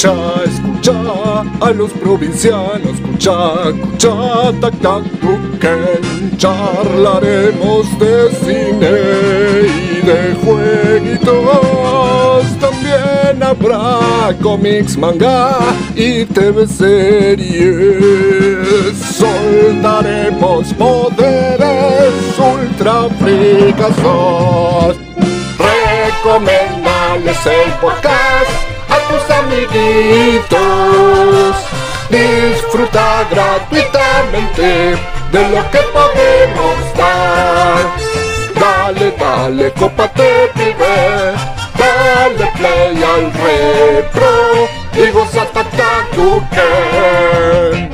Escucha a los provincianos, escucha, tac tac Duken. Charlaremos de cine y de jueguitos. También habrá cómics, manga y TV series. Soltaremos poderes ultra fricazos. Recomendales el podcast a tus amiguitos. Disfruta gratuitamente de lo que podemos dar. Dale, cópate, pibe. Dale play al repro y goza tac tac Duken.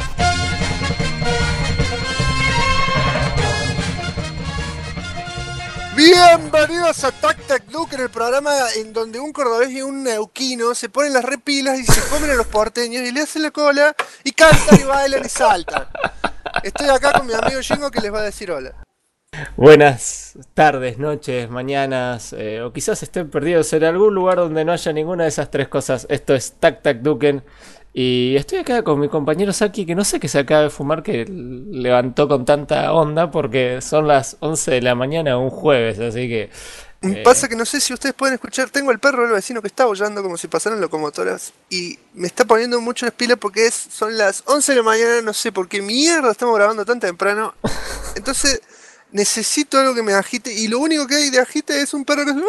Bienvenidos a Tac Tac Duken, el programa en donde un cordobés y un neuquino se ponen las repilas y se comen a los porteños y le hacen la cola y cantan y bailan y saltan. Estoy acá con mi amigo Jingo que les va a decir hola. Buenas tardes, noches, mañanas, o quizás estén perdidos en algún lugar donde no haya ninguna de esas tres cosas. Esto es Tac Tac Duken y estoy acá con mi compañero Saki, que no sé qué se acaba de fumar, que levantó con tanta onda porque son las 11 de la mañana un jueves, así que... Pasa que no sé si ustedes pueden escuchar, tengo el perro del vecino que está aullando como si pasaran locomotoras y me está poniendo mucho las pilas porque son las 11 de la mañana, no sé por qué mierda estamos grabando tan temprano, entonces... Necesito algo que me agite y lo único que hay de agite es un perro que...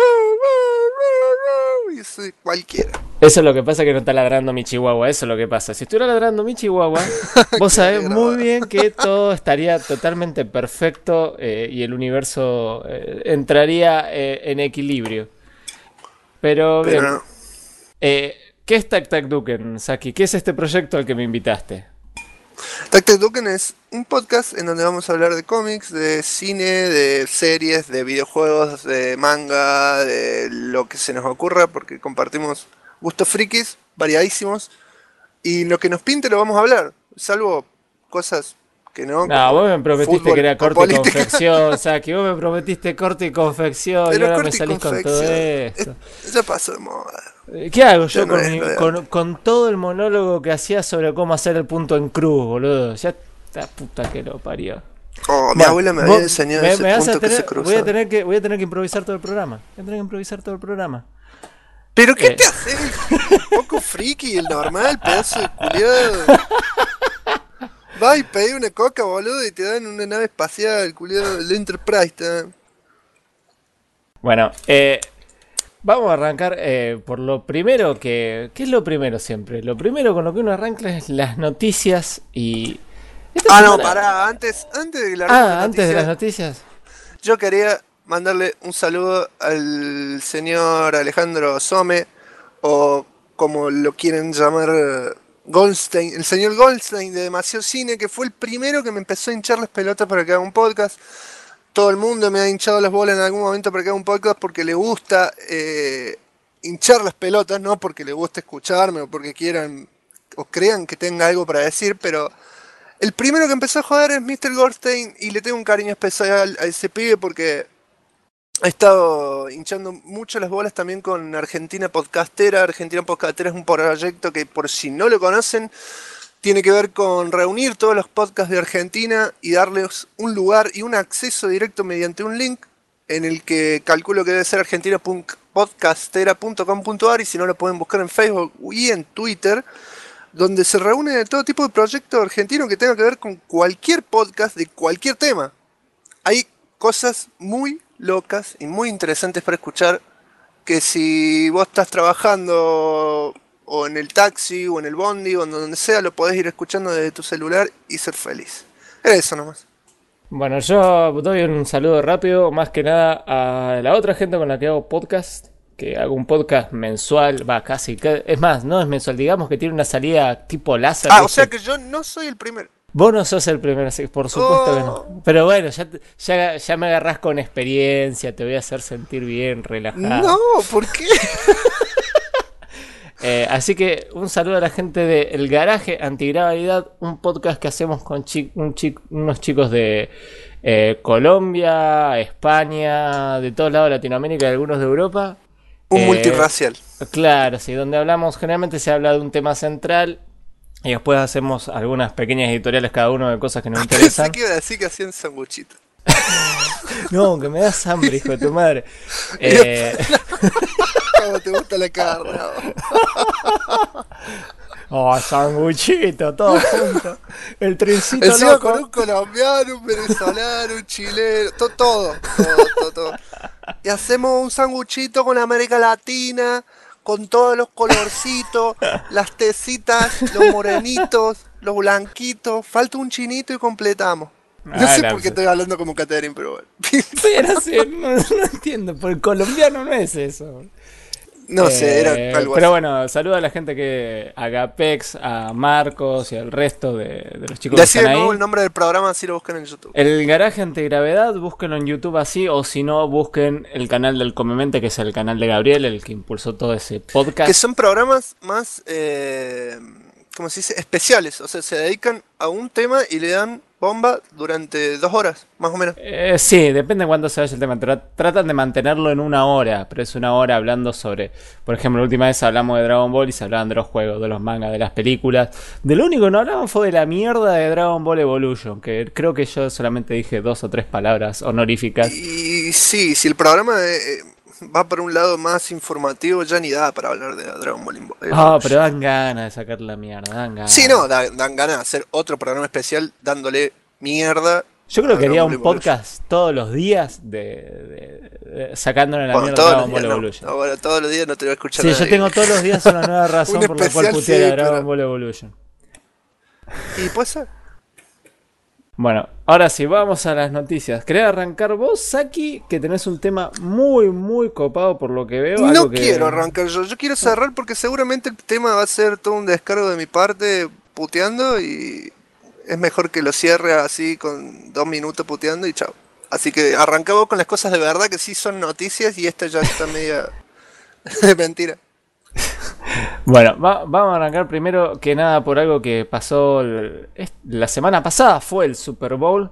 y eso es cualquiera. Eso es lo que pasa, que no está ladrando mi chihuahua, eso es lo que pasa. Si estuviera ladrando mi chihuahua, vos sabés muy bien que todo estaría totalmente perfecto y el universo entraría en equilibrio. Pero bien, ¿qué es Tac Tac Duken, Saki? ¿Qué es este proyecto al que me invitaste? Tac Tac Duken es un podcast en donde vamos a hablar de cómics, de cine, de series, de videojuegos, de manga, de lo que se nos ocurra, porque compartimos gustos frikis variadísimos y lo que nos pinte lo vamos a hablar, salvo cosas que no. No, vos me prometiste que era corte y confección, o sea, que vos me prometiste corte y confección. Pero y ahora me salís con todo esto. Ya pasó de moda. ¿Qué hago yo con todo el monólogo que hacía sobre cómo hacer el punto en cruz, boludo? Ya la puta que lo parió. Mi abuela me había enseñado ese punto que se cruza. Voy a tener que improvisar todo el programa. ¿Pero qué te haces? Un poco friki, el normal, pedazo de culiado. Va y pedí una coca, boludo, y te dan una nave espacial, culiado, el Enterprise. Bueno, vamos a arrancar por lo primero ¿qué es lo primero siempre? Lo primero con lo que uno arranca es las noticias y... no, pará, antes de las noticias. Yo quería mandarle un saludo al señor Alejandro Some, o como lo quieren llamar... Goldstein, el señor Goldstein de Demasiado Cine, que fue el primero que me empezó a hinchar las pelotas para que haga un podcast. Todo el mundo me ha hinchado las bolas en algún momento para que haga un podcast porque le gusta hinchar las pelotas, no porque le guste escucharme o porque quieran o crean que tenga algo para decir, pero el primero que empezó a joder es Mr. Goldstein y le tengo un cariño especial a ese pibe porque ha estado hinchando mucho las bolas también con Argentina Podcastera. Argentina Podcastera es un proyecto que, por si no lo conocen, tiene que ver con reunir todos los podcasts de Argentina y darles un lugar y un acceso directo mediante un link en el que calculo que debe ser argentinapodcastera.com.ar, y si no lo pueden buscar en Facebook y en Twitter, donde se reúne todo tipo de proyecto argentino que tenga que ver con cualquier podcast de cualquier tema. Hay cosas muy locas y muy interesantes para escuchar, que si vos estás trabajando o en el taxi o en el bondi o en donde sea, lo podés ir escuchando desde tu celular y ser feliz. Era eso nomás. Bueno, yo doy un saludo rápido, más que nada a la otra gente con la que hago podcast, que hago un podcast mensual, casi, es más, no es mensual, digamos que tiene una salida tipo láser. O sea que yo no soy el primero. Vos no sos el primero, por supuesto que no. Pero bueno, ya me agarrás con experiencia, te voy a hacer sentir bien, relajado. No, ¿por qué? Así que un saludo a la gente de El Garaje Antigravedad, un podcast que hacemos con unos chicos de Colombia, España, de todos lados de Latinoamérica y algunos de Europa. Un multirracial. Claro, sí, donde hablamos, generalmente se habla de un tema central y después hacemos algunas pequeñas editoriales cada uno de cosas que nos interesan. Pensé que iba a decir que hacían sanguchitos. No, que me das hambre, hijo de tu madre. ¿Cómo te gusta la carne? Oh, sanguchito, todo junto. El trencito Encima loco. con un colombiano, un venezolano, un chileno, todo. Y hacemos un sanguchito con América Latina, con todos los colorcitos, las tecitas, los morenitos, los blanquitos. Falta un chinito y completamos. No sé por qué estoy hablando como Catherine, pero bueno. Pero sí, no entiendo, porque el colombiano no es eso. No sé, era algo pero así. bueno, saluda a la gente que a Gapex, a Marcos y al resto de los chicos Decí que de están nuevo ahí. el nombre del programa, así lo buscan en YouTube. El Garaje Antigravedad, búsquenlo en YouTube así, o si no, busquen el canal del Comemente, que es el canal de Gabriel, el que impulsó todo ese podcast. Que son programas más, ¿cómo se dice? Especiales. O sea, se dedican a un tema y le dan bomba durante 2 horas, más o menos. Sí, depende de cuándo se vaya el tema. Tratan de mantenerlo en 1 hora, pero es 1 hora hablando sobre... Por ejemplo, la última vez hablamos de Dragon Ball y se hablaban de los juegos, de los mangas, de las películas. De lo único que no hablaban fue de la mierda de Dragon Ball Evolution, que creo que yo solamente dije 2 o 3 palabras honoríficas. Y sí, si el programa va por un lado más informativo, ya ni da para hablar de Dragon Ball Ah, pero dan ganas de sacar la mierda, dan ganas. Sí, no, dan ganas de hacer otro programa especial dándole mierda. Yo creo a que haría Dragon un Ball podcast todos los días sacándole la Bueno, mierda a todos Dragon los Ball días Evolution. no. Bueno, todos los días no te voy a escuchar Sí, nadie. yo tengo todos los días una nueva razón Un por la cual especial, putear sí, a Dragon pero- Ball Evolution. Y puede ser. Bueno, ahora sí, vamos a las noticias. ¿Querés arrancar vos, Saki? Que tenés un tema muy, muy copado por lo que veo. No algo que... quiero arrancar yo quiero cerrar porque seguramente el tema va a ser todo un descargo de mi parte puteando y es mejor que lo cierre así con 2 minutos puteando y chao. Así que arranca vos con las cosas de verdad que sí son noticias y esta ya está media de mentira. Bueno, vamos a arrancar primero que nada por algo que pasó la semana pasada. Fue el Super Bowl.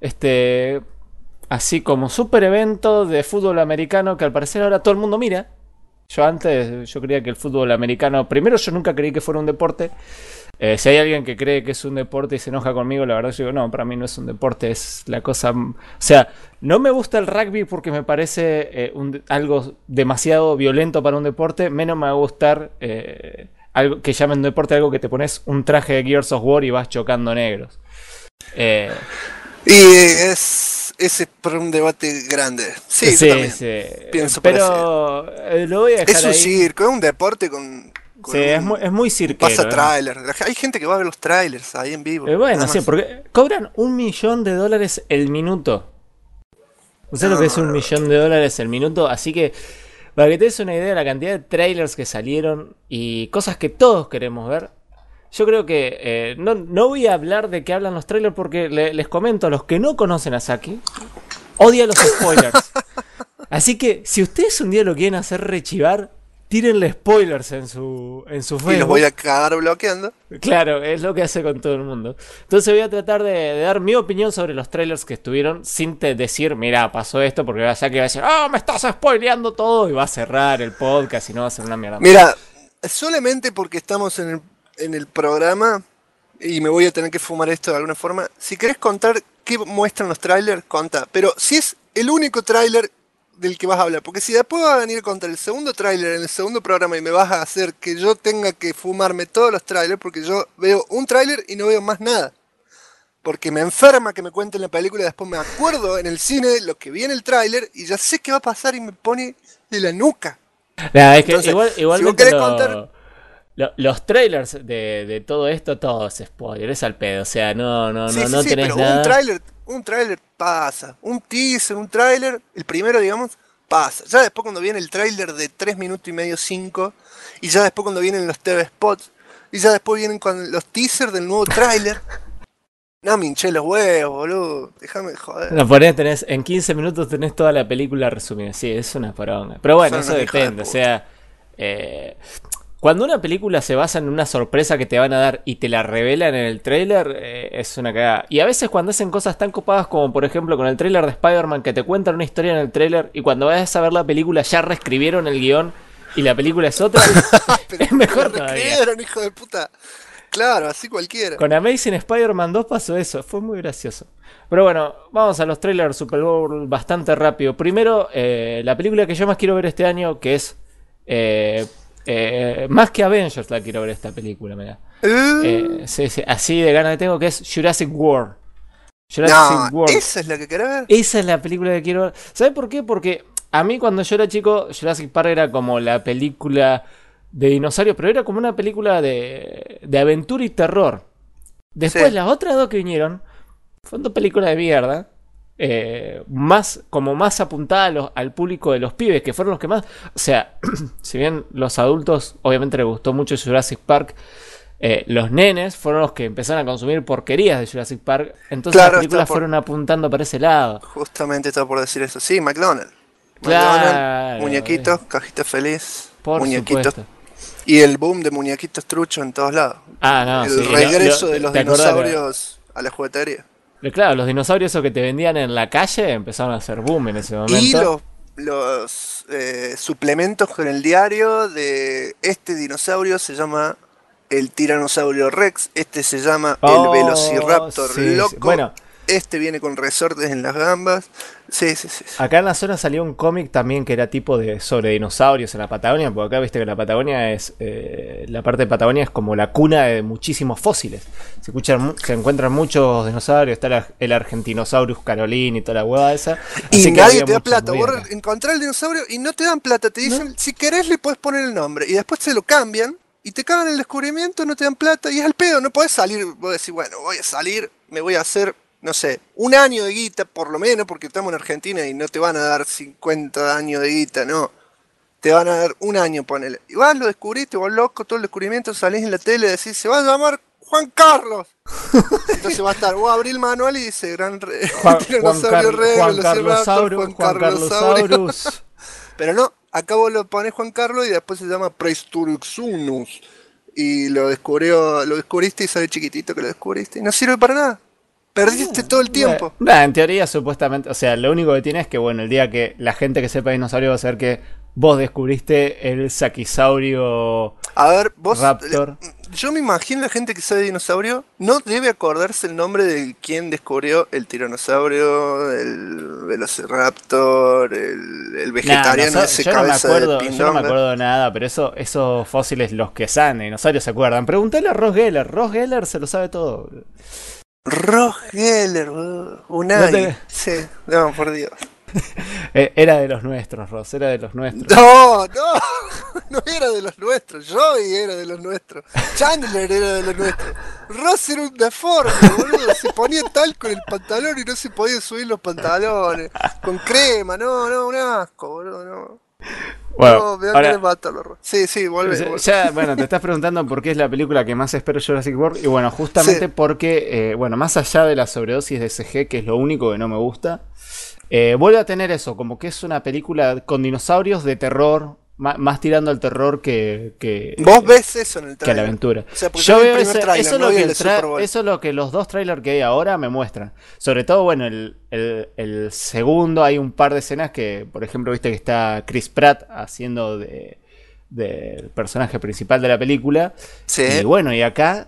Así como super evento de fútbol americano que al parecer ahora todo el mundo mira. Yo creía que el fútbol americano... Primero, yo nunca creí que fuera un deporte. Si hay alguien que cree que es un deporte y se enoja conmigo, la verdad yo digo, no, para mí no es un deporte, es la cosa... O sea, no me gusta el rugby porque me parece algo demasiado violento para un deporte. Menos me va a gustar algo que llamen deporte, algo que te pones un traje de Gears of War y vas chocando negros. Y ese es por un debate grande. Sí, yo también pienso pero lo voy a dejar es un ahí. circo, es un deporte con Sí, es muy cirquero. pasa tráiler. Hay gente que va a ver los trailers ahí en vivo. Bueno, nada sí, más. porque cobran $1 millón el minuto. ¿Sabes lo que es $1 millón el minuto? Así que, para que te des una idea de la cantidad de trailers que salieron y cosas que todos queremos ver, yo creo que no voy a hablar de qué hablan los trailers porque les comento a los que no conocen a Saki, odia los spoilers. Así que, si ustedes un día lo quieren hacer rechivar, tírenle spoilers en su Facebook. Y los voy a cagar bloqueando. Claro, es lo que hace con todo el mundo. Entonces voy a tratar de dar mi opinión sobre los trailers que estuvieron sin decir, mira, pasó esto, porque va a ser que va a decir, me estás spoileando todo y va a cerrar el podcast y no va a ser una mierda. Mira, solamente porque estamos en el programa y me voy a tener que fumar esto de alguna forma, si querés contar qué muestran los trailers, contá. Pero si es el único trailer del que vas a hablar, porque si después vas a venir a contar el segundo tráiler en el segundo programa y me vas a hacer que yo tenga que fumarme todos los trailers, porque yo veo un tráiler y no veo más nada, porque me enferma que me cuenten la película y después me acuerdo en el cine lo que vi en el tráiler y ya sé qué va a pasar y me pone de la nuca. Nah, es que Entonces, igualmente si vos querés contar... los trailers de todo esto, todo es spoiler, es al pedo, o sea, no tenés pero nada. un tráiler pasa, un teaser, un tráiler, el primero digamos, pasa. Ya después cuando viene el tráiler de 3 minutos y medio, 5, y ya después cuando vienen los TV spots, y ya después vienen con los teasers del nuevo tráiler. No me hinché los huevos, boludo, déjame de joder. Tenés, en 15 minutos tenés toda la película resumida, sí, es una poronga. Pero bueno, Son eso unos hijos de depende, o puta. sea... Cuando una película se basa en una sorpresa que te van a dar y te la revelan en el tráiler, es una cagada. Y a veces cuando hacen cosas tan copadas como por ejemplo con el tráiler de Spider-Man, que te cuentan una historia en el tráiler y cuando vas a ver la película ya reescribieron el guión y la película es otra, Pero es mejor lo todavía. reescribieron, hijo de puta. Claro, así cualquiera. Con Amazing Spider-Man 2 pasó eso, fue muy gracioso. Pero bueno, vamos a los trailers Super Bowl bastante rápido. Primero, la película que yo más quiero ver este año, que es... más que Avengers la quiero ver esta película, mirá. Sí, así de ganas que tengo, que es Jurassic World. Jurassic No, World. esa es la que querés ver. Esa es la película que quiero ver. ¿Sabes por qué? Porque a mí cuando yo era chico, Jurassic Park era como la película de dinosaurios, pero era como una película de aventura y terror. Después Sí. las otras dos que vinieron fueron dos películas de mierda. Más apuntadas al público de los pibes, que fueron los que más... O sea, si bien los adultos obviamente les gustó mucho Jurassic Park, los nenes fueron los que empezaron a consumir porquerías de Jurassic Park. Entonces Claro, las películas está por- fueron apuntando para ese lado. Justamente estaba por decir eso. Sí, McDonald's. Claro, McDonald's, muñequitos, cajita feliz, Por muñequitos. supuesto. Y el boom de muñequitos truchos en todos lados. Ah, no, El sí, regreso de los ¿te acordás? dinosaurios a la juguetería. Claro, los dinosaurios esos que te vendían en la calle empezaron a hacer boom en ese momento. Y los suplementos con el diario de este dinosaurio se llama el Tiranosaurio Rex, este se llama Oh, el Velociraptor sí, loco, sí. Bueno. este viene con resortes en las gambas. Sí. Acá en la zona salió un cómic también que era tipo de sobre dinosaurios en la Patagonia, porque acá viste que la Patagonia es la parte de Patagonia es como la cuna de muchísimos fósiles. Se encuentran muchos dinosaurios, está el Argentinosaurus carolini y toda la hueá esa. Y Así que nadie había te da muchos plata. muy Vos acá. encontrás el dinosaurio y no te dan plata. Te dicen, si querés le puedes poner el nombre. Y después se lo cambian y te cagan el descubrimiento, no te dan plata. Y es al pedo, no podés salir. Vos decís, bueno, voy a salir, me voy a hacer, no sé, un año de guita por lo menos, porque estamos en Argentina y no te van a dar 50 años de guita, no. Te van a dar un año, ponele. Y vas, lo descubriste, vos loco, todo el descubrimiento, salís en la tele y decís, se va a llamar Juan Carlos. Entonces va a estar, vos abrís el manual y dice, Tiranosaurio Rex, Juan Velociraptor, Carlosaurus, Juan Carlosaurus. Pero no, acá vos lo pones Juan Carlos y después se llama Prehistorixunus. Y lo descubriste y sale chiquitito que lo descubriste. Y no sirve para nada. Perdiste todo el tiempo. En teoría, supuestamente, o sea, lo único que tiene es que, bueno, el día que la gente que sepa dinosaurio va a saber que vos descubriste el Saquisaurio A ver, vos. Raptor. Yo me imagino la gente que sabe de dinosaurio no debe acordarse el nombre de quien descubrió el tiranosaurio, el velociraptor, el vegetariano ese yo no me cabeza acuerdo, de yo no me pindonga. acuerdo de nada, pero esos fósiles, los que saben de dinosaurios se acuerdan. Pregúntale a Ross Geller, Ross Geller se lo sabe todo. Ross Geller, Unai. No te- Sí, no, por Dios. Era de los nuestros, Ross, era de los nuestros. No, no era de los nuestros. Joey era de los nuestros. Chandler era de los nuestros. Ross era un deforme, boludo. Se ponía talco en el pantalón y no se podía subir los pantalones. Con crema, no, un asco, boludo, no. Bueno, No, me dan ahora, ganas de matarlo, Ross. Sí, vuelve. ya, bueno, te estás preguntando por qué es la película que más espero Jurassic World. Y bueno, justamente Sí. porque, bueno, más allá de la sobredosis de CG, que es lo único que no me gusta, vuelve a tener eso, como que es una película con dinosaurios de terror, más tirando al terror que Vos ves eso en el que a la trailer. aventura. O sea, porque Yo vi el veo primer eso, tráiler, eso, es no lo vi que el de el tra- Super Bowl. eso es lo que los dos trailers que hay ahora me muestran. Sobre todo, bueno, el segundo, hay un par de escenas que, por ejemplo, viste que está Chris Pratt haciendo del personaje principal de la película. Sí. Y bueno, y acá,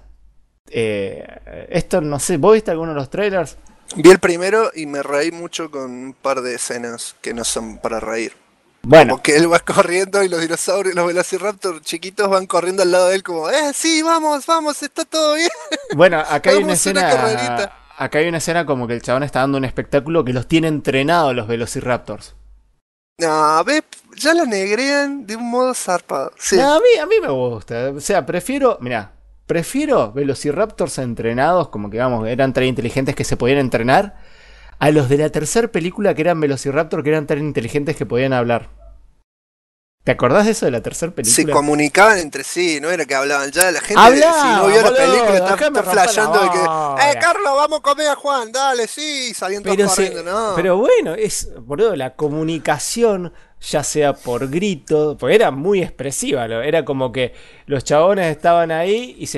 esto no sé, ¿vos viste alguno de los trailers? Vi el primero y me reí mucho con un par de escenas que no son para reír. Bueno, Porque él va corriendo y los dinosaurios, los velociraptor chiquitos van corriendo al lado de él como, sí, vamos, está todo bien. bueno, acá hay una Hagamos una escena. carrerita. Acá hay una escena como que el chabón está dando un espectáculo que los tiene entrenados los velociraptors. No, ve, ya la negrean de un modo zarpado. Sí. No, a mí me gusta. O sea, prefiero velociraptors entrenados, como que vamos, eran tan inteligentes que se podían entrenar, a los de la tercera película que eran velociraptor que eran tan inteligentes que podían hablar. ¿Te acordás de eso de la tercera película? Se comunicaban entre sí, no era que hablaban. Ya la gente, Hablaban, si no vio la boludo, película, está dejame romper flasheando la de que, bola. Carlos, vamos a comer a Juan, dale, sí, y salían todos corriendo, no. Pero bueno, boludo, la comunicación, ya sea por grito, porque era muy expresiva, era como que los chabones estaban ahí y se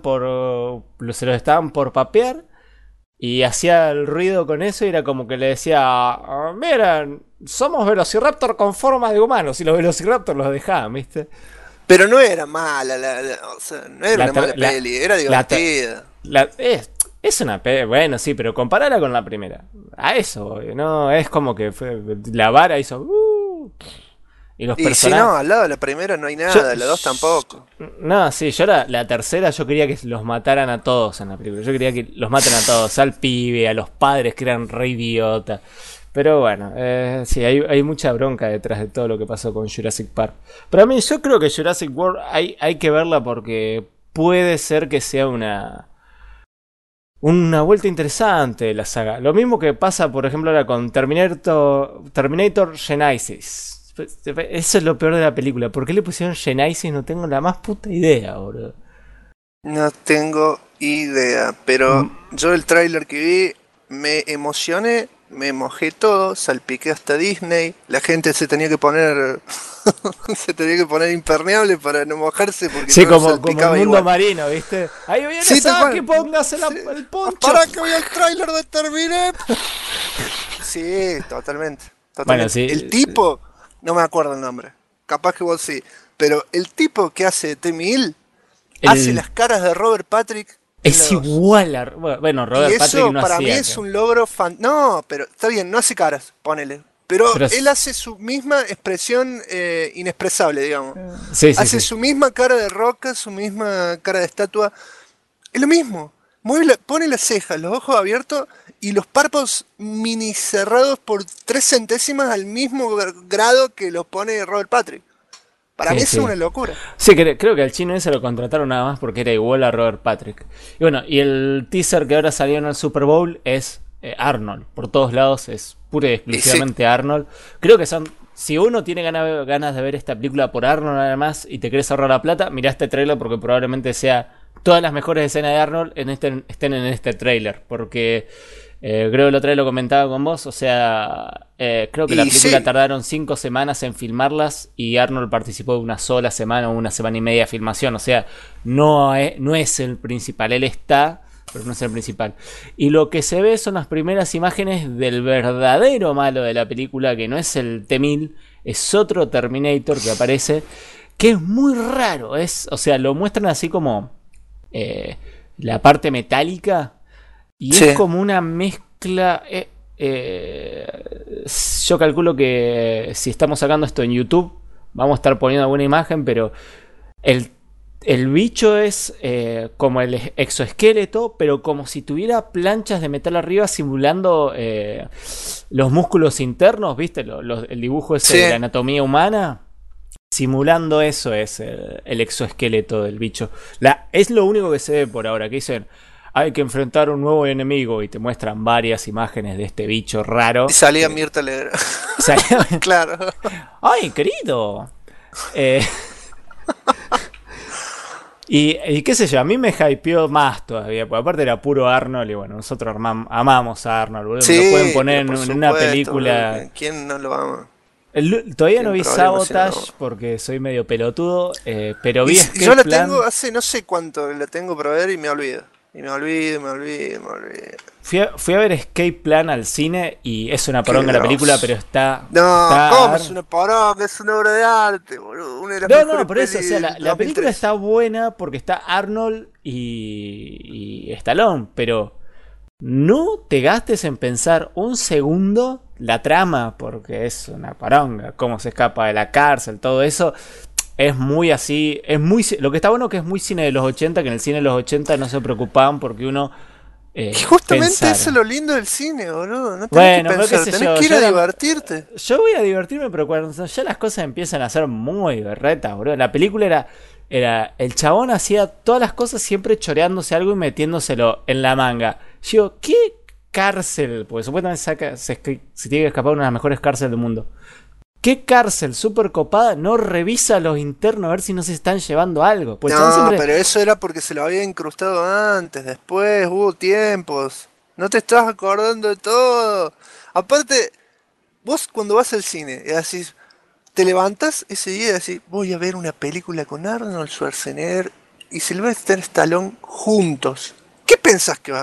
los estaban por papear y hacía el ruido con eso y era como que le decía, mira, somos Velociraptor con forma de humanos y los Velociraptor los dejaban, ¿viste? Pero no era mala, o sea, no era una mala la- peli, era la ter- divertida. es una bueno, sí, pero comparala con la primera. A eso, voy, no, es como que la vara hizo y los Y si personajes. no, al lado de la primera no hay nada, la dos tampoco. No, sí, yo la tercera yo quería que los mataran a todos en la película. Yo quería que los maten a todos, al pibe, a los padres que eran re idiotas. Pero bueno, sí, hay mucha bronca detrás de todo lo que pasó con Jurassic Park. Pero a mí yo creo que Jurassic World hay que verla porque puede ser que sea una vuelta interesante de la saga. Lo mismo que pasa, por ejemplo, ahora con Terminator Genesis. Eso es lo peor de la película. ¿Por qué le pusieron Genesis? No tengo la más puta idea, boludo. No tengo idea, pero yo el tráiler que vi me emocioné, me mojé todo, salpiqué hasta Disney, la gente se tenía que poner se tenía que poner impermeable para no mojarse porque Sí, todo como el salpicaba mundo igual. marino, ¿viste? Ahí viene Sí, Saki, póngase el poncho. Para que vea el tráiler de Terminator. Sí, totalmente. Bueno, sí. El tipo, no me acuerdo el nombre, capaz que vos sí, pero el tipo que hace T-1000 hace las caras de Robert Patrick. Es igual a... Bueno, Robert y eso Patrick no para hacía. mí es un logro No, pero está bien, no hace caras, ponele. Pero él hace su misma expresión inexpresable, digamos. Sí, hace su misma cara de roca, su misma cara de estatua. Es lo mismo. Pone las cejas, los ojos abiertos y los párpados mini cerrados por 3 centésimas al mismo grado que los pone Robert Patrick. Para mí eso es una locura. Sí, creo que al chino ese lo contrataron nada más porque era igual a Robert Patrick. Y bueno, y el teaser que ahora salió en el Super Bowl es Arnold. Por todos lados es pura y exclusivamente Arnold. Creo que son... Si uno tiene ganas de ver esta película por Arnold nada más y te querés ahorrar la plata, mirá este trailer porque probablemente sea... Todas las mejores escenas de Arnold estén en este trailer. Porque... creo que la otra vez lo comentaba con vos, o sea, creo que la película tardaron 5 semanas en filmarlas y Arnold participó de una sola semana o una semana y media de filmación, o sea, no es el principal, él está, pero no es el principal. Y lo que se ve son las primeras imágenes del verdadero malo de la película, que no es el T-1000, es otro Terminator que aparece, que es muy raro, o sea, lo muestran así como la parte metálica. Y es como una mezcla. Yo calculo que si estamos sacando esto en YouTube, vamos a estar poniendo alguna imagen, pero el bicho es como el exoesqueleto, pero como si tuviera planchas de metal arriba simulando los músculos internos, ¿viste? El dibujo ese de la anatomía humana. Simulando eso es el exoesqueleto del bicho. Es lo único que se ve por ahora, que dicen... Hay que enfrentar un nuevo enemigo y te muestran varias imágenes de este bicho raro. Y salía Mirta Legrand. Claro. ¡Ay, querido! Y qué sé yo, a mí me hypeó más todavía, porque aparte era puro Arnold y bueno, nosotros amamos a Arnold, boludo. Sí, lo pueden poner en una película. Boludo. ¿Quién no lo ama? Todavía no vi Sabotage porque soy medio pelotudo, pero vi yo la tengo hace no sé cuánto la tengo para ver y me olvido. Y me olvido. Fui a ver Escape Plan al cine y es una poronga la película, pero está... ¿Cómo es una poronga? Es una obra de arte, boludo. Una de las no, por eso, o sea, la película está buena porque está Arnold y Stallone, pero no te gastes en pensar un segundo la trama, porque es una poronga, cómo se escapa de la cárcel, todo eso... Es muy así, lo que está bueno que es muy cine de los 80, que en el cine de los 80 no se preocupaban porque uno y justamente pensara. Eso es lo lindo del cine, boludo. No tenés que pensar, tenés que ir a divertirte. Yo voy a divertirme, pero cuando ya las cosas empiezan a ser muy berretas, boludo. La película era el chabón hacía todas las cosas siempre choreándose algo y metiéndoselo en la manga. Yo, ¿qué cárcel? Porque supuestamente se tiene que escapar de una de las mejores cárceles del mundo. ¿Qué cárcel súper copada no revisa a los internos a ver si no se están llevando algo? Pues pero eso era porque se lo había incrustado antes, después hubo tiempos. No te estás acordando de todo. Aparte, vos cuando vas al cine y decís, te levantás ese día y decís, voy a ver una película con Arnold Schwarzenegger y Sylvester Stallone juntos. ¿Qué pensás que vas a ver?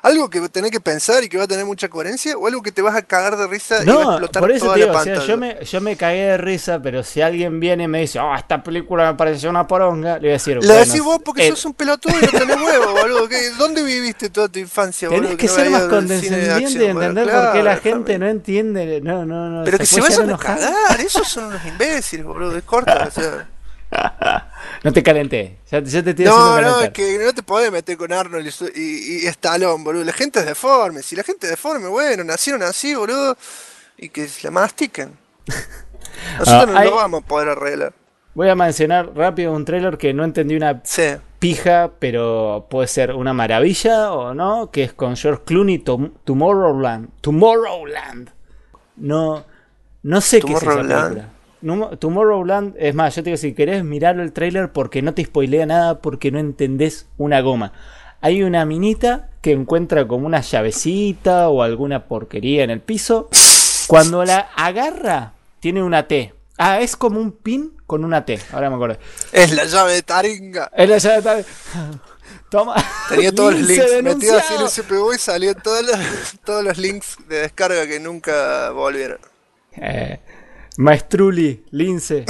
¿Algo que tenés que pensar y que va a tener mucha coherencia? ¿O algo que te vas a cagar de risa y va a No, explotar por eso toda te la digo, o sea, pantalla? yo me cagué de risa, pero si alguien viene y me dice, oh, esta película me pareció una poronga, le voy a decir, La bueno, decís vos porque sos un pelotudo y no tenés huevo, boludo. ¿Dónde viviste toda tu infancia, tenés boludo? Que que no ser más veías el cine de condescendiente y acción, boludo. entender por qué Claro, la gente déjame. no entiende, no, Pero se que se puede llegar a vayan a enojar. cagar, esos son unos imbéciles, boludo. Es corta, o sea. No te calenté, ya te estoy haciendo No, no, es calentar. que no te podés meter con Arnold y Stallone, boludo. La gente es deforme. Si la gente es deforme, bueno, nacieron así, boludo. Y que se la mastiquen. Ah, Nosotros no lo vamos a poder arreglar. voy a mencionar rápido un tráiler que no entendí una Sí. pija, pero puede ser una maravilla o no, que es con George Clooney, Tomorrowland. Tomorrowland. No, no sé qué es esa Tomorrowland. película. Tomorrowland, es más, yo te digo, si querés mirarlo el tráiler porque no te spoilea nada, porque no entendés una goma. Hay una minita que encuentra como una llavecita o alguna porquería en el piso. Cuando la agarra, tiene una T. Ah, es como un pin con una T. Ahora me acuerdo. Es la llave de Taringa. Es la llave de... Toma. Tenía todos los Lince links. Metía así en el denunciado. CPU y salían todos los links de descarga que nunca volvieron. Maestruli, Lince.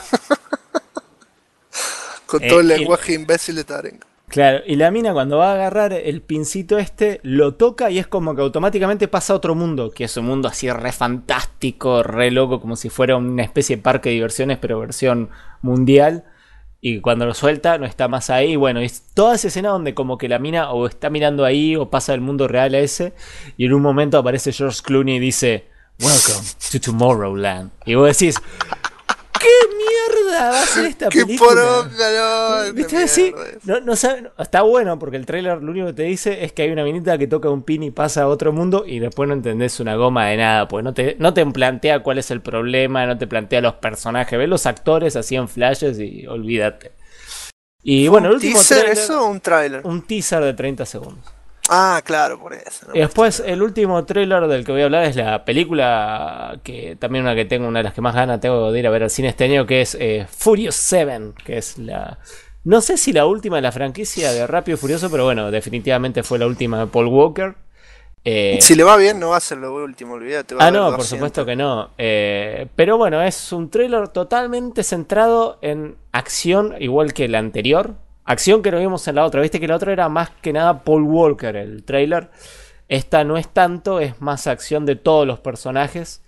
Con todo el Y, lenguaje imbécil de Taringa. claro, y la mina cuando va a agarrar el pincito este, lo toca y es como que automáticamente pasa a otro mundo, que es un mundo así re fantástico, re loco, como si fuera una especie de parque de diversiones, pero versión mundial. Y cuando lo suelta, no está más ahí. Bueno, es toda esa escena donde como que la mina o está mirando ahí o pasa del mundo real a ese. Y en un momento aparece George Clooney y dice, Welcome to Tomorrowland. Y vos decís, ¿qué mierda va a ser esta ¡Qué película? poronga, no! ¿Viste? Sí, no sabe, está bueno porque el trailer lo único que te dice es que hay una minita que toca un pin y pasa a otro mundo y después no entendés una goma de nada, pues no te plantea cuál es el problema, no te plantea los personajes, ves los actores así en flashes y olvídate. Y bueno, el ¿Un último teaser trailer, eso o un tráiler? un teaser de 30 segundos. Ah, claro, por eso. No Y después el último trailer del que voy a hablar es la película que también una que tengo, una de las que más ganas tengo de ir a ver al cine este año, que es Furious 7, que es la... No sé si la última de la franquicia de Rápido y Furioso, pero bueno, definitivamente fue la última de Paul Walker. Si le va bien, no va a ser lo último, olvídate. Va a Ah, haber no, por 200. supuesto que no. Pero bueno, es un trailer totalmente centrado en acción, igual que el anterior. Acción que no vimos en la otra. Viste que la otra era más que nada Paul Walker, el trailer. Esta no es tanto, es más acción de todos los personajes.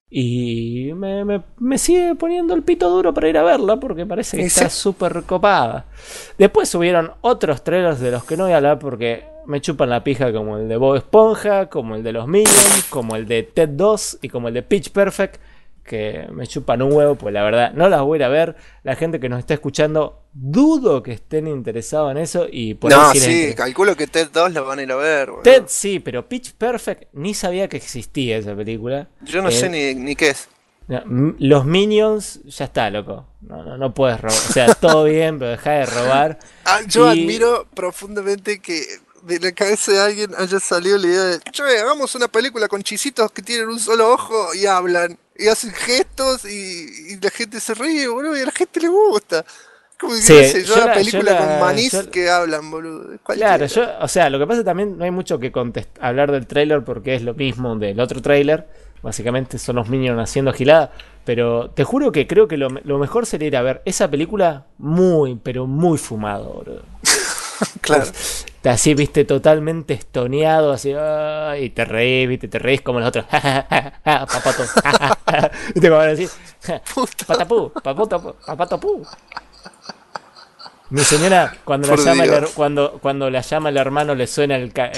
Y me sigue poniendo el pito duro para ir a verla porque parece que está súper copada. Después subieron otros trailers de los que no voy a hablar porque me chupan la pija, como el de Bob Esponja, como el de los Minions, como el de Ted 2 y como el de Pitch Perfect, que me chupan un huevo, pues la verdad no las voy a ir a ver. La gente que nos está escuchando, dudo que estén interesados en eso y por No, ahí sí, calculo que Ted 2 la van a ir a ver, boludo. Ted sí, pero Pitch Perfect ni sabía que existía esa película. Yo no sé ni qué es. Los Minions, ya está, loco. No puedes robar. O sea, todo bien, pero deja de robar. Yo admiro profundamente que de la cabeza de alguien haya salido la idea de, che, hagamos una película con chisitos que tienen un solo ojo y hablan, y hacen gestos y la gente se ríe, boludo, y a la gente le gusta. Como que Sí, no sé, yo yo una la- película yo la- con manís yo- que hablan, boludo. Claro, o sea, lo que pasa también no hay mucho que hablar del trailer porque es lo mismo del otro trailer. Básicamente son los Minions haciendo gilada. Pero te juro que creo que lo mejor sería ir a ver esa película muy, pero muy fumado, boludo. Claro. Así, viste, totalmente estoneado, así, y te reís, viste, te reís como los otros. Papato. Viste como van a decir, patapú, papatopú. Mi señora, cuando la Por llama Dios. cuando la llama el hermano, le suena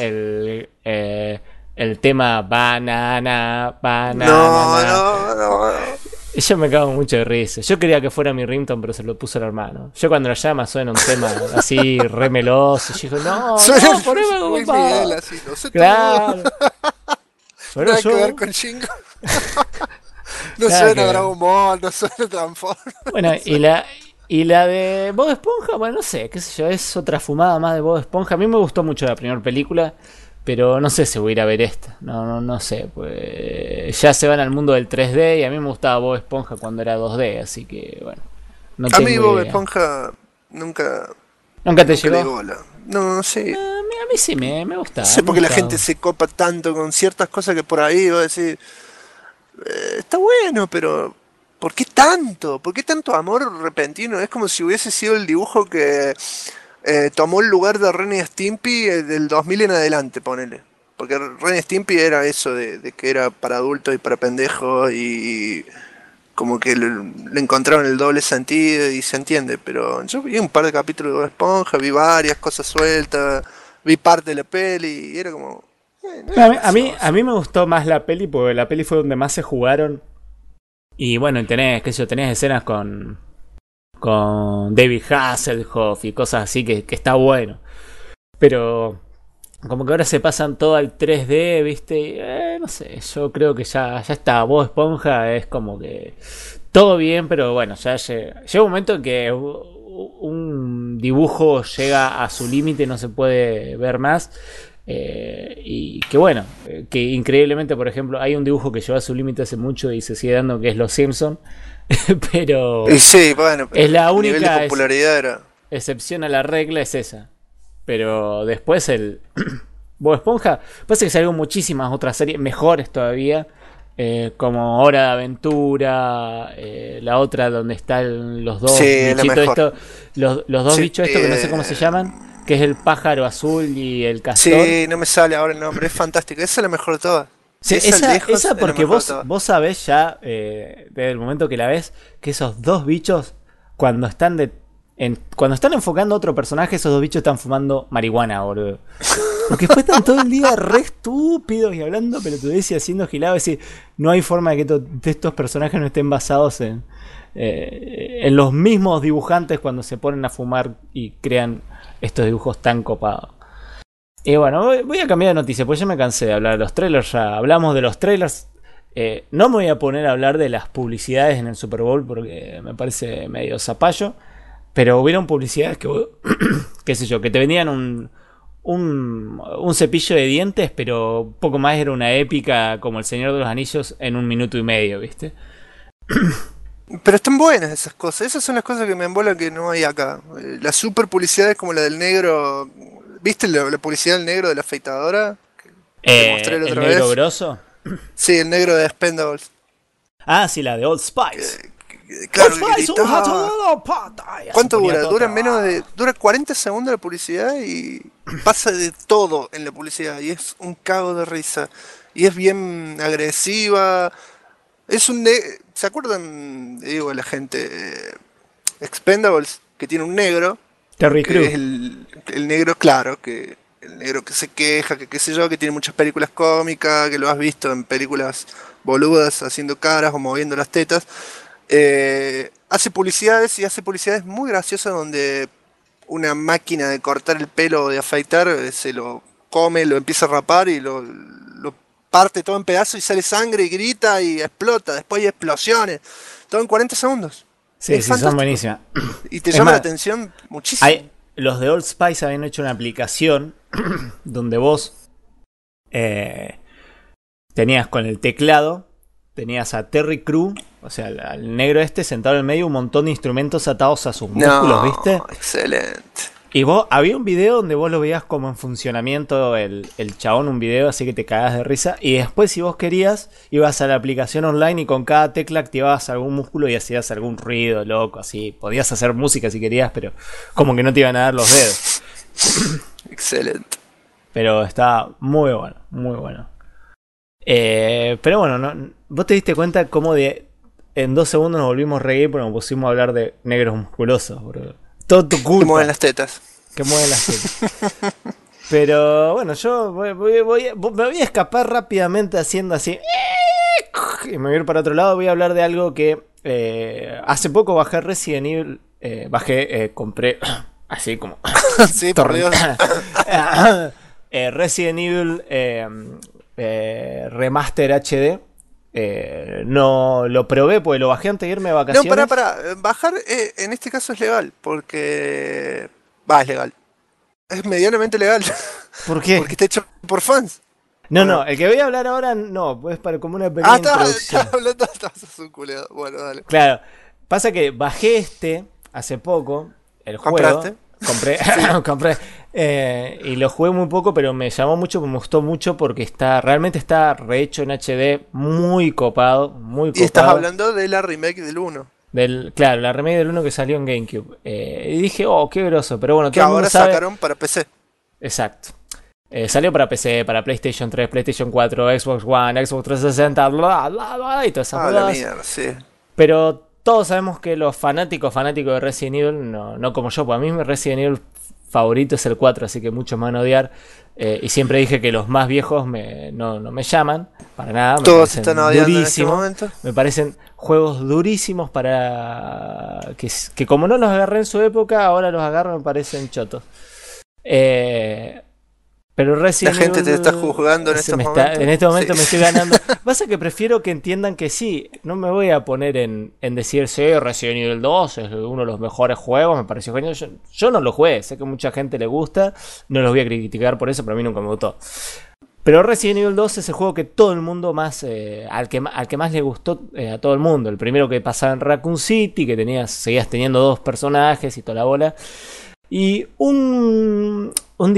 el tema banana. No. Yo me cago mucho de risa. Yo quería que fuera mi ringtone, pero se lo puso el hermano. Yo cuando la llama suena un tema así re meloso. Y yo digo, no, poneme algo Luis más. Miguel, así, no sé Claro. Pero nada yo, que ver con Shingo. No Nada suena que ver. Dragon Ball, no suena Transformers. bueno, y la de Bob Esponja, bueno, no sé, qué sé yo, es otra fumada más de Bob Esponja. A mí me gustó mucho la primera película, pero no sé si voy a ir a ver esta. No sé, pues ya se van al mundo del 3D y a mí me gustaba Bob Esponja cuando era 2D, así que bueno, no A mí tengo Bob idea. Esponja nunca ¿Nunca te le di llegó? bola. No sé. A a mí sí me gusta. No sé me por qué la gusta. gente se copa tanto con ciertas cosas que por ahí va a decir, está bueno, pero ¿por qué tanto? ¿Por qué tanto amor repentino? Es como si hubiese sido el dibujo que tomó el lugar de Ren y Stimpy del 2000 en adelante, ponele. Porque Ren y Stimpy era eso de que era para adultos y para pendejos y como que le encontraron el doble sentido y se entiende. Pero yo vi un par de capítulos de Bob Esponja, vi varias cosas sueltas, vi parte de la peli y era como... no es No, gracioso. a mí me gustó más la peli porque la peli fue donde más se jugaron. Y bueno, y tenés, qué sé yo, tenés escenas con David Hasselhoff y cosas así que está bueno. Pero como que ahora se pasan todo al 3D, ¿viste? Y, no sé, yo creo que ya está. Bob Esponja es como que todo bien, pero bueno, ya llega un momento en que un dibujo llega a su límite, no se puede ver más. Y que bueno, que increíblemente, por ejemplo, hay un dibujo que lleva a su límite hace mucho y se sigue dando, que es Los Simpsons. Pero Y sí, bueno, es la el nivel de única popularidad era... excepción a la regla, es esa. Pero después el Bob Esponja, pasa que salieron muchísimas otras series mejores todavía, como Hora de Aventura, la otra donde están los dos Sí, es la bichitos mejor. estos, los dos Sí, bichos estos que no sé cómo se llaman, que es el pájaro azul y el castor. sí, no me sale ahora el nombre, es fantástico. Esa es la mejor de todas. Sí, Esa lejos esa es la porque mejor de todas. vos sabés ya, desde el momento que la ves, que esos dos bichos, cuando están cuando están enfocando a otro personaje, esos dos bichos están fumando marihuana, boludo. Porque después están todo el día re estúpidos y hablando pelotudez y haciendo gilado. Es decir, no hay forma de que de estos personajes no estén basados en los mismos dibujantes cuando se ponen a fumar y crean estos dibujos tan copados. Y bueno, voy a cambiar de noticia, porque ya me cansé de hablar de los trailers. Ya hablamos de los trailers. No me voy a poner a hablar de las publicidades en el Super Bowl porque me parece medio zapallo. Pero hubieron publicidades que, qué sé yo, que te vendían un cepillo de dientes, pero poco más era una épica como El Señor de los Anillos en 1 minuto y medio, ¿viste? Pero están buenas esas cosas. Esas son las cosas que me embolan que no hay acá. Las super publicidades como la del negro. ¿Viste la publicidad del negro de la afeitadora? Que te mostré la El otra negro vez. grosso. Sí, el negro de Expendables. Ah, sí, la de Old Spice. Claro, Old que Spice, gritaba. pata. ¿Cuánto dura? Dura menos de. Dura 40 segundos la publicidad y pasa de todo en la publicidad. Y es un cago de risa. Y es bien agresiva. Es un. ¿Se acuerdan? Digo a la gente. Expendables, que tiene un negro. Terry Que Crews. es el negro, claro. Que el negro que se queja, que qué sé yo, que tiene muchas películas cómicas, que lo has visto en películas boludas haciendo caras o moviendo las tetas. Hace publicidades y hace publicidades muy graciosas donde una máquina de cortar el pelo o de afeitar se lo come, lo empieza a rapar y lo parte todo en pedazos y sale sangre y grita y explota. Después hay explosiones. Todo en 40 segundos. Sí, Es sí, son fantástico. buenísimas. Y te Es llama la más, atención muchísimo. los de Old Spice habían hecho una aplicación donde vos tenías con el teclado, tenías a Terry Crews, o sea, al negro este sentado en el medio, un montón de instrumentos atados a sus músculos, ¿viste? Excelente. Y había un video donde vos lo veías como en funcionamiento el chabón, un video, así que te cagás de risa. Y después, si vos querías, ibas a la aplicación online y con cada tecla activabas algún músculo y hacías algún ruido loco, así. Podías hacer música si querías, pero como que no te iban a dar los dedos. Excelente. Pero está muy bueno, muy bueno. Pero bueno, vos te diste cuenta cómo en 2 segundos nos volvimos re gay porque nos pusimos a hablar de negros musculosos, bro. Todo tu Que culpa. mueven las tetas. Que mueven las tetas. Pero bueno, yo me voy a escapar rápidamente haciendo así. Y me voy a ir para otro lado. Voy a hablar de algo que hace poco bajé Resident Evil. Compré así como Sí, por Dios. Resident Evil Remaster HD. No lo probé porque lo bajé antes de irme de No, vacaciones. pará. Bajar en este caso es legal. Porque. Va, es legal. Es medianamente legal. ¿Por qué? Porque está hecho por fans. No, el que voy a hablar ahora no, pues para como una pequeña Ah, estaba introducción. hablando. Estás un culeado. Bueno, dale. Claro, pasa que bajé hace poco, el juego. ¿Compraste? Compré. Y lo jugué muy poco, pero me llamó mucho, me gustó mucho porque realmente está rehecho en HD, muy copado, muy Y estás copado. hablando de la remake del 1. Claro, la remake del uno que salió en GameCube. Y dije, oh, qué groso. Pero bueno, Que todo el mundo ahora sabe. sacaron para PC. Exacto. Salió para PC, para PlayStation 3, PlayStation 4, Xbox One, Xbox 360, bla, bla, bla, y todas esas Ah, la cosas. mierda, sí. Pero todos sabemos que los fanáticos de Resident Evil, no como yo, pues a mí mi Resident Evil favorito es el 4, así que muchos me van a odiar. Y siempre dije que los más viejos no me llaman, para nada, me Todos se parecen están odiando en este durísimos. momento. Me parecen juegos durísimos que como no los agarré en su época, ahora los agarro me parecen chotos. Pero La Resident gente te Evil está juzgando en estos momentos. en este momento Sí. me estoy ganando. Pasa que prefiero que entiendan que sí. No me voy a poner en decir, sí, Resident Evil 2 es uno de los mejores juegos, me pareció genial. Yo no lo jugué, sé que mucha gente le gusta. No los voy a criticar por eso, pero a mí nunca me gustó. Pero Resident Evil 2 es el juego que todo el mundo más, al que más le gustó a todo el mundo. El primero que pasaba en Raccoon City, que seguías teniendo dos personajes y toda la bola. Y un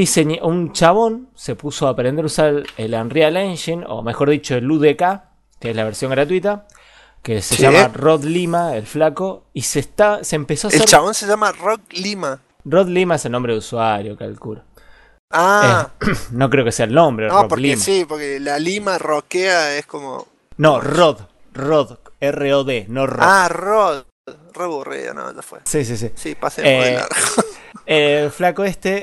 chabón se puso a aprender a usar el Unreal Engine, o mejor dicho el UDK, que es la versión gratuita, que se llama Rod Lima, el flaco, y se empezó a hacer... El chabón se llama Rock Lima. Rod Lima es el nombre de usuario, calculo. Ah, No creo que sea el nombre, no, Rob porque Lima. sí, porque la Lima roquea es como... No, Rod, R-O-D, no Rod. Ah, Rod. Re aburrido, no, ya fue. Sí. Sí, pasemos de largo. El flaco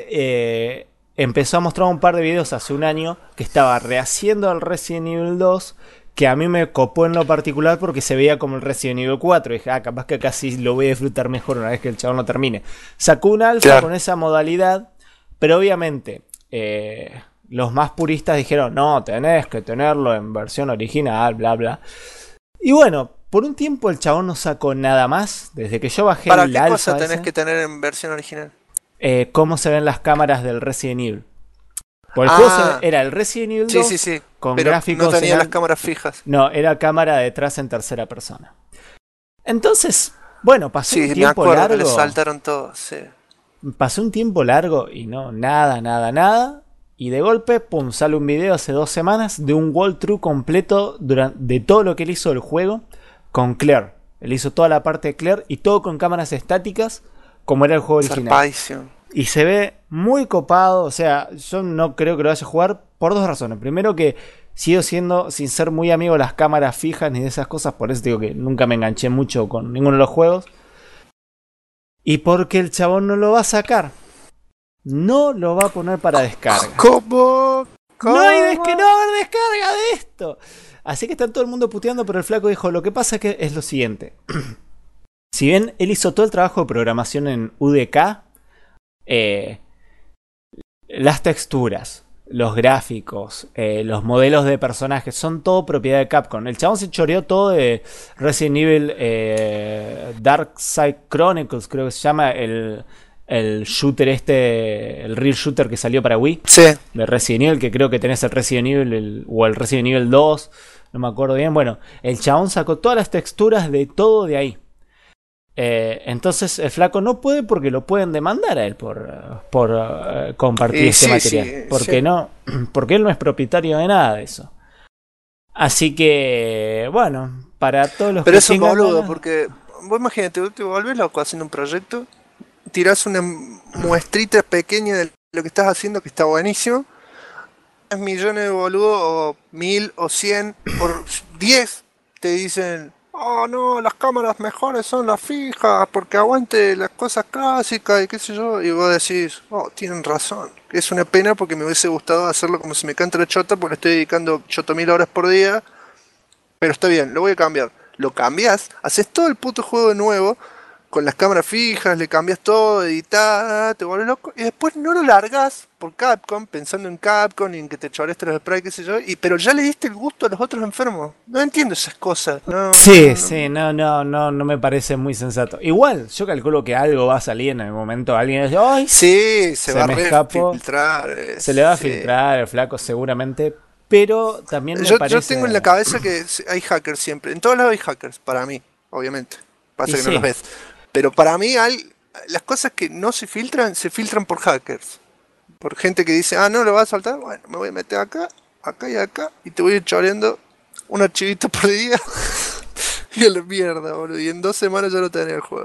empezó a mostrar un par de videos hace un año que estaba rehaciendo el Resident Evil 2, que a mí me copó en lo particular porque se veía como el Resident Evil 4. Y dije, capaz que acá sí lo voy a disfrutar mejor una vez que el chabón lo termine. Sacó un alfa con esa modalidad, pero obviamente los más puristas dijeron, no, tenés que tenerlo en versión original, bla, bla. Y bueno, por un tiempo el chabón no sacó nada más. Desde que yo bajé ¿Para el qué alfa cosa tenés ese, que tener en versión original? cómo se ven las cámaras del Resident Evil. Por el juego era el Resident Evil 2 sí. con Pero gráficos... no tenía las cámaras fijas. No, era cámara detrás en tercera persona. Entonces, bueno, pasó un Sí, me tiempo acuerdo que le largo. saltaron todos, sí. Pasó un tiempo largo y no, nada. Y de golpe, pum, sale un video hace 2 semanas de un walkthrough completo de todo lo que él hizo del juego con Claire. Él hizo toda la parte de Claire y todo con cámaras estáticas como era el juego original. Zarpadísimo. Y se ve muy copado. O sea, yo no creo que lo vaya a jugar por 2 razones. Primero que sigo siendo, sin ser muy amigo de las cámaras fijas ni de esas cosas. Por eso digo que nunca me enganché mucho con ninguno de los juegos. Y porque el chabón no lo va a sacar. No lo va a poner para descarga. ¿Cómo? No va a haber descarga de esto. Así que está todo el mundo puteando, pero el flaco dijo, lo que pasa es lo siguiente. Si bien él hizo todo el trabajo de programación en UDK, las texturas, los gráficos, los modelos de personajes, son todo propiedad de Capcom. El chabón se choreó todo de Resident Evil Dark Side Chronicles, creo que se llama el shooter el real shooter que salió para Wii. Sí. De Resident Evil, que creo que tenés el Resident Evil o el Resident Evil 2, no me acuerdo bien. Bueno, el chabón sacó todas las texturas de todo de ahí. Entonces el flaco no puede porque lo pueden demandar a él por compartir este material. Porque él no es propietario de nada de eso. Así que, bueno, para todos los Pero que eso es tengan boludo, ganas... porque vos imagínate, vos te volvés loco haciendo un proyecto, tirás una muestrita pequeña de lo que estás haciendo que está buenísimo, es millones de boludos, o 1000 o 100 o 10 te dicen, oh no, las cámaras mejores son las fijas, porque aguante las cosas clásicas y qué sé yo, y vos decís, oh, tienen razón, es una pena porque me hubiese gustado hacerlo como se me canta la chota, porque le estoy dedicando 8000 horas por día, pero está bien, lo voy a cambiar. Lo cambias, haces todo el puto juego de nuevo, con las cámaras fijas, le cambias todo, editas, te vuelves loco, y después no lo largas por Capcom, pensando en Capcom y en que te choraste los sprites, qué sé yo, pero ya le diste el gusto a los otros enfermos. No entiendo esas cosas. No me parece muy sensato. Igual, yo calculo que algo va a salir en el momento. Alguien dice, ¡ay! Sí, se va a escapó. filtrar. Se le va a filtrar el flaco seguramente. Pero también me parece... Yo tengo en la cabeza que hay hackers siempre. En todos lados hay hackers, para mí, obviamente. Pasa que no los ves. Pero para mí las cosas que no se filtran por hackers. Por gente que dice, no lo vas a soltar, bueno, me voy a meter acá, acá y acá, y te voy a ir choreando un archivito por día. Y a la mierda, boludo. Y en 2 semanas ya lo tenés el juego.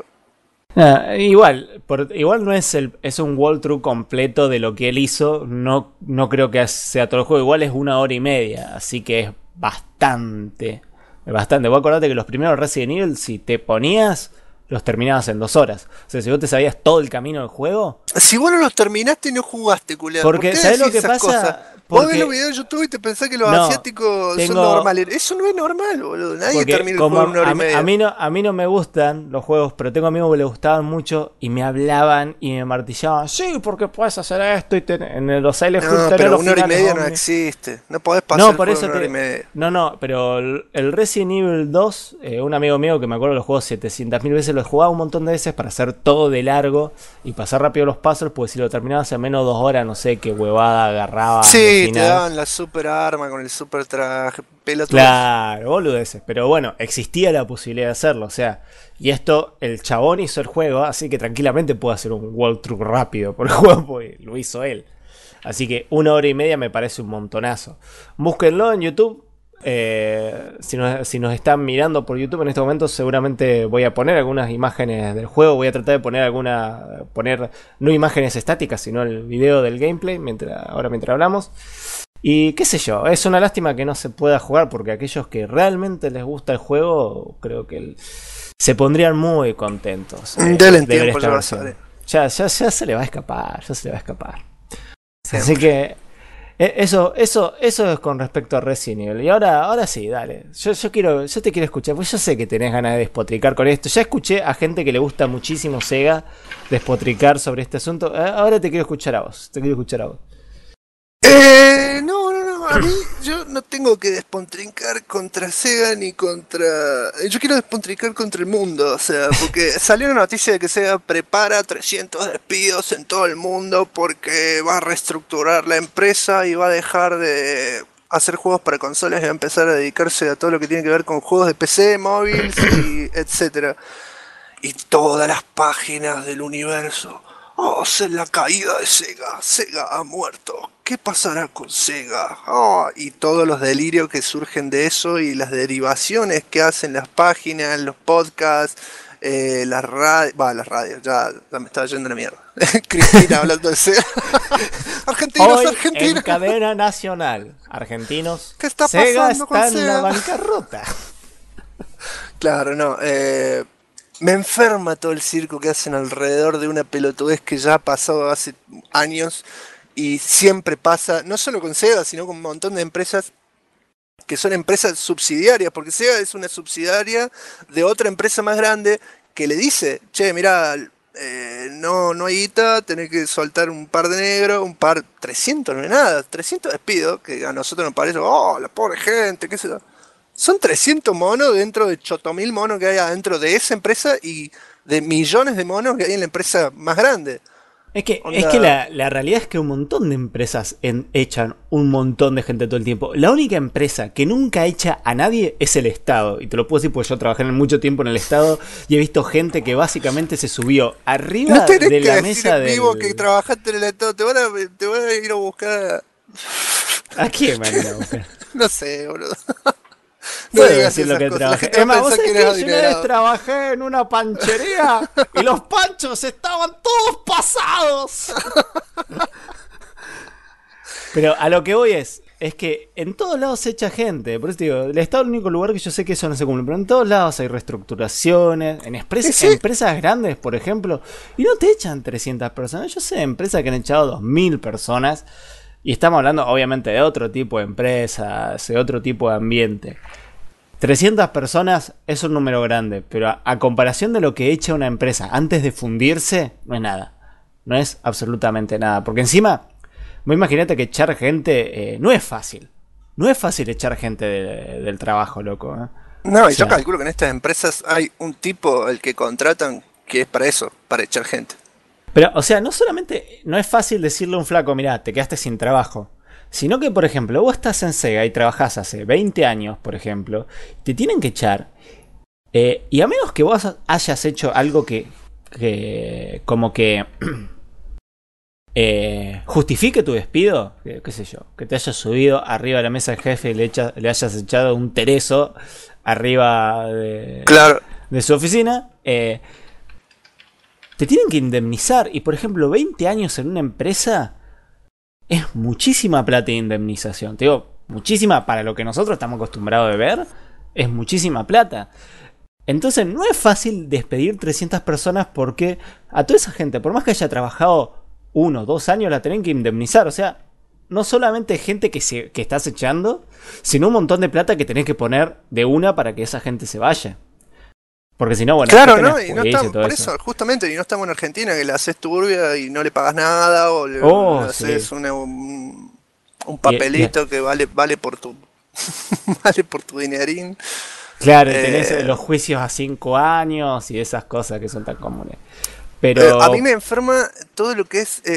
Igual no es un walkthrough completo de lo que él hizo. No creo que sea todo el juego. Igual es 1 hora y media. Así que es bastante. Bastante. Vos acordate que los primeros Resident Evil, si te ponías, los terminabas en 2 horas. O sea, si vos te sabías todo el camino del juego. Si vos no los terminaste y no jugaste, culiado. Porque, ¿sabés lo que pasa? Cosas? Vos ves los videos de YouTube y te pensás que los asiáticos son normales. Eso no es normal, boludo. Nadie termina el juego en 1 hora y media. A mí no me gustan los juegos, pero tengo amigos que les gustaban mucho y me hablaban y me martillaban. Sí, porque puedes hacer esto y en los Silent Hill. No, pero 1 hora y media no existe. No podés pasar por eso 1 hora y media. No, pero el Resident Evil 2, un amigo mío que me acuerdo los juegos 700.000 veces, los jugaba un montón de veces para hacer todo de largo y pasar rápido los puzzles, porque si lo terminabas en menos de 2 horas, no sé qué huevada agarraba. Sí, te daban la super arma con el super traje, pelotudo. Claro, boludeces. Pero bueno, existía la posibilidad de hacerlo. O sea, y esto, el chabón hizo el juego, así que tranquilamente puede hacer un walkthrough rápido por el juego, porque lo hizo él. Así que 1 hora y media me parece un montonazo. Búsquenlo en YouTube. Si nos están mirando por YouTube en este momento, seguramente voy a poner algunas imágenes del juego. Voy a tratar de poner no imágenes estáticas, sino el video del gameplay mientras hablamos. Y qué sé yo, es una lástima que no se pueda jugar, porque aquellos que realmente les gusta el juego, creo que se pondrían muy contentos. Dale en tiempo, ya se le va a escapar, Así que eso es con respecto a Resident Evil. Y ahora sí, dale. Yo te quiero escuchar, porque yo sé que tenés ganas de despotricar con esto. Ya escuché a gente que le gusta muchísimo Sega despotricar sobre este asunto. Ahora te quiero escuchar a vos. No. A mí, yo no tengo que despotricar contra Sega ni contra. Yo quiero despotricar contra el mundo, o sea, porque salió una noticia de que Sega prepara 300 despidos en todo el mundo porque va a reestructurar la empresa y va a dejar de hacer juegos para consolas y va a empezar a dedicarse a todo lo que tiene que ver con juegos de PC, móviles y etcétera. Y todas las páginas del universo. Es la caída de Sega. Sega ha muerto. ¿Qué pasará con Sega? Y todos los delirios que surgen de eso y las derivaciones que hacen las páginas, los podcasts, las radios. Ya me estaba yendo la mierda. Cristina hablando de Sega. Argentinos. En cadena nacional. Argentinos. ¿Qué está Sega pasando con está Sega? en la bancarrota. Claro, no. Me enferma todo el circo que hacen alrededor de una pelotudez que ya ha pasado hace años y siempre pasa, no solo con Sega, sino con un montón de empresas que son empresas subsidiarias, porque Sega es una subsidiaria de otra empresa más grande que le dice, che, mirá, no hay guita, tenés que soltar un par de negros, 300 no es nada, 300 despidos, que a nosotros nos parece, la pobre gente, qué sé yo. Son 300 monos dentro de 8.000 monos que hay adentro de esa empresa y de millones de monos que hay en la empresa más grande. Es que la realidad es que un montón de empresas echan un montón de gente todo el tiempo. La única empresa que nunca echa a nadie es el Estado. Y te lo puedo decir porque yo trabajé mucho tiempo en el Estado y he visto gente que básicamente se subió arriba de la mesa de. Vivo que trabajaste en el Estado. Te van a ir a buscar. ¿A quién me van a ir a buscar? No sé, boludo. No digas decir lo que trabajé. Es más, vos sabés que yo una vez trabajé en una panchería y los panchos estaban todos pasados. Pero a lo que voy es que en todos lados se echa gente. Por eso te digo, el Estado es el único lugar que yo sé que eso no se cumple. Pero en todos lados hay reestructuraciones. En empresas grandes, por ejemplo. Y no te echan 300 personas. Yo sé de empresas que han echado 2.000 personas. Y estamos hablando obviamente de otro tipo de empresas, de otro tipo de ambiente. 300 personas es un número grande, pero a comparación de lo que echa una empresa antes de fundirse, no es nada. No es absolutamente nada. Porque encima, imagínate que echar gente no es fácil. No es fácil echar gente del trabajo, loco. No, y yo calculo que en estas empresas hay un tipo, el que contratan, que es para eso, para echar gente. Pero, o sea, no solamente no es fácil decirle a un flaco, mirá, te quedaste sin trabajo, sino que, por ejemplo, vos estás en Sega y trabajás hace 20 años, por ejemplo, te tienen que echar, y a menos que vos hayas hecho algo que como que justifique tu despido, qué sé yo, que te hayas subido arriba de la mesa del jefe y le hayas echado un tereso arriba Claro. de su oficina, te tienen que indemnizar. Y por ejemplo, 20 años en una empresa es muchísima plata de indemnización. Te digo, muchísima para lo que nosotros estamos acostumbrados a ver, es muchísima plata. Entonces no es fácil despedir 300 personas porque a toda esa gente, por más que haya trabajado 1 o 2 años, la tienen que indemnizar. O sea, no solamente gente que estás echando, sino un montón de plata que tenés que poner de una para que esa gente se vaya. Porque si no, bueno, claro, ¿no? Y no estamos, por eso, justamente, y no estamos en Argentina, que le haces turbia y no le pagas nada, o le haces sí. un papelito que vale por tu vale por tu dinerín. Claro, tenés los juicios a 5 años y esas cosas que son tan comunes. Pero a mí me enferma todo lo que es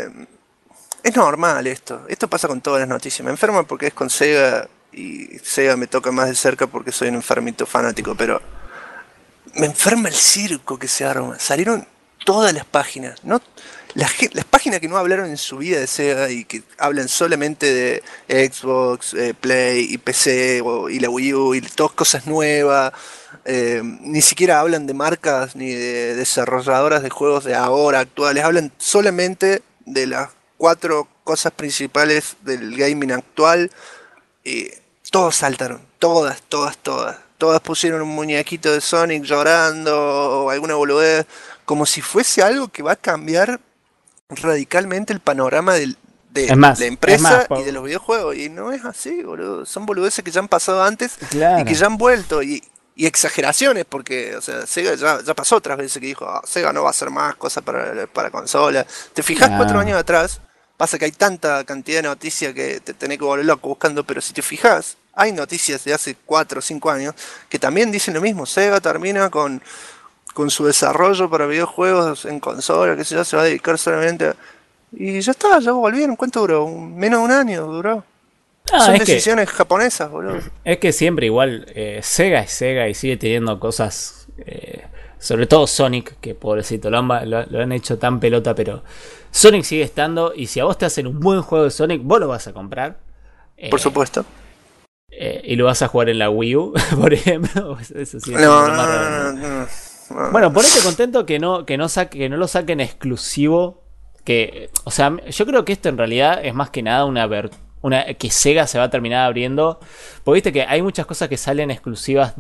normal esto. Esto pasa con todas las noticias. Me enferma porque es con Sega y Sega me toca más de cerca porque soy un enfermito fanático, pero me enferma el circo que se arma. Salieron todas las páginas, ¿no? Las páginas que no hablaron en su vida de Sega y que hablan solamente de Xbox, Play y PC y la Wii U y todas cosas nuevas. Ni siquiera hablan de marcas ni de desarrolladoras de juegos de ahora, actuales. Hablan solamente de las 4 cosas principales del gaming actual. Todos saltaron, todas. Todas pusieron un muñequito de Sonic llorando o alguna boludez, como si fuese algo que va a cambiar radicalmente el panorama de la empresa y de los videojuegos. Y no es así, boludo. Son boludeces que ya han pasado antes, claro, y que ya han vuelto. Y exageraciones, porque, o sea, Sega ya pasó otras veces que dijo, Sega no va a hacer más cosas para consola. Te fijas 4 años atrás, pasa que hay tanta cantidad de noticias que te tenés que volver loco buscando, pero si te fijas, hay noticias de hace 4 o 5 años que también dicen lo mismo. Sega termina con su desarrollo para videojuegos en consola, que se va a dedicar solamente y ya está, ya volvieron. ¿Cuánto duró? Menos de un año duró. Son decisiones japonesas, boludo. Es que siempre igual, Sega es Sega y sigue teniendo cosas, sobre todo Sonic, que pobrecito, lo han hecho tan pelota, pero Sonic sigue estando, y si a vos te hacen un buen juego de Sonic, vos lo vas a comprar. Por supuesto. Y lo vas a jugar en la Wii U, por ejemplo. Eso sí, no. Bueno, ponete contento que no lo saquen exclusivo. O sea, yo creo que esto en realidad es más que nada que Sega se va a terminar abriendo. Porque viste que hay muchas cosas que salen exclusivas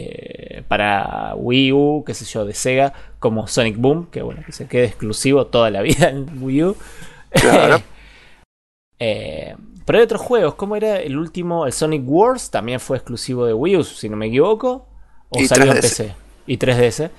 para Wii U, qué sé yo, de Sega, como Sonic Boom, que bueno, que se quede exclusivo toda la vida en Wii U. Claro. Pero hay otros juegos, ¿cómo era el último? El Sonic Wars también fue exclusivo de Wii U, si no me equivoco. O y salió 3DS. en PC. Y 3DS.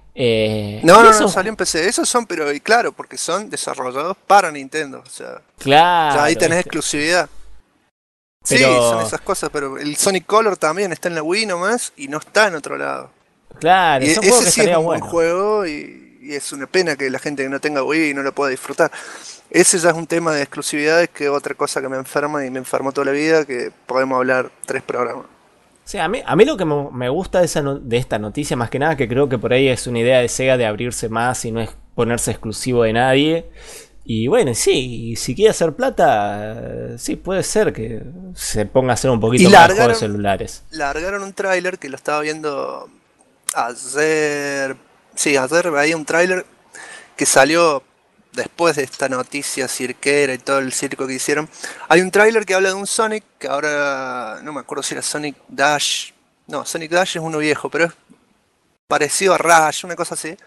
No, salió en PC. Esos son, pero y claro, porque son desarrollados para Nintendo. O sea, claro, ya ahí tenés exclusividad. Sí, son esas cosas, pero el Sonic Color también está en la Wii nomás y no está en otro lado. Claro, y son ese juegos que sí es un bueno. buen juego y es una pena que la gente que no tenga Wii no lo pueda disfrutar. Ese ya es un tema de exclusividades, que es otra cosa que me enferma y me enfermó toda la vida, que podemos hablar 3 programas. Sí, a mí lo que me gusta de esta noticia, más que nada, que creo que por ahí es una idea de Sega de abrirse más y no es ponerse exclusivo de nadie. Y bueno, sí, si quiere hacer plata, sí, puede ser que se ponga a hacer un poquito más de juegos celulares. Largaron un tráiler que lo estaba viendo ayer. Sí, ayer veía un tráiler que salió después de esta noticia cirquera y todo el circo que hicieron. Hay un tráiler que habla de un Sonic, que ahora no me acuerdo si era Sonic Dash. No, Sonic Dash es uno viejo, pero es parecido a Rush, una cosa así.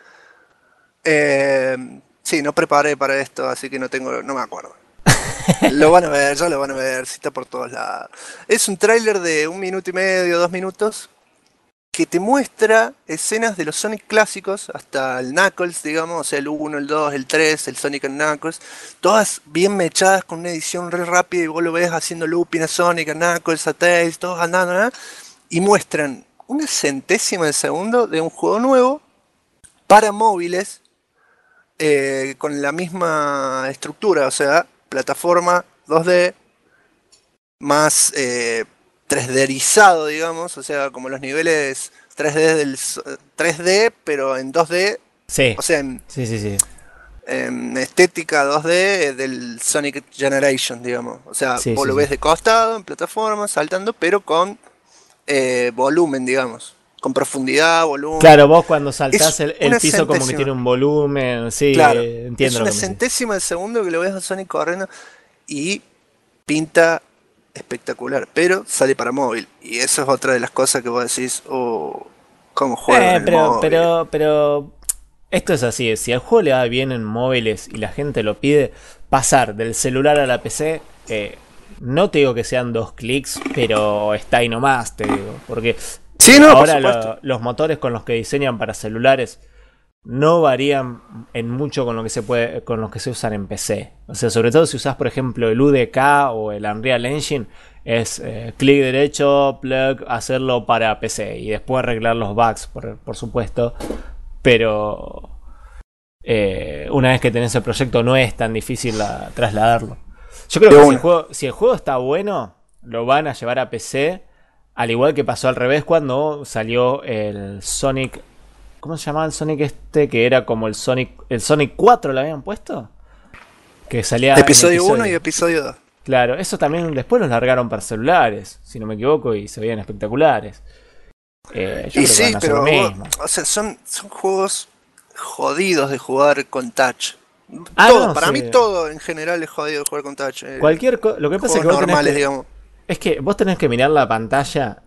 Sí, no preparé para esto, así que no me acuerdo. Lo van a ver, ya lo van a ver, si está por todos lados. Es un tráiler de 1 minuto y medio, 2 minutos, que te muestra escenas de los Sonic clásicos, hasta el Knuckles, digamos, o sea, el 1, el 2, el 3, el Sonic and Knuckles, todas bien mechadas con una edición re rápida, y vos lo ves haciendo looping a Sonic, a Knuckles, a Tails, todos andando, ¿no? Y muestran una centésima de segundo de un juego nuevo para móviles, con la misma estructura, o sea, plataforma 2D, más 3Dizado, digamos, o sea, como los niveles 3D 3D, pero en 2D. Sí. O sea, sí. estética 2D del Sonic Generation, digamos. O sea, Sí, vos sí, lo sí. ves de costado, en plataforma, saltando, pero con volumen, digamos. Con profundidad, Claro, volumen. vos cuando saltás Es el una piso como que tiene centésima. un volumen, sí, Claro, es entiendo lo una que me decís. centésima de segundo que lo ves a Sonic corriendo y pinta espectacular, pero sale para móvil. Y eso es otra de las cosas que vos decís, oh, ¿cómo juego en el móvil? Pero esto es así, si al juego le va bien en móviles y la gente lo pide, pasar del celular a la PC, no te digo que sean 2 clics, pero está ahí nomás, te digo. Porque Sí, no, por ahora supuesto. los motores con los que diseñan para celulares no varían en mucho con lo que se puede, con los que se usan en PC. O sea, sobre todo si usas, por ejemplo, el UDK o el Unreal Engine, es clic derecho, plug, hacerlo para PC y después arreglar los bugs, por supuesto. Pero una vez que tenés el proyecto no es tan difícil trasladarlo. Yo creo De que una. si el juego está bueno, lo van a llevar a PC. Al igual que pasó al revés cuando salió el Sonic. ¿Cómo se llamaba el Sonic este? Que era como el Sonic. ¿El Sonic 4 lo habían puesto? Que salía en Episodio uno y episodio. episodio 2. Claro, eso también después los largaron para celulares, si no me equivoco, y se veían espectaculares. Yo Y creo que van sí, a hacer lo pero mismo. o sea, son juegos jodidos de jugar con touch. Ah, Todo, no, para sí. mí todo en general es jodido de jugar con touch. Lo que pasa es Juegos que vos tenés normales, que. digamos. Es que vos tenés que mirar la pantalla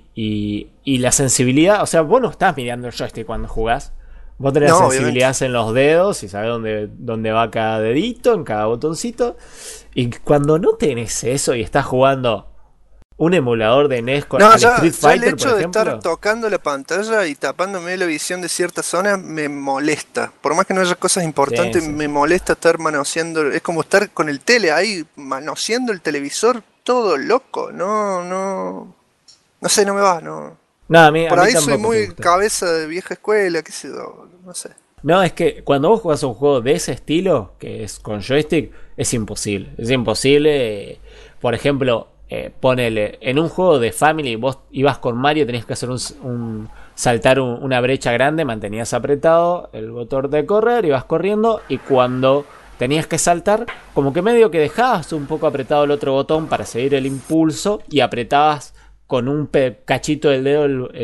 y la sensibilidad. O sea, vos no estás mirando el joystick cuando jugás. Vos tenés No, obviamente. sensibilidad en los dedos y sabés dónde va cada dedito, en cada botoncito. Y cuando no tenés eso y estás jugando un emulador de NES No, al ya, Street ya el Fighter, por hecho de estar ejemplo. tocando la pantalla y tapándome la visión de ciertas zonas me molesta. Por más que no haya cosas Sí, importantes, sí, me sí. molesta estar manoseando. Es como estar con el tele ahí, manoseando el televisor todo loco. No, no. No sé, no me va, no. No, a Por mí ahí soy tampoco me muy gusta. cabeza de vieja escuela, qué sé yo, no sé. No, es que cuando vos jugás un juego de ese estilo, que es con joystick, es imposible. Es imposible. Por ejemplo, ponele, en un juego de Family, vos ibas con Mario, tenías que hacer saltar una brecha grande, mantenías apretado el botón de correr, ibas corriendo, y cuando tenías que saltar, como que medio que dejabas un poco apretado el otro botón para seguir el impulso, y apretabas con un cachito del dedo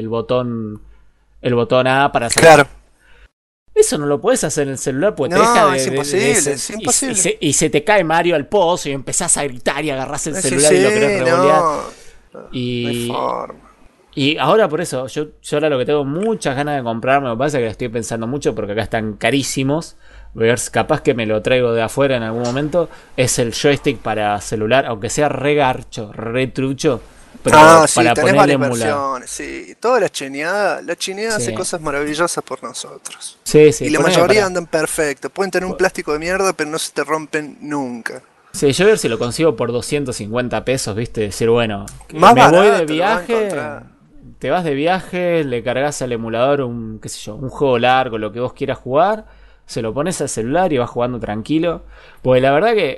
el botón A para Claro. saltar. Eso no lo podés hacer en el celular porque te deja No, es imposible, es imposible. y se te cae Mario al pozo y empezás a gritar y agarrás el Sí, celular y lo querés sí, revolear. no. No hay Y, forma. y ahora por eso, yo ahora lo que tengo muchas ganas de comprarme, me pasa que estoy pensando mucho porque acá están carísimos. Voy a ver, capaz que me lo traigo de afuera en algún momento. Es el joystick para celular, aunque sea re garcho, re trucho, pero Ah, sí, para tenés ponerle varias emulador. versiones, sí. Toda la chineada hace Sí, cosas maravillosas por nosotros. sí, sí, Y la poneme mayoría para. andan perfectos. Pueden tener un plástico de mierda, pero no se te rompen nunca. Sí, yo a ver si lo consigo por 250 pesos, ¿viste? Decir, bueno, Más me voy de barato lo vas a viaje, encontrar. te vas de viaje, le cargas al emulador un, qué sé yo, un juego largo, lo que vos quieras jugar, se lo pones al celular y vas jugando tranquilo. Porque la verdad que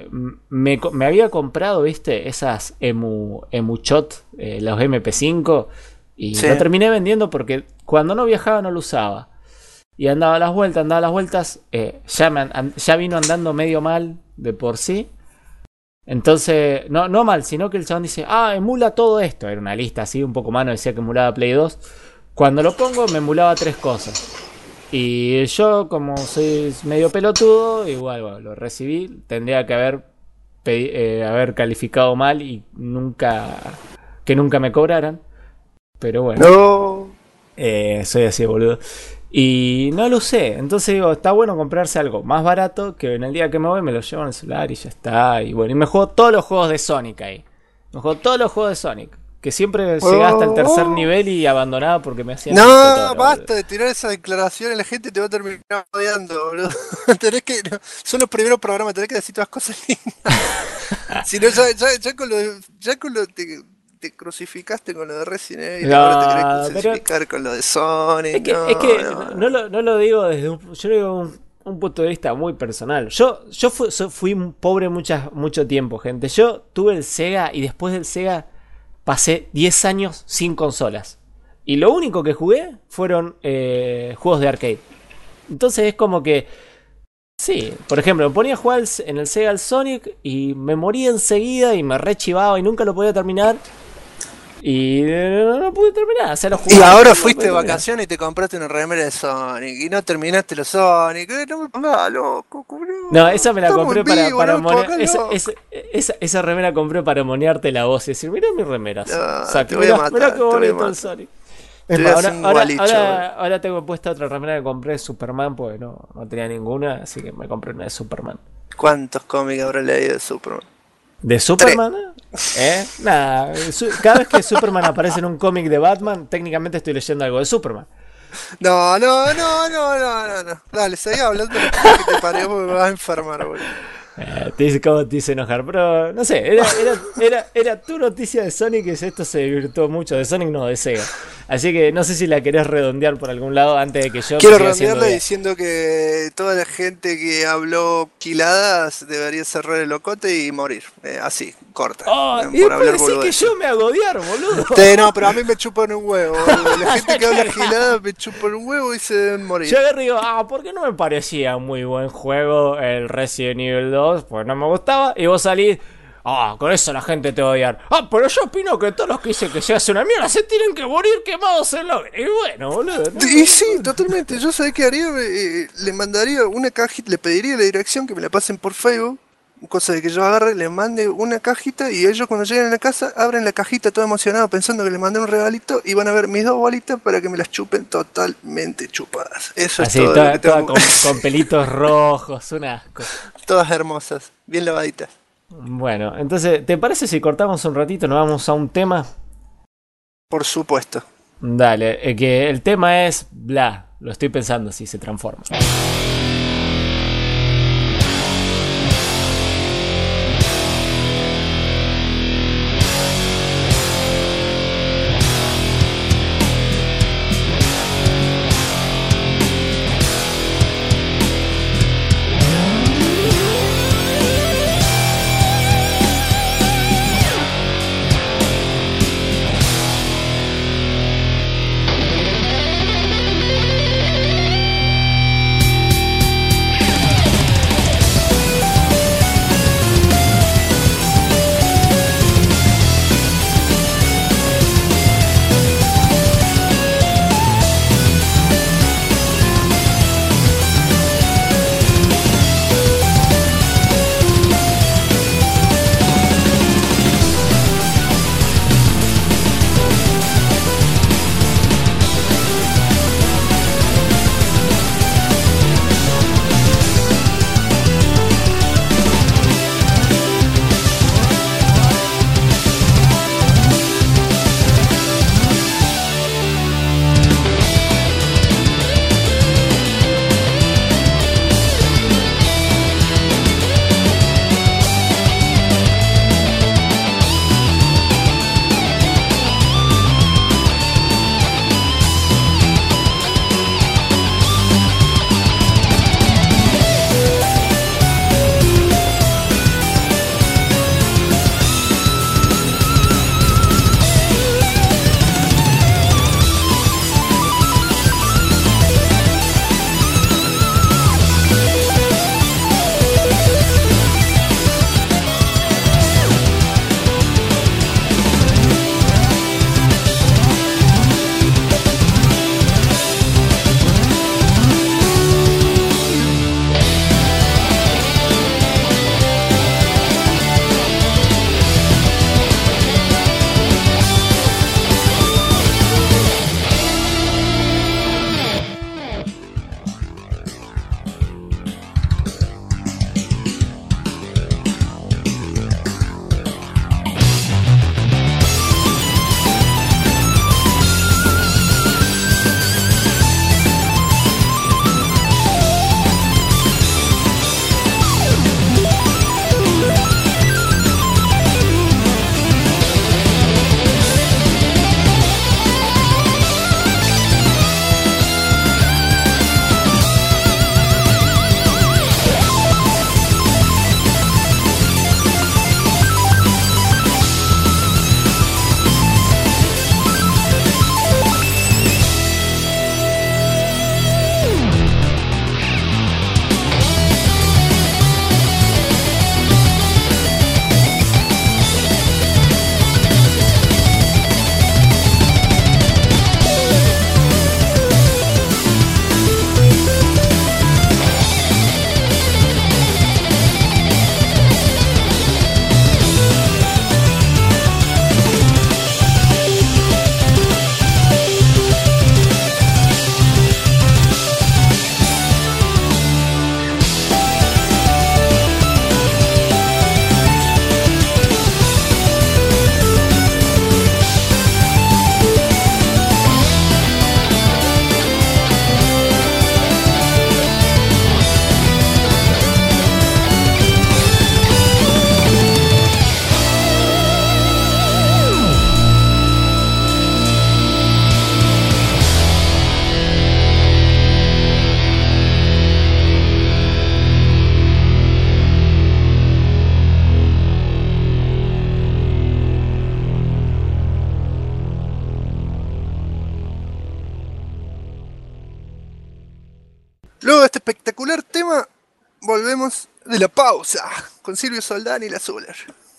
me había comprado, ¿viste? Esas emuchot, los MP5, y Sí. lo terminé vendiendo porque cuando no viajaba no lo usaba. Y andaba a las vueltas, ya vino andando medio mal de por sí. Entonces, no mal, sino que el chabón dice, emula todo esto. Era una lista así, un poco mano, decía que emulaba Play 2. Cuando lo pongo, me emulaba 3 cosas. Y yo, como soy medio pelotudo, igual, bueno, lo recibí. Tendría que haber calificado mal y que nunca me cobraran. Pero bueno. No. Soy así, boludo. Y no lo usé. Entonces digo, está bueno comprarse algo más barato que en el día que me voy me lo llevo en el celular y ya está. Y bueno, y me juego todos los juegos de Sonic ahí. Me juego todos los juegos de Sonic. Que siempre llegaba hasta el tercer Oh. nivel y abandonaba porque me hacían el No, totoro, boludo. basta de tirar esa declaración, la gente te va a terminar odiando, boludo. Tenés que, no, son los primeros programas, tenés que decir todas cosas lindas. Si no, ya con lo te crucificaste con lo de Resident Evil, ahora te querés No, pero crucificar con lo de Sonic, es que no, no. no lo digo desde yo lo digo un punto de vista muy personal. Yo fui un pobre mucho tiempo, gente. Yo tuve el Sega y después del Sega pasé 10 años sin consolas. Y lo único que jugué fueron juegos de arcade. Entonces es como que Sí, por ejemplo, me ponía a jugar en el Sega al Sonic y me moría enseguida y me rechivaba y nunca lo podía terminar. Y no pude terminar, o sea, lo jugué. Y ahora fuiste de vacaciones y te compraste una remera de Sonic y no terminaste los Sonic. No me pongas loco, cubrió. No, esa me la Estamos compré en vivo, para no me monear. pongas loco. Esa remera compré para monearte la voz y decir, mirá mi remera. No, te voy a matar, mirá qué te voy a bonito el matar. Sonic. Te voy a hacer un gualicho, Ahora tengo puesta otra remera que compré de Superman porque no tenía ninguna, así que me compré una de Superman. ¿Cuántos cómics habrá leído de Superman? ¿De Superman? Nada, cada vez que Superman aparece en un cómic de Batman, técnicamente estoy leyendo algo de Superman. No. Dale, seguí hablando de lo que te parió porque me vas a enfermar, boludo. ¿Cómo te hice enojar? Pero no sé, era tu noticia de Sonic, que esto se divirtió mucho. De Sonic no, de Sega. Así que no sé si la querés redondear por algún lado antes de que yo... Quiero redondearla diciendo que toda la gente que habló quiladas debería cerrar el locote y morir. Así, corta. Y después decir que yo me hago odiar, boludo. No, pero a mí me chupan un huevo. La gente que habla giladas me chupan un huevo y se deben morir. Yo agarré y digo, porque no me parecía muy buen juego el Resident Evil 2, pues no me gustaba, y vos salís, con eso la gente te va a odiar. Pero yo opino que todos los que dicen que se hace una mierda se tienen que morir quemados en la hoguera. Y bueno, boludo. Y sí, totalmente. Yo sabía que haría, le mandaría una cajita, le pediría la dirección que me la pasen por Facebook. Cosa de que yo agarre, le mande una cajita y ellos cuando lleguen a la casa abren la cajita todo emocionado pensando que le mandé un regalito y van a ver mis dos bolitas para que me las chupen totalmente chupadas. Eso así, es todo. Toda con pelitos rojos, un asco. Todas hermosas, bien lavaditas. Bueno, entonces, ¿te parece si cortamos un ratito, nos vamos a un tema? Por supuesto. Dale, que el tema es bla, lo estoy pensando si se transforma. Luego de este espectacular tema, volvemos de la pausa con Silvio Soldán y la Zuller.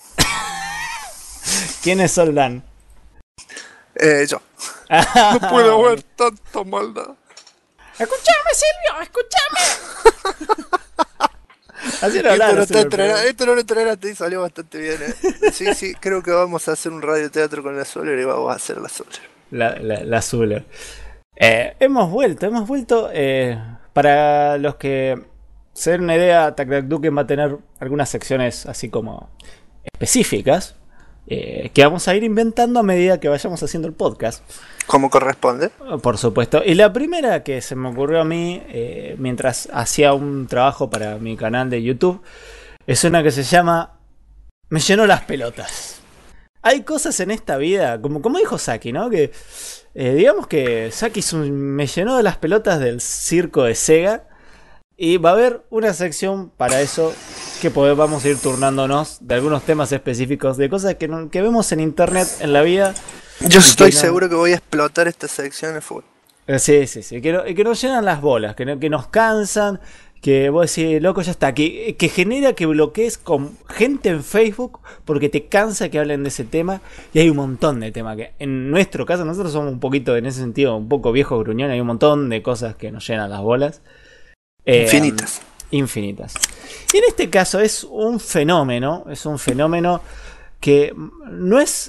¿Quién es Soldán? Yo. No puedo ver tanta maldad. ¡Escúchame, Silvio! ¡Escúchame! Así no hablar, Esto no lo entrenaste y salió bastante bien, Sí, creo que vamos a hacer un radioteatro con la Zuller y vamos a hacer la Zuller. La Zuller. Hemos vuelto. Para los que se den una idea, Tactacduken va a tener algunas secciones así como específicas que vamos a ir inventando a medida que vayamos haciendo el podcast. Como corresponde. Por supuesto. Y la primera que se me ocurrió a mí mientras hacía un trabajo para mi canal de YouTube es una que se llama Me llenó las pelotas. Hay cosas en esta vida, como dijo Saki, ¿no? Que digamos que Saki me llenó de las pelotas del circo de Sega. Y va a haber una sección para eso que vamos a ir turnándonos de algunos temas específicos, de cosas que vemos en internet, en la vida. Yo estoy seguro que voy a explotar esta sección de fútbol. Sí. Que nos llenan las bolas, que nos cansan, que vos decís, loco, ya está. Que genera que bloquees con gente en Facebook porque te cansa que hablen de ese tema. Y hay un montón de temas que, en nuestro caso, nosotros somos un poquito, en ese sentido, un poco viejos gruñones. Hay un montón de cosas que nos llenan las bolas. Infinitas. Y en este caso es un fenómeno que no es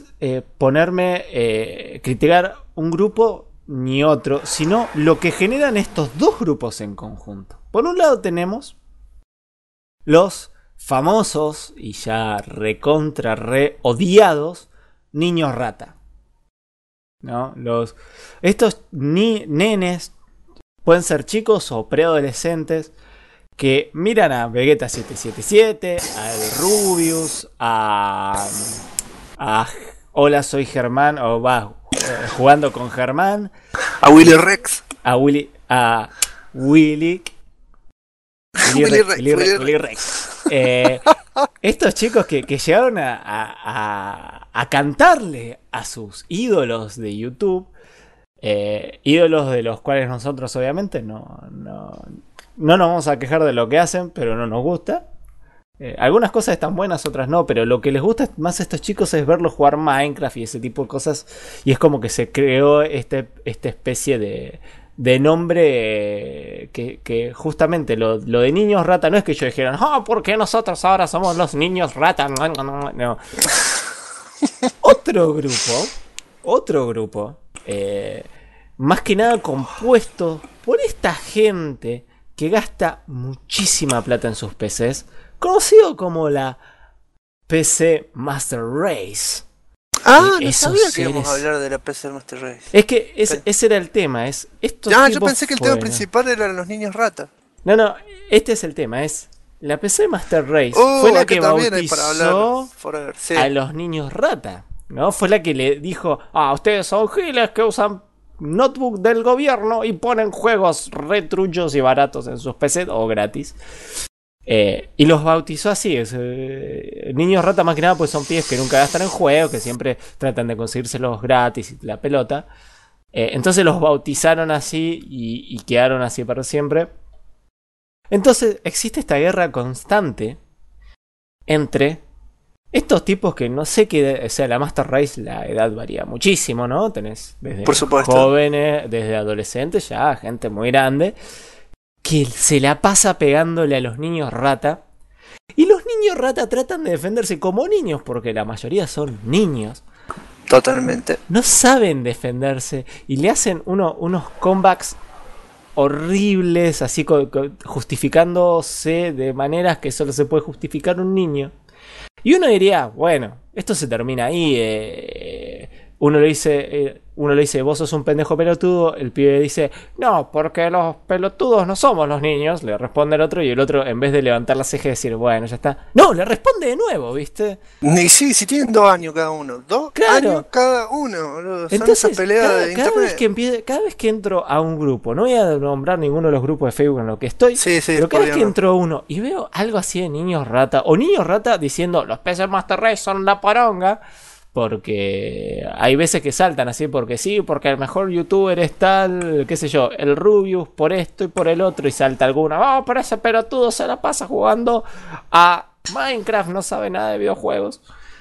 criticar un grupo ni otro, sino lo que generan estos dos grupos en conjunto. Por un lado tenemos los famosos y ya re odiados niños rata, ¿no? Estos nenes pueden ser chicos o preadolescentes que miran a Vegeta 777, al Rubius, a Hola soy Germán, o jugando con Germán, a Willy Rex, a Willy Rex. Estos chicos que llegaron a cantarle a sus ídolos de YouTube, ídolos de los cuales nosotros obviamente no nos vamos a quejar de lo que hacen, pero no nos gusta. Algunas cosas están buenas, otras no, pero lo que les gusta más a estos chicos es verlos jugar Minecraft y ese tipo de cosas, y es como que se creó esta especie de nombre que justamente lo de niños rata no es que ellos dijeran, ¿por qué nosotros ahora somos los niños rata? No. Otro grupo más que nada compuesto por esta gente que gasta muchísima plata en sus PCs, conocido como la PC Master Race. No sabía que íbamos a hablar de la PC Master Race. Es que ese era el tema. Yo pensé que el tema principal eran los niños rata. No, este es el tema, es la PC Master Race. Fue la que bautizó a los niños rata, ¿no? Fue la que le dijo, ustedes son giles que usan notebook del gobierno y ponen juegos retruchos y baratos en sus PCs o gratis. Y los bautizó así. Niños rata más que nada pues son pibes que nunca gastan en juegos, que siempre tratan de conseguírselos gratis y la pelota. Entonces los bautizaron así y quedaron así para siempre. Entonces existe esta guerra constante entre estos tipos que no sé qué, o sea, la Master Race, la edad varía muchísimo, ¿no? Tenés desde jóvenes, desde adolescentes, ya gente muy grande, que se la pasa pegándole a los niños rata. Y los niños rata tratan de defenderse como niños, porque la mayoría son niños. Totalmente. No saben defenderse y le hacen unos comebacks horribles, así justificándose de maneras que solo se puede justificar un niño. Y uno diría, bueno, esto se termina ahí. Uno le dice, vos sos un pendejo pelotudo. El pibe dice, no, porque los pelotudos no somos los niños. Le responde el otro, y el otro, en vez de levantar la ceja y decir, bueno, ya está, no, le responde de nuevo, ¿viste? Y sí, si tienen 2 años cada uno. 2 años cada uno. Entonces, cada vez que entro a un grupo, no voy a nombrar ninguno de los grupos de Facebook en los que estoy, pero cada vez que entro a uno y veo algo así de niños rata, o niños rata diciendo, los PC Master Race son la poronga, porque hay veces que saltan así porque sí, porque el mejor youtuber es tal, qué sé yo, el Rubius por esto y por el otro, y salta alguna, pero ese pelotudo se la pasa jugando a Minecraft, no sabe nada de videojuegos.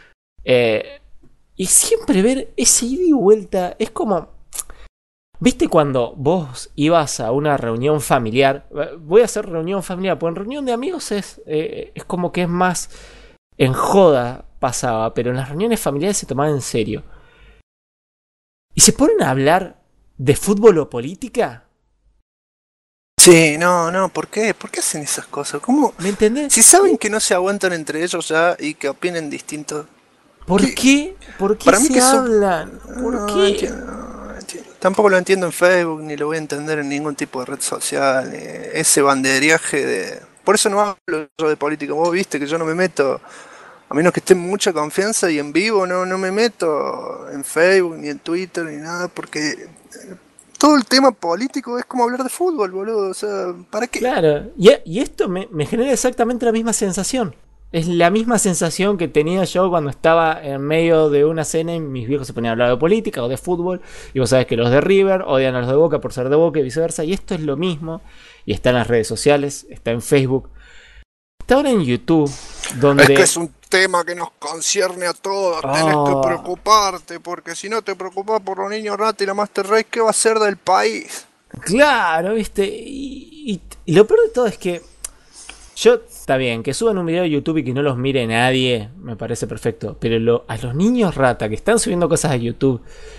Y siempre ver ese ida y vuelta es como... ¿Viste cuando vos ibas a una reunión familiar? Voy a hacer reunión familiar, porque en reunión de amigos es como que es más en joda pasaba, pero en las reuniones familiares se tomaba en serio. ¿Y se ponen a hablar de fútbol o política? Sí, no, ¿por qué? ¿Por qué hacen esas cosas? ¿Cómo? ¿Me entendés? Si saben que no se aguantan entre ellos ya y que opinen distinto. ¿Por qué? ¿Por qué Para mí se que hablan? ¿Por no, qué? no entiendo. Tampoco lo entiendo en Facebook, ni lo voy a entender en ningún tipo de red social. Ese banderiaje de... Por eso no hablo yo de política. Vos viste que yo no me meto, a menos que esté en mucha confianza y en vivo, no me meto en Facebook, ni en Twitter, ni nada, porque todo el tema político es como hablar de fútbol, boludo. O sea, ¿para qué? Claro, y esto me genera exactamente la misma sensación. Es la misma sensación que tenía yo cuando estaba en medio de una cena y mis viejos se ponían a hablar de política o de fútbol. Y vos sabés que los de River odian a los de Boca por ser de Boca y viceversa. Y esto es lo mismo. Y está en las redes sociales, está en Facebook. Está ahora en YouTube, donde... Es que es un tema que nos concierne a todos. Tenés que preocuparte, porque si no te preocupas por los niños rata y la Master Race, ¿qué va a ser del país? Claro, viste. Y lo peor de todo es que yo, está bien, que suban un video de YouTube y que no los mire nadie, me parece perfecto. Pero a los niños rata que están subiendo cosas a YouTube,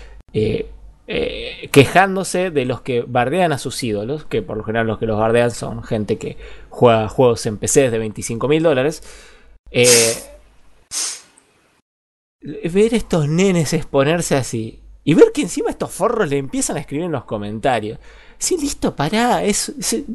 quejándose de los que bardean a sus ídolos, que por lo general los que los bardean son gente que juega juegos en PCs de $25.000. Ver estos nenes exponerse así y ver que encima estos forros le empiezan a escribir en los comentarios. Sí, listo, pará. Es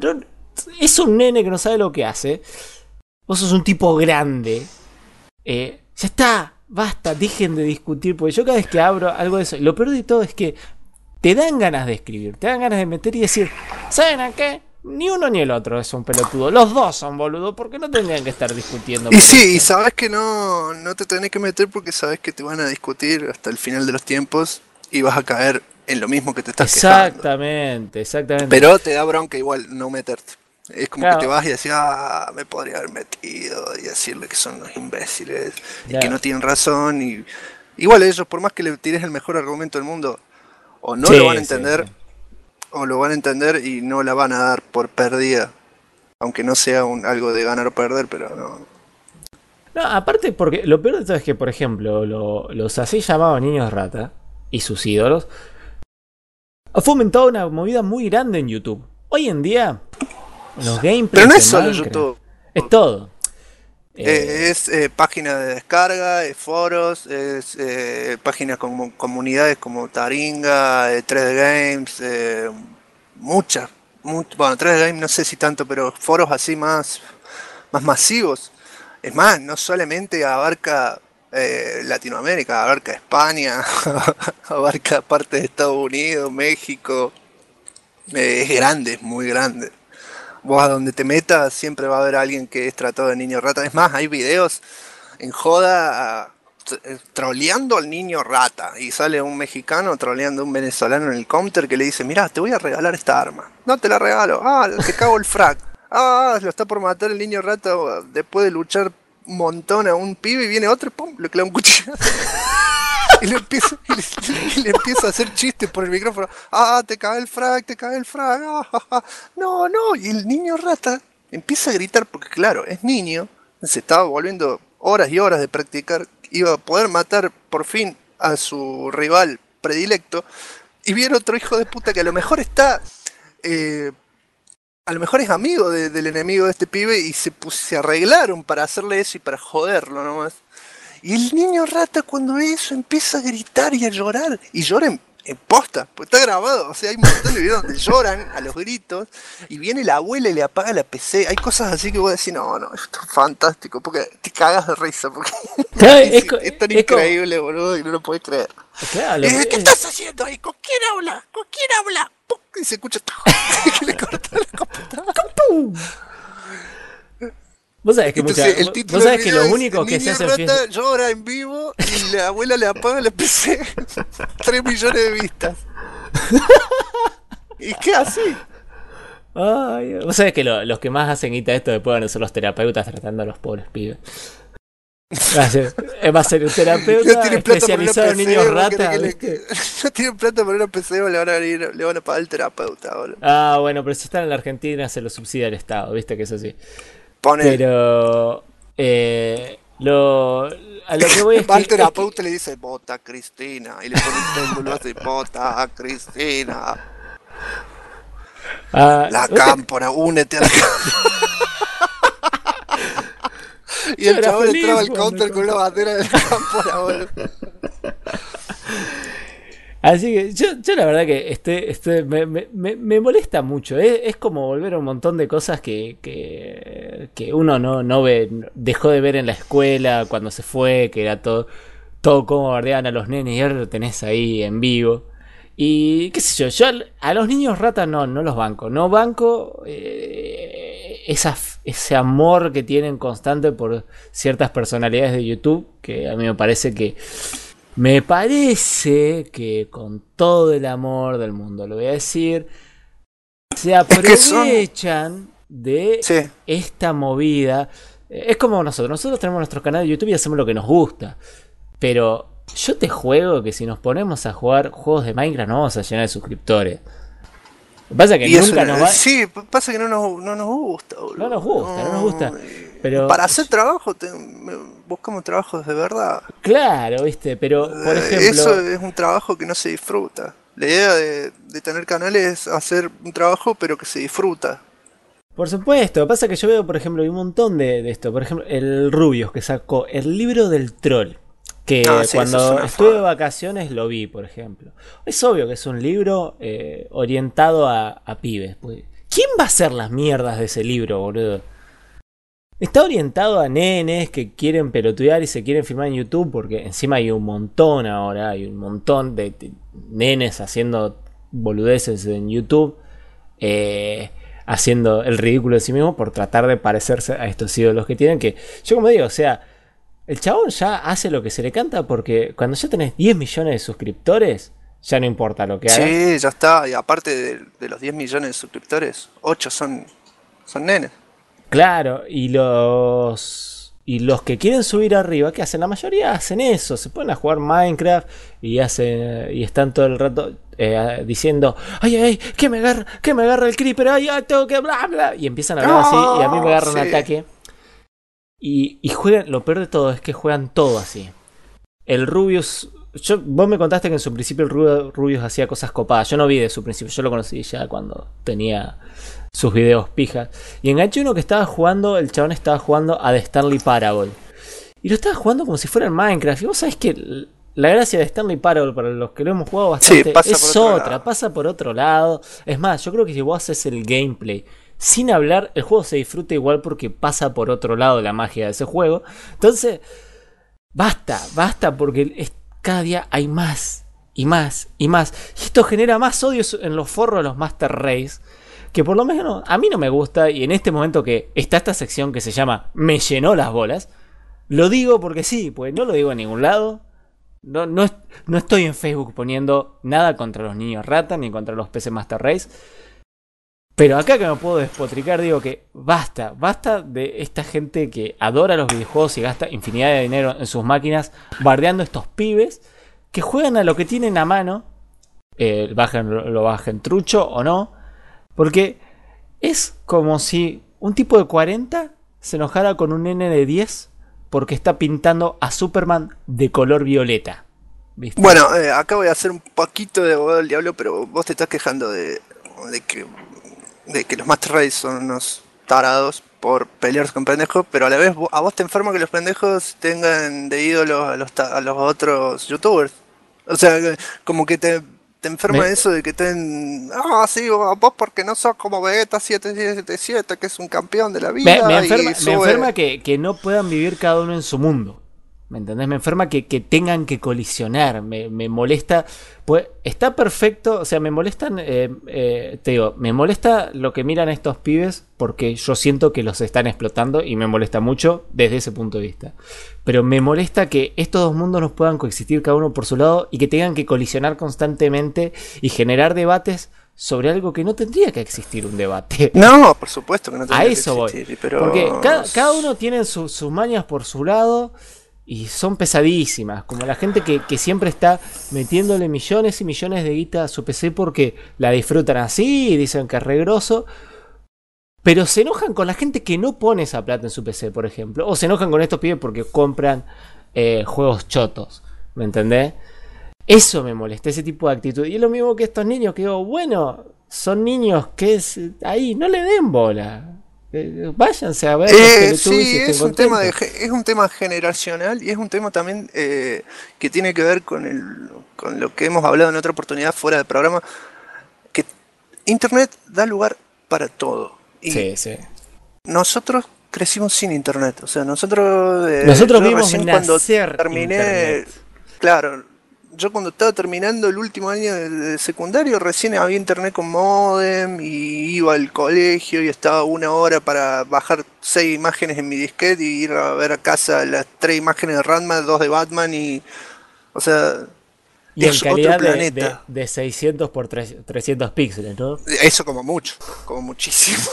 un nene que no sabe lo que hace. Vos sos un tipo grande. Ya está, basta, dejen de discutir. Porque yo cada vez que abro algo de eso, lo peor de todo es que te dan ganas de escribir, te dan ganas de meter y decir, ¿saben a qué? Ni uno ni el otro es un pelotudo. Los dos son boludos, porque no tendrían que estar discutiendo. Y sí, y sabes que no te tenés que meter porque sabes que te van a discutir hasta el final de los tiempos y vas a caer en lo mismo que te estás quejando. Exactamente. Pero te da bronca igual no meterte. Es como Claro. que te vas y decís, me podría haber metido y decirle que son unos imbéciles y Claro. que no tienen razón. Y igual ellos, por más que le tires el mejor argumento del mundo, o no Sí, lo van a entender, sí. o lo van a entender y no la van a dar por perdida. Aunque no sea algo de ganar o perder, pero no. No, aparte, porque lo peor de todo es que, por ejemplo, los así llamados niños rata y sus ídolos ha fomentado una movida muy grande en YouTube. Hoy en día, los gameplays Pero no es de solo Minecraft, YouTube. es todo. Es página de descarga, es foros, es páginas como comunidades como Taringa, 3D Games, muchas. Bueno, 3D Games no sé si tanto, pero foros así más masivos. Es más, no solamente abarca Latinoamérica, abarca España, abarca parte de Estados Unidos, México. Es grande, es muy grande. Vos a donde te metas siempre va a haber alguien que es tratado de niño rata. Es más, hay videos en joda troleando al niño rata. Y sale un mexicano troleando a un venezolano en el counter que le dice, mirá, te voy a regalar esta arma. No te la regalo. Te cago el frac. Lo está por matar el niño rata después de luchar un montón a un pibe y viene otro y pum, le clava un cuchillo. Y le empieza a hacer chistes por el micrófono. Te cae el frag, te cae el frag. No. Y el niño rata empieza a gritar porque, claro, es niño. Se estaba volviendo horas y horas de practicar. Iba a poder matar por fin a su rival predilecto. Y viene otro hijo de puta que a lo mejor está... a lo mejor es amigo del enemigo de este pibe y se arreglaron para hacerle eso y para joderlo nomás. Y el niño rata cuando ve eso empieza a gritar y a llorar. Y llora en posta, pues está grabado. O sea, hay un montón de videos donde lloran a los gritos. Y viene la abuela y le apaga la PC. Hay cosas así que vos decís, no, esto es fantástico. Porque te cagas de risa. Porque es tan increíble, boludo, y no lo podés creer. Claro, ¿Qué estás haciendo ahí? ¿Con quién habla? ¿Con quién habla? ¡Pum! Y se escucha todo. Que le corta la computadora. Vos sabés que, Entonces, el título vos sabés del que video lo es, único que se hace en rata llora en vivo y la abuela le apaga la PC. 3 millones de vistas. ¿Y qué así? Ay, vos sabés que los que más hacen guita de esto después van a ser los terapeutas tratando a los pobres pibes. Va a ser un terapeuta No tienen plata especializado en por una niños PC, rata. no tienen plata para una PC, le van a pagar el terapeuta, boludo. Ah, bueno, pero si están en la Argentina se lo subsidia el Estado, viste que es así. Ponele. Pero a lo que voy es Va al que terapeuta y le dice, vota Cristina. Y le pone un péndulo así, vota Cristina. La cámpora, únete a la Y el chabón entraba al counter con una bandera de la cámpora, boludo. Así que yo la verdad que me molesta mucho. Es como volver a un montón de cosas que uno no ve, dejó de ver en la escuela cuando se fue, que era todo como bardeaban a los nenes y ahora lo tenés ahí en vivo. Y qué sé yo a los niños ratas no los banco. No banco ese amor que tienen constante por ciertas personalidades de YouTube, que a mí me parece que con todo el amor del mundo, lo voy a decir, se aprovechan de esta movida. Es como nosotros tenemos nuestro canal de YouTube y hacemos lo que nos gusta. Pero yo te juego que si nos ponemos a jugar juegos de Minecraft no vamos a llenar de suscriptores. Lo que pasa es que nunca nos va... Sí, pasa que no nos gusta, boludo. No nos gusta. Pero para hacer trabajo buscamos trabajos de verdad. Claro, viste, pero por ejemplo... Eso es un trabajo que no se disfruta. La idea de tener canales es hacer un trabajo pero que se disfruta. Por supuesto, lo que pasa es que yo veo, por ejemplo, hay un montón de esto. Por ejemplo, el Rubius que sacó el libro del troll. Que cuando estuve de vacaciones lo vi, por ejemplo. Es obvio que es un libro orientado a pibes. Pues. ¿Quién va a hacer las mierdas de ese libro, boludo? Está orientado a nenes que quieren pelotudear y se quieren filmar en YouTube, porque encima hay un montón ahora, hay un montón de nenes haciendo boludeces en YouTube, haciendo el ridículo de sí mismo por tratar de parecerse a estos ídolos que tienen, que yo como digo, o sea, el chabón ya hace lo que se le canta, porque cuando ya tenés 10 millones de suscriptores, ya no importa lo que hagas. Sí, ya está, y aparte de los 10 millones de suscriptores, 8 son nenes. Claro, y los que quieren subir arriba, ¿qué hacen? La mayoría hacen eso, se ponen a jugar Minecraft y están todo el rato diciendo, ay, que me agarra el creeper, ay, tengo que bla bla, y empiezan a hablar así, y a mí me agarra un ataque. Y juegan, lo peor de todo es que juegan todo así. El Rubius, vos me contaste que en su principio el Rubius hacía cosas copadas, yo no vi de su principio, yo lo conocí ya cuando tenía sus videos pijas. Y enganché uno que estaba jugando, el chabón estaba jugando a The Stanley Parable. Y lo estaba jugando como si fuera en Minecraft. Y vos sabés que la gracia de Stanley Parable, para los que lo hemos jugado bastante, pasa por otro lado. Es más, yo creo que si vos haces el gameplay sin hablar, el juego se disfruta igual porque pasa por otro lado la magia de ese juego. Entonces, basta, porque cada día hay más y más y más. Y esto genera más odios en los forros de los Master Race, que por lo menos a mí no me gusta. Y en este momento que está esta sección que se llama Me llenó las bolas, lo digo porque sí, pues no lo digo en ningún lado. No estoy en Facebook poniendo nada contra los niños rata ni contra los PC Master Race. Pero acá que me puedo despotricar, digo que basta de esta gente que adora los videojuegos y gasta infinidad de dinero en sus máquinas bardeando a estos pibes que juegan a lo que tienen a mano, lo bajen trucho o no, porque es como si un tipo de 40 se enojara con un nene de 10 porque está pintando a Superman de color violeta. ¿Viste? Bueno, acá voy a hacer un poquito de abogado del diablo, pero vos te estás quejando de que los Master Race son unos tarados por pelearse con pendejos, pero a la vez a vos te enferma que los pendejos tengan de ídolos a los otros youtubers. O sea, como que te enferma eso de que estén... sí, vos porque no sos como Vegeta777, que es un campeón de la vida. Me enferma que no puedan vivir cada uno en su mundo. ¿Me entendés? Me enferma que tengan que colisionar. Me molesta. Pues está perfecto. O sea, me molestan. Te digo, me molesta lo que miran estos pibes. Porque yo siento que los están explotando. Y me molesta mucho desde ese punto de vista. Pero me molesta que estos dos mundos no puedan coexistir cada uno por su lado. Y que tengan que colisionar constantemente. Y generar debates sobre algo que no tendría que existir un debate. No, por supuesto que no tendría a eso que existir, voy. pero... Porque cada uno tiene sus mañas por su lado. Y son pesadísimas, como la gente que siempre está metiéndole millones y millones de guita a su PC porque la disfrutan así y dicen que es regroso. Pero se enojan con la gente que no pone esa plata en su PC, por ejemplo. O se enojan con estos pibes porque compran juegos chotos, ¿me entendés? Eso me molesta, ese tipo de actitud. Y es lo mismo que estos niños que digo, bueno, son niños que es ahí, no le den bola. Váyanse a ver sí, es un tema generacional y es un tema también que tiene que ver con lo que hemos hablado en otra oportunidad fuera del programa, que Internet da lugar para todo. Y sí. nosotros crecimos sin Internet, o sea, nosotros vimos cuando nacer terminé, Internet. claro. Yo cuando estaba terminando el último año de secundario recién había internet con modem y iba al colegio y estaba 1 hora para bajar 6 imágenes en mi disquete y ir a ver a casa las 3 imágenes de Ranma, 2 de Batman y... O sea... Y en es calidad otro planeta. de 600 por 300 píxeles, ¿no? Eso como mucho, como muchísimo.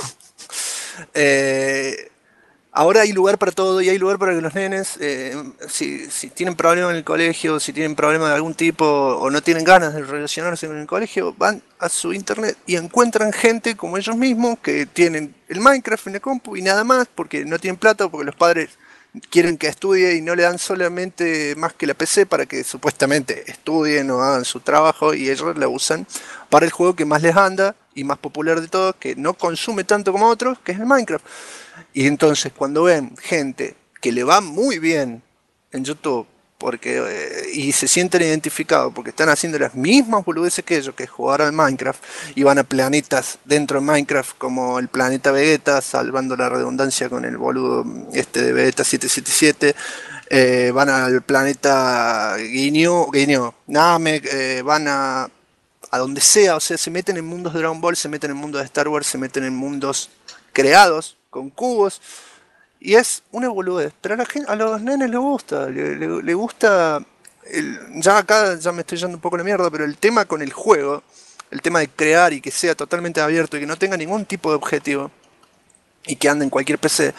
Ahora hay lugar para todo y hay lugar para que los nenes, si tienen problemas en el colegio, si tienen problemas de algún tipo o no tienen ganas de relacionarse con el colegio, van a su internet y encuentran gente como ellos mismos que tienen el Minecraft en la compu y nada más porque no tienen plata o porque los padres quieren que estudie y no le dan solamente más que la PC para que supuestamente estudien o hagan su trabajo y ellos la usan para el juego que más les anda y más popular de todos, que no consume tanto como otros, que es el Minecraft. Y entonces cuando ven gente que le va muy bien en YouTube y se sienten identificados porque están haciendo las mismas boludeces que ellos, que es jugar al Minecraft, y van a planetas dentro de Minecraft como el planeta Vegeta, salvando la redundancia con el boludo de Vegeta 777, van al planeta Guiño, Namek, van a donde sea, o sea, se meten en mundos de Dragon Ball, se meten en mundos de Star Wars, se meten en mundos creados con cubos y es una boludez, pero a los nenes les gusta, le gusta ya acá ya me estoy yendo un poco a la mierda, pero el tema con el juego, el tema de crear y que sea totalmente abierto y que no tenga ningún tipo de objetivo y que ande en cualquier PC,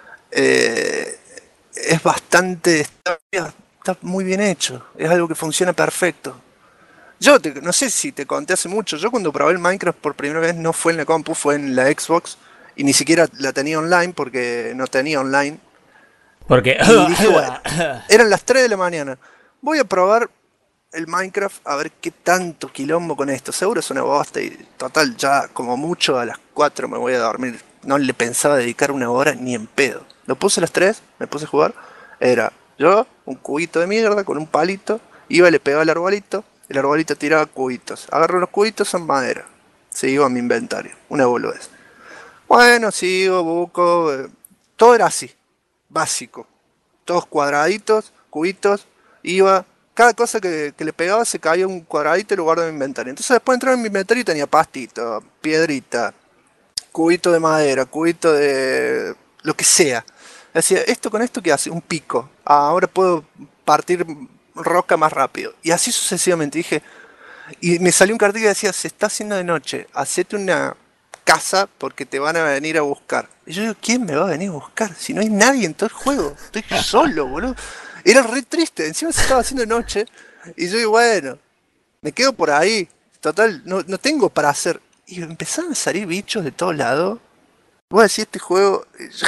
es bastante, está muy bien hecho, es algo que funciona perfecto. Yo no sé si te conté hace mucho, yo cuando probé el Minecraft por primera vez no fue en la compu, fue en la Xbox. Y ni siquiera la tenía online porque no tenía online. Porque y dije, bueno, eran las 3 de la mañana. Voy a probar el Minecraft a ver qué tanto quilombo con esto. Seguro es una bosta y total, ya como mucho a las 4 me voy a dormir. No le pensaba dedicar 1 hora ni en pedo. Lo puse a las 3, me puse a jugar. Era yo, un cubito de mierda con un palito. Iba y le pegaba al arbolito. El arbolito tiraba cubitos. Agarro los cubitos en madera. Se iba a mi inventario. Una boludez. Bueno, sigo, busco, todo era así, básico, todos cuadraditos, cubitos, iba, cada cosa que le pegaba se caía un cuadradito y lo guardo en mi inventario. Entonces después entraba en mi inventario y tenía pastito, piedrita, cubito de madera, cubito de lo que sea. Decía, ¿esto con esto qué hace? Un pico. Ahora puedo partir roca más rápido. Y así sucesivamente, dije, y me salió un cartel que decía, se está haciendo de noche, hacete una casa porque te van a venir a buscar. Y yo digo, ¿quién me va a venir a buscar? Si no hay nadie en todo el juego, estoy solo, boludo. Era re triste, encima se estaba haciendo noche. Y yo digo, bueno, me quedo por ahí. Total, no tengo para hacer. Y empezaron a salir bichos de todos lados. Voy a decir, este juego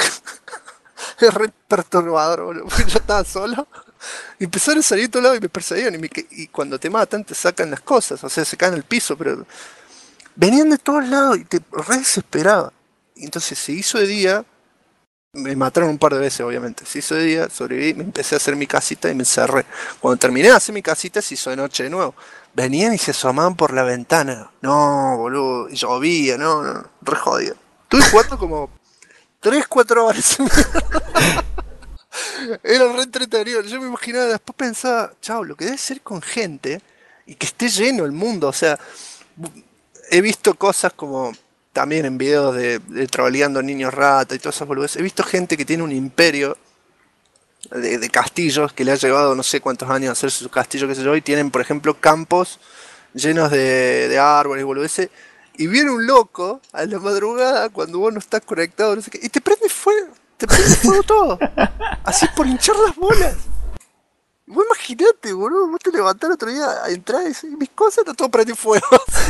es re perturbador, boludo. Porque yo estaba solo. Y empezaron a salir de todos lados y me perseguían. Y cuando te matan te sacan las cosas. O sea, se caen al piso, pero... venían de todos lados y te re desesperaba. Y entonces se hizo de día. Me mataron un par de veces, obviamente. Se hizo de día, sobreviví, me empecé a hacer mi casita y me encerré. Cuando terminé de hacer mi casita, se hizo de noche de nuevo. Venían y se asomaban por la ventana. No, boludo. Y llovía, no, re jodido. Estuve jugando como 3-4 horas. Era re entretenido. Yo me imaginaba, después pensaba, chao, lo que debe ser con gente y que esté lleno el mundo. O sea, he visto cosas como también en videos de troleando niños rata y todas esas boludeces. He visto gente que tiene un imperio de castillos que le ha llevado no sé cuántos años a hacer su castillo, qué sé yo, y tienen, por ejemplo, campos llenos de árboles y boludeces. Y viene un loco a la madrugada cuando vos no estás conectado, no sé qué, y te prende fuego todo. Así por hinchar las bolas. Vos imaginate, boludo, vos te levantás el otro día a entrar y decís, mis cosas están todo prendido fuego.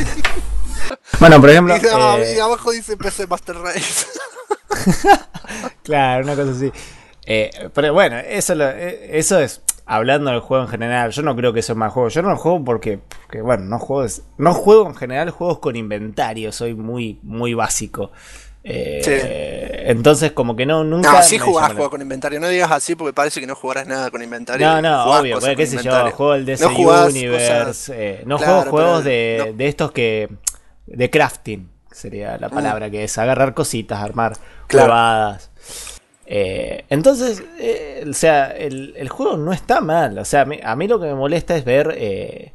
Bueno, por ejemplo. Y abajo dice PC Master Race. Claro, una cosa así. Pero bueno, eso es hablando del juego en general. Yo no creo que sea más juego. Yo no lo juego porque bueno, no juego en general juegos con inventario. Soy muy, muy básico. Sí. Entonces como que nunca. No, sí jugás juegos con inventario. No digas así porque parece que no jugarás nada con inventario. No, obvio. Porque, qué sé yo, juego el DC Universe. No juego juegos de estos que. De crafting sería la palabra, que es agarrar cositas, armar clavadas. Entonces, o sea, el juego no está mal. O sea, a mí lo que me molesta es ver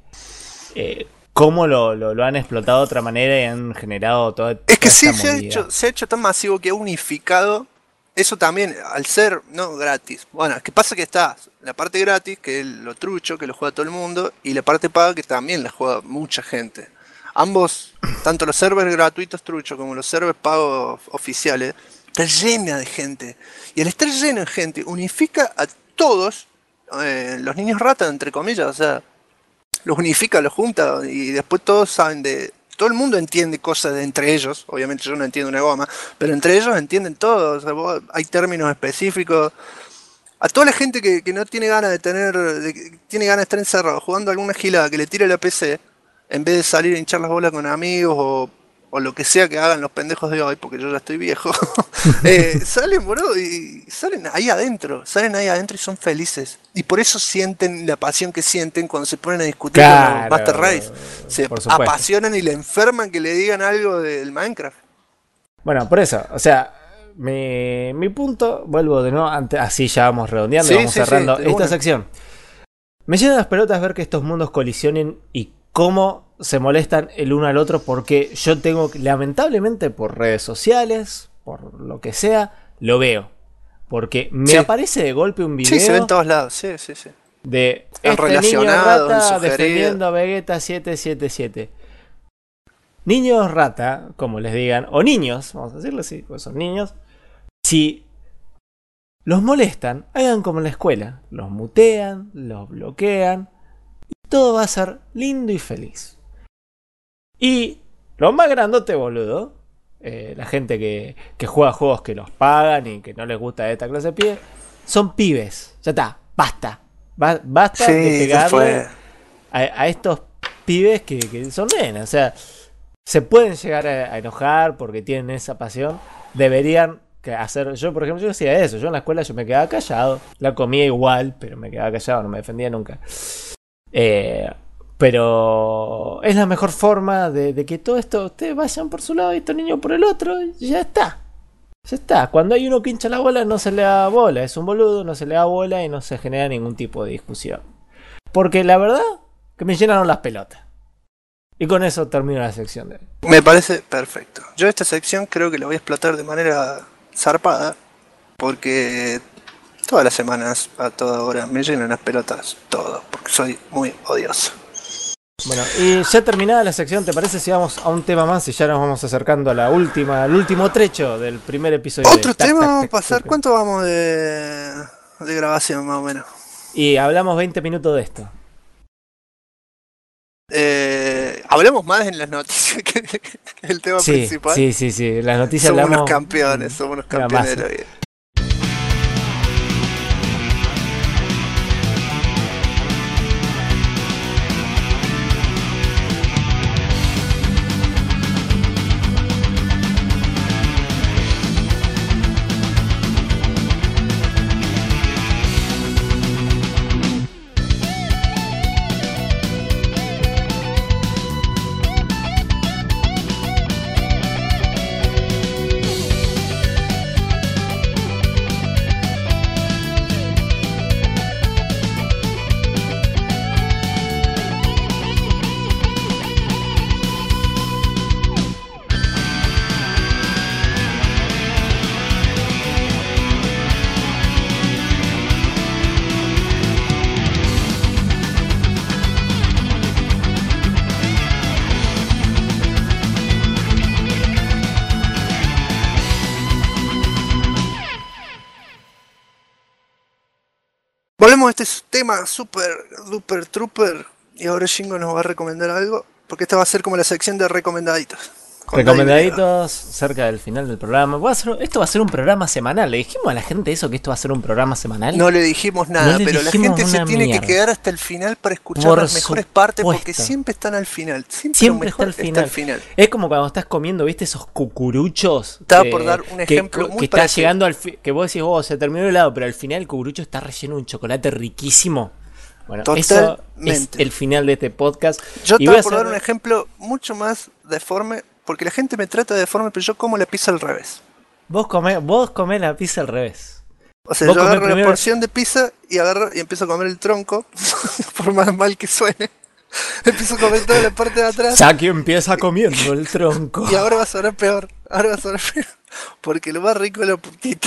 cómo lo han explotado de otra manera y han generado toda es que sí, se ha hecho tan masivo que ha unificado. Eso también, al ser no gratis. Bueno, ¿qué pasa? Que está la parte gratis, que es lo trucho, que lo juega todo el mundo, y la parte paga, que también la juega mucha gente. Ambos, tanto los servers gratuitos truchos como los servers pagos oficiales, está llena de gente. Y al estar lleno de gente, unifica a todos los niños ratas, entre comillas. O sea, los unifica, los junta, y después todos saben de. Todo el mundo entiende cosas de entre ellos. Obviamente yo no entiendo una goma, pero entre ellos entienden todo. O sea, hay términos específicos. A toda la gente que no tiene ganas tiene ganas de estar encerrado jugando alguna gilada que le tire la PC, en vez de salir a hinchar las bolas con amigos o lo que sea que hagan los pendejos de hoy, porque yo ya estoy viejo, salen, boludo, y salen ahí adentro y son felices. Y por eso sienten la pasión que sienten cuando se ponen a discutir con los Master Race. Se apasionan y le enferman que le digan algo del Minecraft. Bueno, por eso, o sea, mi punto, vuelvo de nuevo, así ya vamos redondeando, vamos cerrando esta sección. Me llenan las pelotas ver que estos mundos colisionen y cómo se molestan el uno al otro, porque yo tengo, lamentablemente por redes sociales, por lo que sea, lo veo. Porque me aparece de golpe un video. Sí, se ve en todos lados, sí. De niño rata defendiendo a Vegeta 777. Niños rata, como les digan, o niños, vamos a decirlo así, pues son niños. Si los molestan, hagan como en la escuela. Los mutean, los bloquean. Todo va a ser lindo y feliz. Y lo más grandote, boludo, la gente que juega juegos que los pagan y que no les gusta esta clase de pibes, son pibes. Ya está, basta. Basta de pegarle a estos pibes que son nenas. O sea, se pueden llegar a enojar porque tienen esa pasión. Deberían hacer. Yo, por ejemplo, yo hacía eso. Yo en la escuela yo me quedaba callado. La comía igual, pero me quedaba callado, no me defendía nunca. Pero es la mejor forma de que todo esto ustedes vayan por su lado y estos niños por el otro, y ya está. Cuando hay uno que hincha la bola, no se le da bola, es un boludo, no se le da bola y no se genera ningún tipo de discusión. Porque la verdad que me llenaron las pelotas. Y con eso termino la sección de hoy. Me parece perfecto. Yo esta sección creo que la voy a explotar de manera zarpada, porque todas las semanas, a toda hora, me llenan las pelotas todo, porque soy muy odioso. Bueno, y ya terminada la sección, ¿te parece si vamos a un tema más y ya nos vamos acercando a al último trecho del primer episodio? ¿Otro tema vamos a pasar? ¿Cuánto vamos de grabación más o menos? Y hablamos 20 minutos de esto. Hablamos más en las noticias que el tema principal. Sí, las noticias somos hablamos. Somos unos campeones de la vida. Volvemos a este tema super duper trooper. Y ahora Shingo nos va a recomendar algo. Porque esta va a ser como la sección de recomendaditos. Recomendaditos cerca del final del programa. Esto va a ser un programa semanal. ¿Le dijimos a la gente eso, que esto va a ser un programa semanal? No le dijimos nada, pero la gente se tiene que quedar hasta el final para escuchar las mejores partes, porque siempre están al final. Siempre está al final. Es como cuando estás comiendo, ¿viste? Esos cucuruchos. Estaba por dar un ejemplo muy que está llegando al que vos decís, se terminó el helado, pero al final el cucurucho está relleno de un chocolate riquísimo. Bueno, eso es el final de este podcast. Yo estaba por dar un ejemplo mucho más deforme. Porque la gente me trata de deforme, pero yo como la pizza al revés. Vos comés la pizza al revés. O sea, yo agarro la porción de pizza y empiezo a comer el tronco, por más mal que suene. Empiezo a comer toda la parte de atrás. Saki empieza comiendo el tronco. Y ahora va a sonar peor. Porque lo más rico es la putita.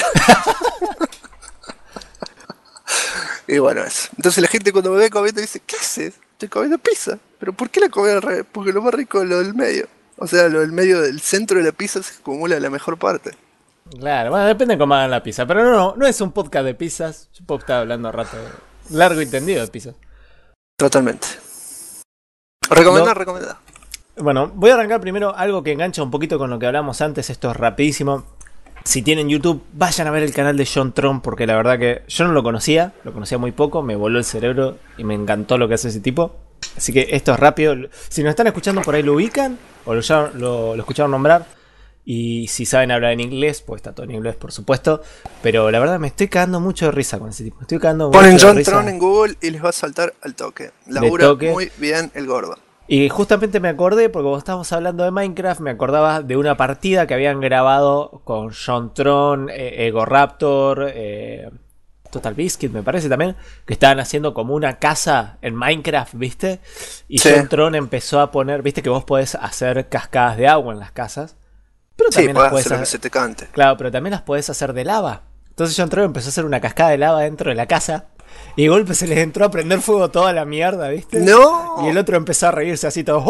Y bueno, eso. Entonces la gente cuando me ve comiendo dice, ¿qué haces? Estoy comiendo pizza. ¿Pero por qué la comí al revés? Porque lo más rico es lo del medio. O sea, lo del medio del centro de la pizza se acumula la mejor parte. Claro, bueno, depende de cómo hagan la pizza. Pero no es un podcast de pizzas. Yo puedo estar hablando rato largo y tendido de pizzas. Totalmente. Recomendar. Bueno, voy a arrancar primero algo que engancha un poquito con lo que hablamos antes. Esto es rapidísimo. Si tienen YouTube, vayan a ver el canal de John Tron, porque la verdad que yo no lo conocía muy poco, me voló el cerebro y me encantó lo que hace ese tipo. Así que esto es rápido. Si nos están escuchando por ahí lo ubican o lo escucharon nombrar. Y si saben hablar en inglés, pues está todo en inglés, por supuesto. Pero la verdad me estoy cagando mucho de risa con ese tipo. Ponen John Tron en Google y les va a saltar al toque. Labura muy bien el gordo. Y justamente me acordé, porque cuando estábamos hablando de Minecraft, me acordaba de una partida que habían grabado con John Tron, Egoraptor, Total Biscuit, me parece también, que estaban haciendo como una casa en Minecraft, ¿viste? Y sí. John Tron empezó a poner, ¿viste? Que vos podés hacer cascadas de agua en las casas. Pero también las podés hacer que se te cante. Claro, pero también las podés hacer de lava. Entonces John Tron empezó a hacer una cascada de lava dentro de la casa. Y de golpe se les entró a prender fuego toda la mierda, ¿viste? ¡No! Y el otro empezó a reírse así todo.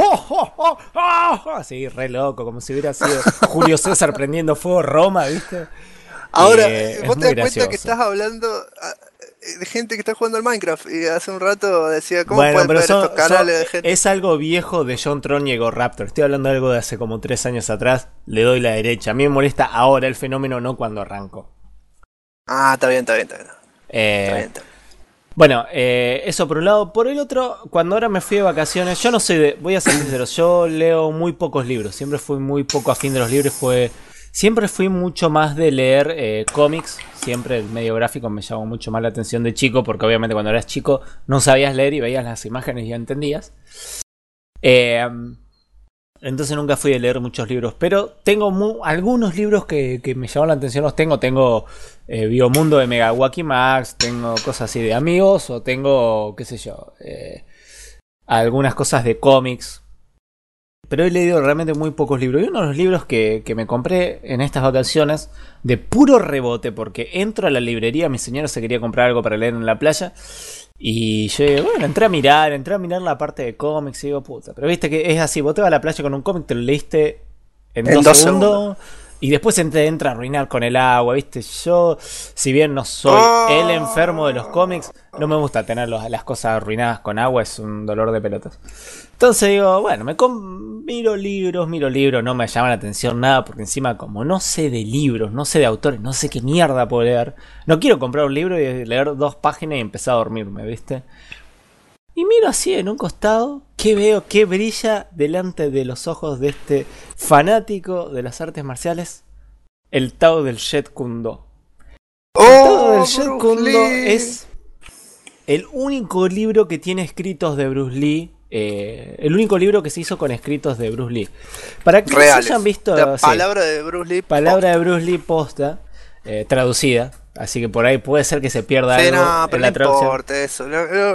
Así, re loco, como si hubiera sido Julio César prendiendo fuego Roma, ¿viste? Ahora, vos te das cuenta que estás hablando de gente que está jugando al Minecraft. Y hace un rato decía, ¿cómo pueden ver estos canales de gente? Es algo viejo de John Tron y Egoraptor. Estoy hablando de algo de hace como 3 años atrás. Le doy la derecha. A mí me molesta ahora el fenómeno, no cuando arranco. Ah, está bien. Está bien. Bueno, eso por un lado. Por el otro, cuando ahora me fui de vacaciones, yo no soy voy a ser sincero, yo leo muy pocos libros. Siempre fui muy poco afín de los libros. Siempre fui mucho más de leer cómics. Siempre el medio gráfico me llamó mucho más la atención de chico, porque obviamente cuando eras chico no sabías leer y veías las imágenes y ya entendías. Entonces nunca fui a leer muchos libros, pero tengo algunos libros que me llaman la atención. Tengo Biomundo de Megawaki Max, tengo cosas así de amigos, o tengo, qué sé yo, algunas cosas de cómics. Pero he leído realmente muy pocos libros. Y uno de los libros que me compré en estas vacaciones, de puro rebote, porque entro a la librería, mi señora se quería comprar algo para leer en la playa. Y yo, bueno, entré a mirar la parte de cómics y digo, puta. Pero viste que es así, vos te vas a la playa con un cómic, te lo leíste en 2 segundos. Y después entra a arruinar con el agua, ¿viste? Yo, si bien no soy el enfermo de los cómics, no me gusta tener las cosas arruinadas con agua, es un dolor de pelotas. Entonces digo, bueno, miro libros, no me llama la atención nada, porque encima como no sé de libros, no sé de autores, no sé qué mierda puedo leer, no quiero comprar un libro y leer 2 páginas y empezar a dormirme, ¿viste? Y miro así en un costado, ¿qué veo? ¿Qué brilla delante de los ojos de este fanático de las artes marciales? El Tao del Jeet Kune Do. El Tao del Jeet Kune Do es el único libro que tiene escritos de Bruce Lee. El único libro que se hizo con escritos de Bruce Lee. Para que hayan visto la palabra de Bruce Lee. Palabra de Bruce Lee posta, traducida. Así que por ahí puede ser que se pierda algo en la traducción. No importa eso.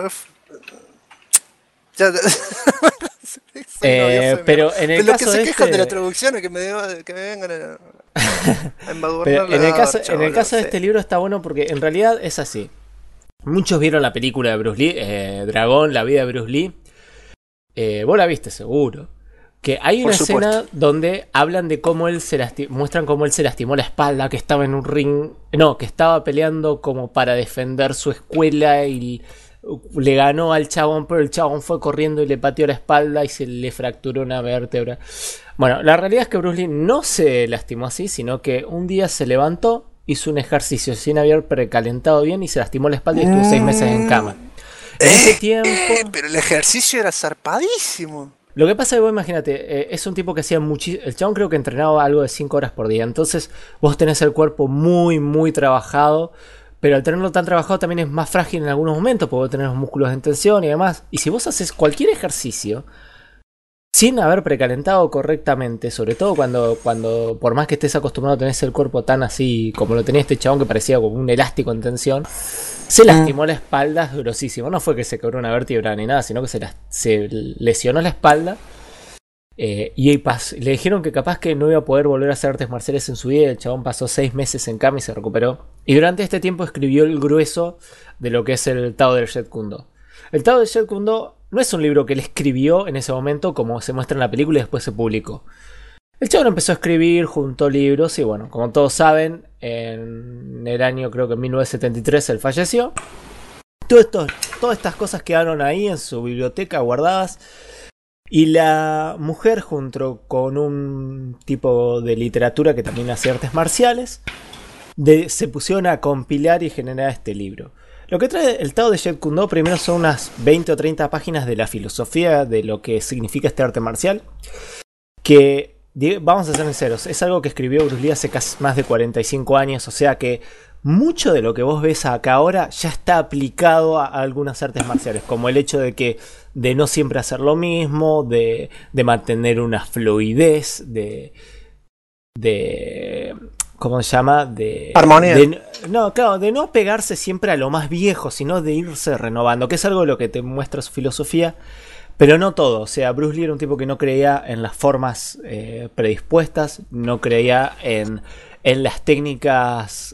Pero en el caso que se quejan de la traducción es que me vengan a embadurnar. En el caso de este libro está bueno porque en realidad es así. Muchos vieron la película de Bruce Lee, Dragón, la vida de Bruce Lee. Vos la viste seguro. Que hay Por una escena supuesto. donde hablan de cómo él muestran cómo él se lastimó la espalda, que estaba en un ring, no, que estaba peleando como para defender su escuela y le ganó al chabón, pero el chabón fue corriendo y le pateó la espalda y se le fracturó una vértebra. Bueno, la realidad es que Bruce Lee no se lastimó así, sino que un día se levantó, hizo un ejercicio sin haber precalentado bien y se lastimó la espalda y estuvo 6 meses en cama. En ese tiempo... Pero el ejercicio era zarpadísimo. Lo que pasa es que vos imagínate, es un tipo que hacía muchísimo... El chabón creo que entrenaba algo de 5 horas por día. Entonces vos tenés el cuerpo muy, muy trabajado. Pero al tenerlo tan trabajado también es más frágil en algunos momentos. Porque vos tenés los músculos en tensión y demás. Y si vos haces cualquier ejercicio sin haber precalentado correctamente, sobre todo cuando por más que estés acostumbrado a tener el cuerpo tan así como lo tenía este chabón que parecía como un elástico en tensión, se lastimó la espalda grosísimo. No fue que se quebró una vértebra ni nada, sino que se lesionó la espalda. Y le dijeron que capaz que no iba a poder volver a hacer artes marciales en su vida. El chabón pasó 6 meses en cama y se recuperó. Y durante este tiempo escribió el grueso de lo que es el Tao del Jeet Kune Do. El Tao del Jeet Kune Do no es un libro que él escribió en ese momento como se muestra en la película y después se publicó. El chabón empezó a escribir, juntó libros y bueno, como todos saben, en el año creo que en 1973 él falleció. Todas estas cosas quedaron ahí en su biblioteca guardadas. Y la mujer, junto con un tipo de literatura que también hacía artes marciales, se pusieron a compilar y generar este libro. Lo que trae el Tao de Jeet Kune Do primero son unas 20 o 30 páginas de la filosofía de lo que significa este arte marcial. Que, vamos a ser sinceros, es algo que escribió Bruce Lee hace casi más de 45 años. O sea que mucho de lo que vos ves acá ahora ya está aplicado a algunas artes marciales. Como el hecho de no siempre hacer lo mismo, de mantener una fluidez, ¿cómo se llama? Armonía. De no pegarse siempre a lo más viejo, sino de irse renovando, que es algo de lo que te muestra su filosofía, pero no todo. O sea, Bruce Lee era un tipo que no creía en las formas predispuestas, no creía en las técnicas,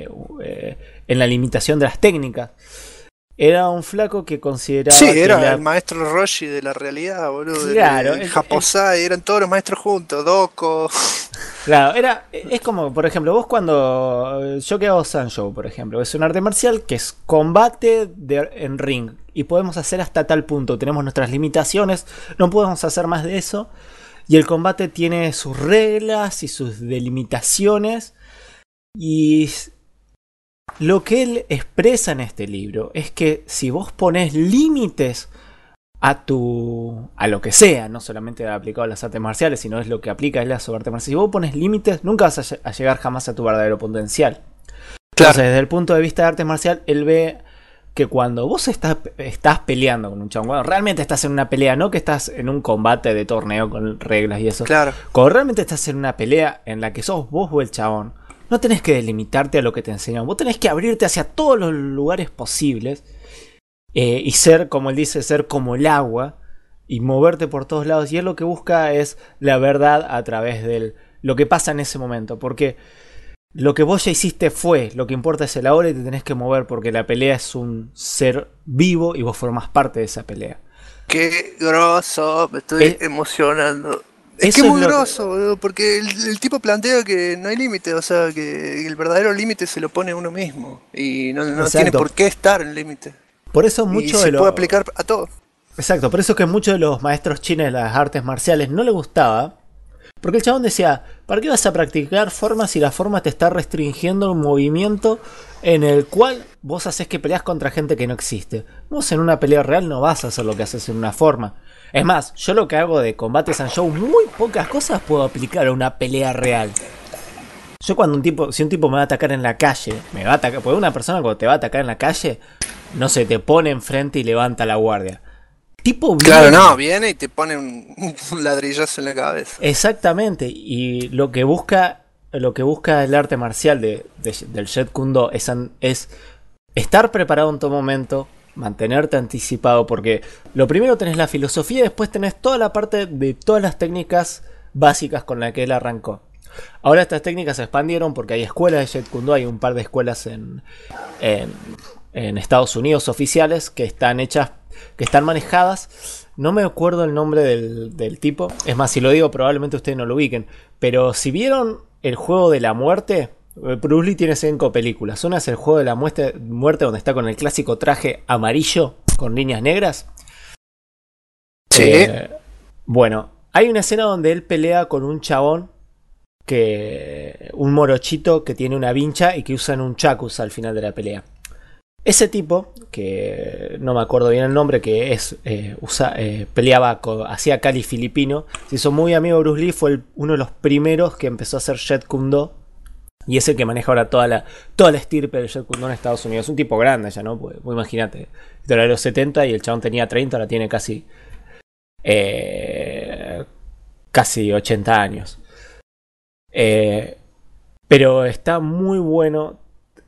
en la limitación de las técnicas. Era un flaco que consideraba... Sí, era el maestro Roshi de la realidad, boludo. Claro. El Japosai, eran todos los maestros juntos, Doko. Claro, es como, por ejemplo, vos cuando... Yo que hago Sanshou, por ejemplo, es un arte marcial que es combate en ring. Y podemos hacer hasta tal punto. Tenemos nuestras limitaciones, no podemos hacer más de eso. Y el combate tiene sus reglas y sus delimitaciones. Y... lo que él expresa en este libro es que si vos pones límites a lo que sea, no solamente aplicado a las artes marciales, sino es lo que aplica a las artes marciales, si vos pones límites, nunca vas a llegar jamás a tu verdadero potencial. Claro. Entonces, desde el punto de vista de arte marcial, él ve que cuando vos estás peleando con un chabón, bueno, realmente estás en una pelea, no que estás en un combate de torneo con reglas y eso. Claro. Cuando realmente estás en una pelea en la que sos vos o el chabón, no tenés que delimitarte a lo que te enseñan. Vos tenés que abrirte hacia todos los lugares posibles. Y ser, como él dice, ser como el agua. Y moverte por todos lados. Y él lo que busca es la verdad a través de lo que pasa en ese momento. Porque lo que vos ya hiciste fue. Lo que importa es el ahora y te tenés que mover. Porque la pelea es un ser vivo y vos formás parte de esa pelea. Qué grosso, me estoy emocionando. Es que es muy groso, boludo, porque el tipo plantea que no hay límite, o sea, que el verdadero límite se lo pone uno mismo y no tiene por qué estar en límite. Por eso mucho se puede aplicar a todo. Exacto, por eso que muchos de los maestros chinos de las artes marciales no le gustaba, porque el chabón decía, ¿para qué vas a practicar formas si la forma te está restringiendo un movimiento en el cual vos haces que peleas contra gente que no existe? Vos en una pelea real no vas a hacer lo que haces en una forma. Es más, yo lo que hago de combate Sanshou, muy pocas cosas puedo aplicar a una pelea real. Yo si un tipo me va a atacar en la calle, porque una persona cuando te va a atacar en la calle, no se te pone enfrente y levanta la guardia. Tipo viene, claro, no, viene y te pone un ladrillazo en la cabeza. Exactamente, y lo que busca el arte marcial del Jeet Kune Do es estar preparado en todo momento, mantenerte anticipado, porque lo primero tenés la filosofía y después tenés toda la parte de todas las técnicas básicas con las que él arrancó. Ahora estas técnicas se expandieron porque hay escuelas de Jeet Kune Do, hay un par de escuelas en Estados Unidos oficiales que están hechas, que están manejadas No me acuerdo el nombre del tipo. Es más, si lo digo, probablemente ustedes no lo ubiquen. Pero si vieron el juego de la muerte, Bruce Lee tiene 5 películas. Una es el juego de la muerte donde está con el clásico traje amarillo con líneas negras. Sí. Bueno, hay una escena donde él pelea con un chabón, un morochito que tiene una vincha y que usan un chacus al final de la pelea. Ese tipo, que no me acuerdo bien el nombre, que peleaba, hacía Cali filipino, se hizo muy amigo de Bruce Lee, fue uno de los primeros que empezó a hacer Jeet Kune Do. Y es el que maneja ahora toda la estirpe del Jeet Kune Do en Estados Unidos. Es un tipo grande ya, ¿no? Pues, imagínate, esto era de los 70 y el chabón tenía 30, ahora tiene casi 80 años. Pero está muy bueno.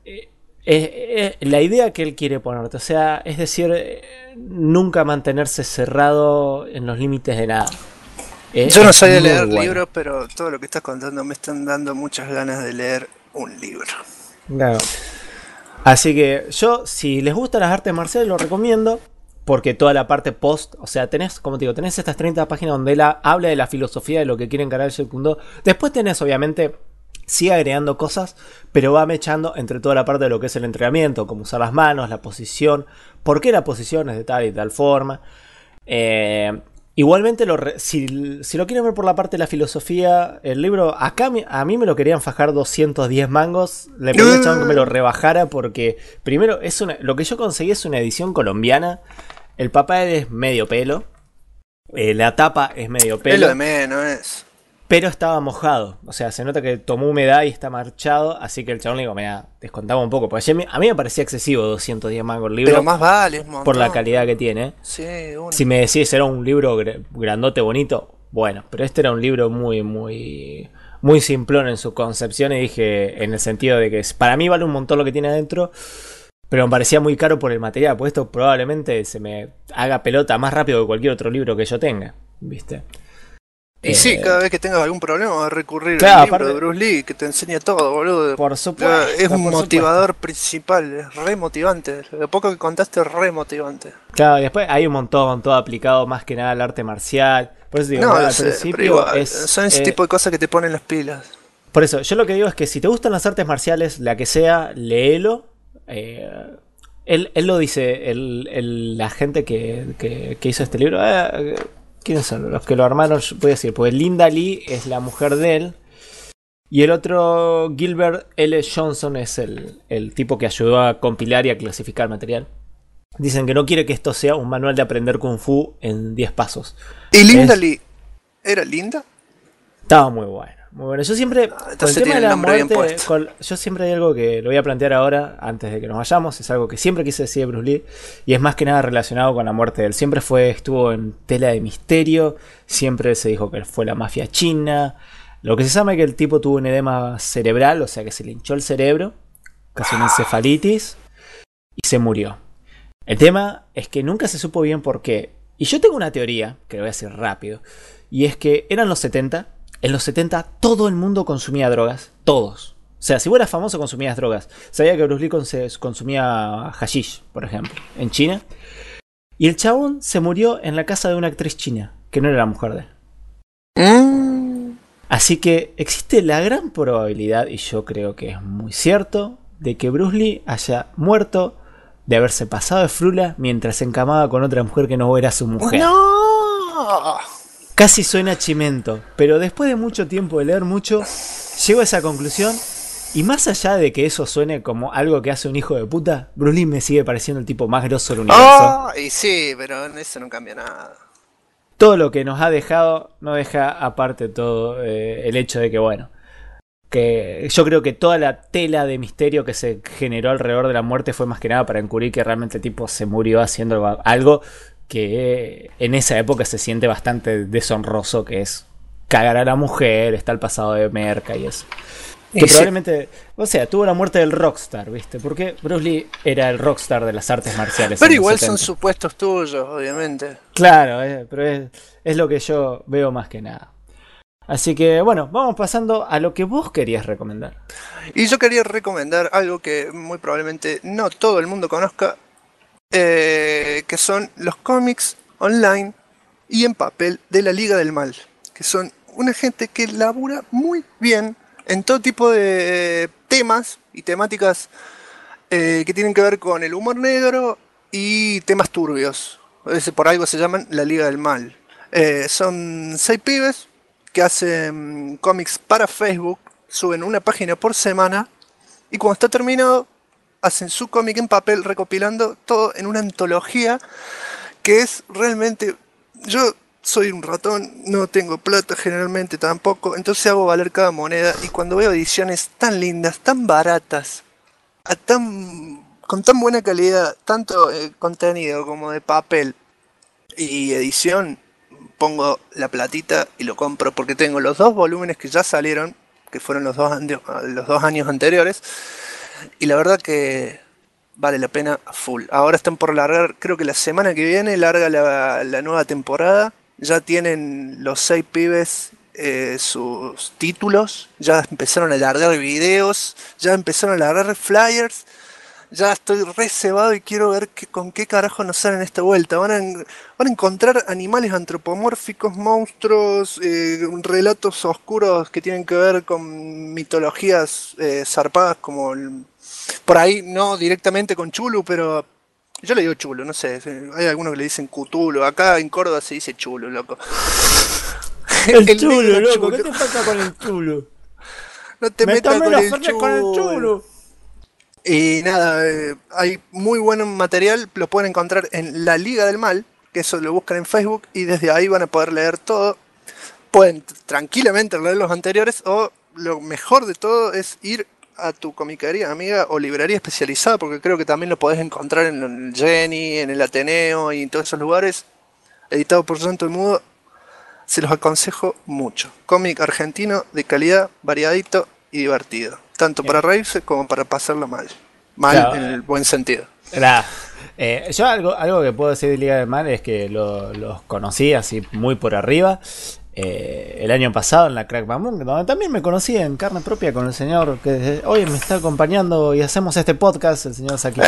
La idea que él quiere ponerte, o sea, es decir, nunca mantenerse cerrado en los límites de nada. Yo no soy de leer libros, pero todo lo que estás contando me están dando muchas ganas de leer un libro. Claro. Así que yo, si les gustan las artes marciales, lo recomiendo. Porque toda la parte post, o sea, tenés, como te digo, tenés estas 30 páginas donde él habla de la filosofía de lo que quiere encarar el Jeet Kune Do. Después tenés, obviamente, sigue agregando cosas, pero va mechando entre toda la parte de lo que es el entrenamiento, como usar las manos, la posición, por qué la posición es de tal y tal forma. Igualmente, si lo quieren ver por la parte de la filosofía, el libro, acá a mí me lo querían fajar 210 mangos. Le pedí al chabón que me lo rebajara porque, primero, lo que yo conseguí es una edición colombiana. El papel es medio pelo. La tapa es medio pelo. Es lo de menos, es. Pero estaba mojado. O sea, se nota que tomó humedad y está marchado. Así que el chabón le digo, mira, descontaba un poco. Porque a mí me parecía excesivo 210 mangos el libro. Pero más vale, es un montón. Por la calidad que tiene. Sí, uno. Si me decís era un libro grandote, bonito, bueno. Pero este era un libro muy, muy, muy simplón en su concepción. Y dije, en el sentido de que para mí vale un montón lo que tiene adentro. Pero me parecía muy caro por el material. Porque esto probablemente se me haga pelota más rápido que cualquier otro libro que yo tenga. ¿Viste? Y sí, cada vez que tengas algún problema vas a recurrir claro, al libro de Bruce Lee, que te enseña todo, boludo. Por supuesto. Es un motivador principal, es re motivante. Lo poco que contaste es re motivante. Claro, y después hay un montón, todo aplicado más que nada al arte marcial. Por eso digo, no, al sé, principio igual, son ese tipo de cosas que te ponen las pilas. Por eso, yo lo que digo es que si te gustan las artes marciales, la que sea, léelo. Él lo dice, la gente que hizo este libro. ¿Quiénes son? Los que lo armaron, voy a decir, porque Linda Lee es la mujer de él. Y el otro, Gilbert L. Johnson, es el tipo que ayudó a compilar y a clasificar material. Dicen que no quiere que esto sea un manual de aprender Kung Fu en 10 pasos. ¿Y Linda Lee era linda? Estaba muy bueno. Muy bueno. Yo siempre, con el tema de la muerte, yo siempre hay algo que lo voy a plantear ahora, antes de que nos vayamos. Es algo que siempre quise decir de Bruce Lee. Y es más que nada relacionado con la muerte de él. Siempre estuvo en tela de misterio. Siempre se dijo que fue la mafia china. Lo que se sabe es que el tipo tuvo un edema cerebral, o sea que se le hinchó el cerebro, casi una encefalitis, y se murió. El tema es que nunca se supo bien por qué. Y yo tengo una teoría, que lo voy a decir rápido, y es que eran los 70. En los 70 todo el mundo consumía drogas. Todos. O sea, si vos eras famoso consumías drogas. Sabía que Bruce Lee consumía hashish, por ejemplo, en China. Y el chabón se murió en la casa de una actriz china, que no era la mujer de él. Así que existe la gran probabilidad, y yo creo que es muy cierto, de que Bruce Lee haya muerto de haberse pasado de frula mientras se encamaba con otra mujer que no era su mujer. ¡No! Casi suena chimento, pero después de mucho tiempo de leer mucho, llego a esa conclusión. Y más allá de que eso suene como algo que hace un hijo de puta, Bruce Lee me sigue pareciendo el tipo más grosso del universo. Y sí, pero en eso no cambia nada. Todo lo que nos ha dejado no deja aparte todo el hecho de que, bueno, que yo creo que toda la tela de misterio que se generó alrededor de la muerte fue más que nada para encubrir que realmente el tipo se murió haciendo algo que en esa época se siente bastante deshonroso, que es cagar a la mujer, está el pasado de merca y eso. Que probablemente, o sea, tuvo la muerte del rockstar, ¿viste? Porque Bruce Lee era el rockstar de las artes marciales. Pero igual son supuestos tuyos, obviamente. Claro, pero es lo que yo veo más que nada. Así que, bueno, vamos pasando a lo que vos querías recomendar. Y yo quería recomendar algo que muy probablemente no todo el mundo conozca, que son los cómics online y en papel de la Liga del Mal, que son una gente que labura muy bien en todo tipo de temas y temáticas que tienen que ver con el humor negro y temas turbios. Por algo se llaman la Liga del Mal. Son 6 pibes que hacen cómics para Facebook, suben una página por semana y cuando está terminado hacen su cómic en papel recopilando todo en una antología que es realmente... Yo soy un ratón, no tengo plata generalmente tampoco, entonces hago valer cada moneda y cuando veo ediciones tan lindas, tan baratas, con tan buena calidad, tanto contenido como de papel y edición, pongo la platita y lo compro porque tengo los 2 volúmenes que ya salieron, que fueron los 2 años anteriores, y la verdad que vale la pena full. Ahora están por largar, creo que la semana que viene larga la nueva temporada. Ya tienen los 6 pibes sus títulos, ya empezaron a largar videos, ya empezaron a largar flyers. Ya estoy re cebado y quiero ver con qué carajo nos salen esta vuelta. Van a encontrar animales antropomórficos, monstruos, relatos oscuros que tienen que ver con mitologías zarpadas como... por ahí no directamente con Chulu, pero yo le digo Chulu, no sé. Hay algunos que le dicen Cthulhu. Acá en Córdoba se dice Chulu, loco. El Chulu, loco. ¿Qué te pasa con el Chulu? No te metas con el Chulu. Y nada, hay muy buen material, lo pueden encontrar en la Liga del Mal, que eso lo buscan en Facebook y desde ahí van a poder leer todo. Pueden tranquilamente leer los anteriores o lo mejor de todo es ir a tu comiquería amiga o librería especializada, porque creo que también lo podés encontrar en el Jenny, en el Ateneo y en todos esos lugares, editado por Llanto y Mudo. Se los aconsejo mucho. Cómic argentino de calidad, variadito y divertido. Tanto para reírse como para pasarlo mal. Claro, en el buen sentido. Claro. Yo algo que puedo decir de Liga del Mal es que los conocí así muy por arriba. El año pasado en la Crack Bang Boom, donde también me conocí en carne propia con el señor que hoy me está acompañando y hacemos este podcast, el señor Saki.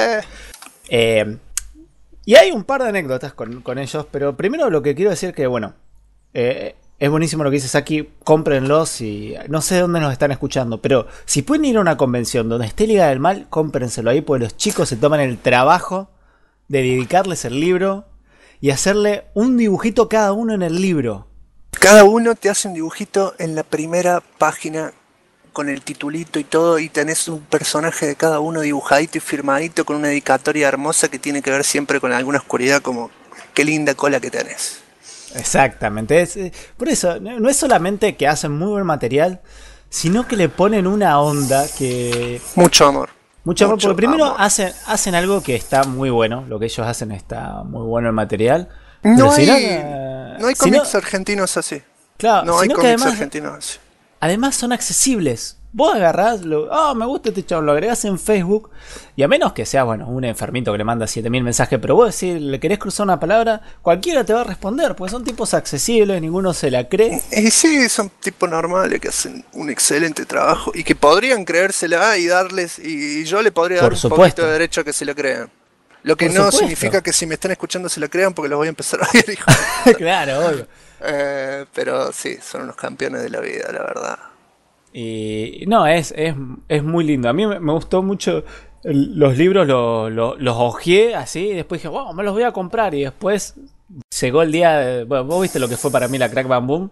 Y hay un par de anécdotas con ellos, pero primero lo que quiero decir que, bueno, es buenísimo lo que dices aquí, cómprenlos y no sé dónde nos están escuchando, pero si pueden ir a una convención donde esté Liga del Mal, cómprenselo ahí, porque los chicos se toman el trabajo de dedicarles el libro y hacerle un dibujito cada uno en el libro. Cada uno te hace un dibujito en la primera página con el titulito y todo, y tenés un personaje de cada uno dibujadito y firmadito con una dedicatoria hermosa que tiene que ver siempre con alguna oscuridad, como qué linda cola que tenés. Exactamente, por eso no es solamente que hacen muy buen material, sino que le ponen una onda que... Mucho amor, porque primero hacen algo que está muy bueno, lo que ellos hacen está muy bueno el material. No hay cómics argentinos así. Claro, no hay cómics argentinos así. Además son accesibles. Vos agarrás, me gusta este chavo, lo agregás en Facebook y a menos que seas, bueno, un enfermito que le manda 7000 mensajes, pero vos decís, le querés cruzar una palabra, cualquiera te va a responder, porque son tipos accesibles, ninguno se la cree. Y sí, son tipos normales que hacen un excelente trabajo y que podrían creérsela y darles, y yo le podría dar un poquito de derecho a que se la crean. Lo que no significa que si me están escuchando se la crean, porque los voy a empezar a ver, hijo. Claro, obvio. Pero sí, son unos campeones de la vida, la verdad. Y no, es muy lindo. A mí me gustó mucho los libros, los hojeé así, y después dije, wow, me los voy a comprar. Y después llegó el día, bueno, vos viste lo que fue para mí la Crack Bang Boom.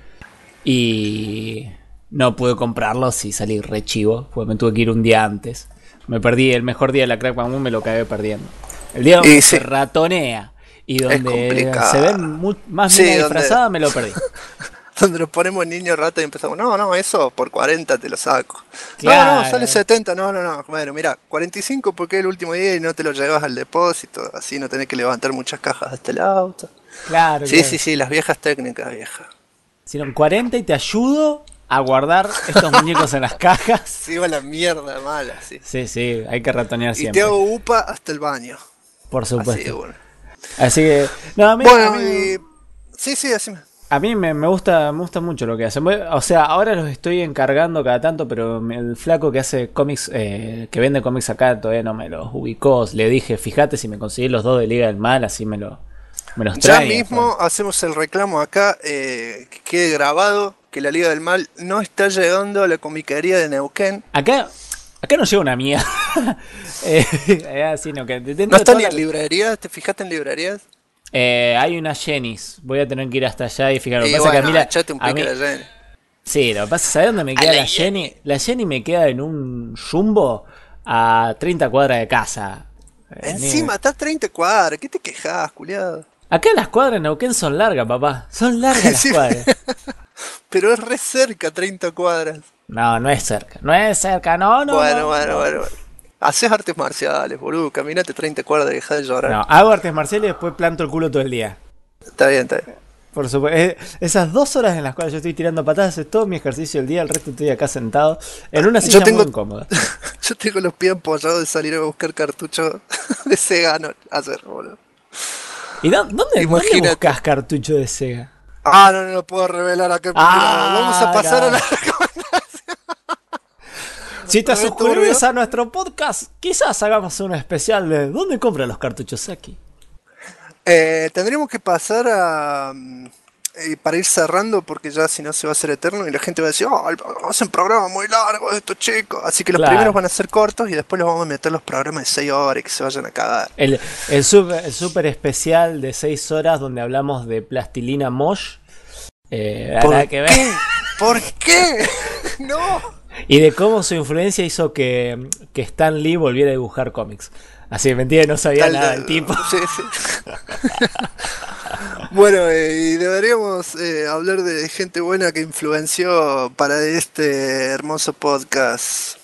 Y no pude comprarlos y salí re chivo, porque me tuve que ir un día antes. Me perdí el mejor día de la Crack Bang Boom, me lo acabé perdiendo. El día donde se ratonea y donde se ven más mina disfrazada, me lo perdí. Donde nos ponemos niños rata y empezamos, no, eso por 40 te lo saco. Claro. No, sale 70, no. Bueno, mira, 45 porque es el último día y no te lo llevas al depósito, así no tenés que levantar muchas cajas hasta el auto. Claro. Sí, las viejas técnicas, vieja. Si no, 40 y te ayudo a guardar estos muñecos en las cajas. Sí, va la mierda mala, sí. Sí, hay que ratonear siempre. Y te hago upa hasta el baño. Por supuesto. Así, bueno. Así que, no, a mí, sí, así me... A mí me gusta mucho lo que hacen. O sea, ahora los estoy encargando cada tanto, pero el flaco que hace cómics, que vende cómics acá, todavía no me los ubicó. Le dije, fíjate si me conseguí los 2 de Liga del Mal, así me lo Me los Ya trae. mismo hacemos el reclamo acá, que quede grabado que la Liga del Mal no está llegando a la comiquería de Neuquén. Acá no llega una mierda. Así no, que dentro No de está toda ni la- en librerías, ¿te fijaste en librerías? Hay una Jenny's. Voy a tener que ir hasta allá y fijar. Lo que Y pasa que a bueno, mí la- echate un a pique mí- de Jenny. Sí, lo que pasa, ¿sabes dónde me A queda la la Jenny? La Jenny me queda en un jumbo a 30 cuadras de casa. Encima, está a 30 cuadras, ¿qué te quejas, culiado? Acá las cuadras en Neuquén son largas, papá. Son largas las Sí. cuadras. Pero es re cerca, 30 cuadras. No, no es cerca. No es cerca, no, no. Bueno, no, bueno, no. bueno, bueno. Haces artes marciales, boludo. Caminate 30 cuadras y dejá de llorar. No, hago artes marciales y después planto el culo todo el día. Está bien, está bien. Por supuesto. Esas 2 horas en las cuales yo estoy tirando patadas es todo mi ejercicio del día. El resto estoy acá sentado en una silla muy incómoda. Yo tengo los pies apoyados de salir a buscar cartuchos de Sega ayer, boludo. ¿Y dónde Imagínate. buscas cartucho de Sega? Ah, no lo puedo revelar acá. Vamos a pasar no. a la... Si te A ver, suscribes turbio. a nuestro podcast, quizás hagamos un especial de ¿dónde compran los cartuchos aquí? Tendríamos que pasar a... para ir cerrando, porque ya si no se va a hacer eterno y la gente va a decir, oh, hacen programas muy largos estos chicos. Así que los Claro. primeros van a ser cortos y después los vamos a meter los programas de 6 horas y que se vayan a cagar. El super especial de 6 horas donde hablamos de plastilina Mosh. Nada que ver. qué? ¿Por qué? No. Y de cómo su influencia hizo que Stan Lee volviera a dibujar cómics. Así, mentira, no sabía nada del tipo. Sí, sí. Bueno, y deberíamos hablar de gente buena que influenció para este hermoso podcast.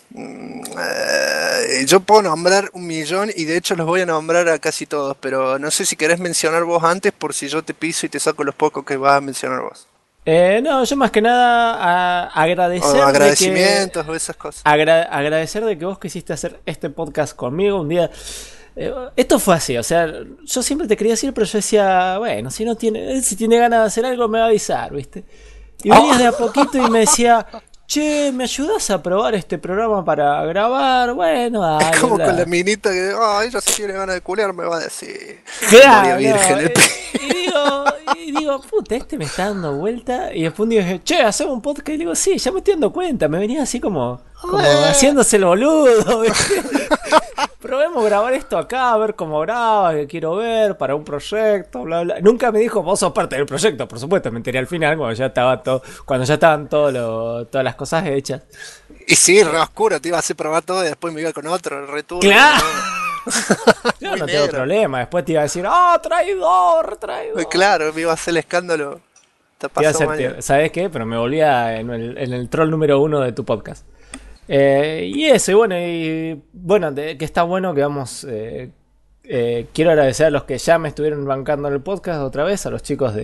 Yo puedo nombrar 1.000.000 y de hecho los voy a nombrar a casi todos, pero no sé si querés mencionar vos antes por si yo te piso y te saco los pocos que vas a mencionar vos. No, yo más que nada agradecer. O agradecimientos o esas cosas. Agradecer de que vos quisiste hacer este podcast conmigo un día. Esto fue así, o sea, yo siempre te quería decir, pero yo decía, bueno, si tiene ganas de hacer algo me va a avisar, ¿viste? Y venías de a poquito y me decía, che, ¿me ayudás a probar este programa para grabar? Bueno, dale, Es como bla. con la minita que, ella si tiene ganas de culear me va a decir. Claro, María Virgen, no, el y digo, puta, este me está dando vuelta. Y después un día dije, che, hacemos un podcast. Y digo, sí, ya me estoy dando cuenta. Me venía así como haciéndose el boludo, ¿viste? Probemos grabar esto acá, a ver cómo graba, que quiero ver para un proyecto, bla, bla. Nunca me dijo, vos sos parte del proyecto, por supuesto. Me enteré al final, cuando ya estaban todas las cosas hechas. Y sí, re oscuro, te iba a hacer probar todo y después me iba con otro, re turbio, ¡Claro! ¿no? Yo Muy no tengo negro. problema. Después te iba a decir, ¡oh, traidor! Claro, me iba a hacer el escándalo. Te Te iba a pasó hacer, mal. ¿sabes qué? Pero me volvía en el troll número 1 de tu podcast. Y eso, y bueno, que está bueno que vamos. Quiero agradecer a los que ya me estuvieron bancando en el podcast otra vez, a los chicos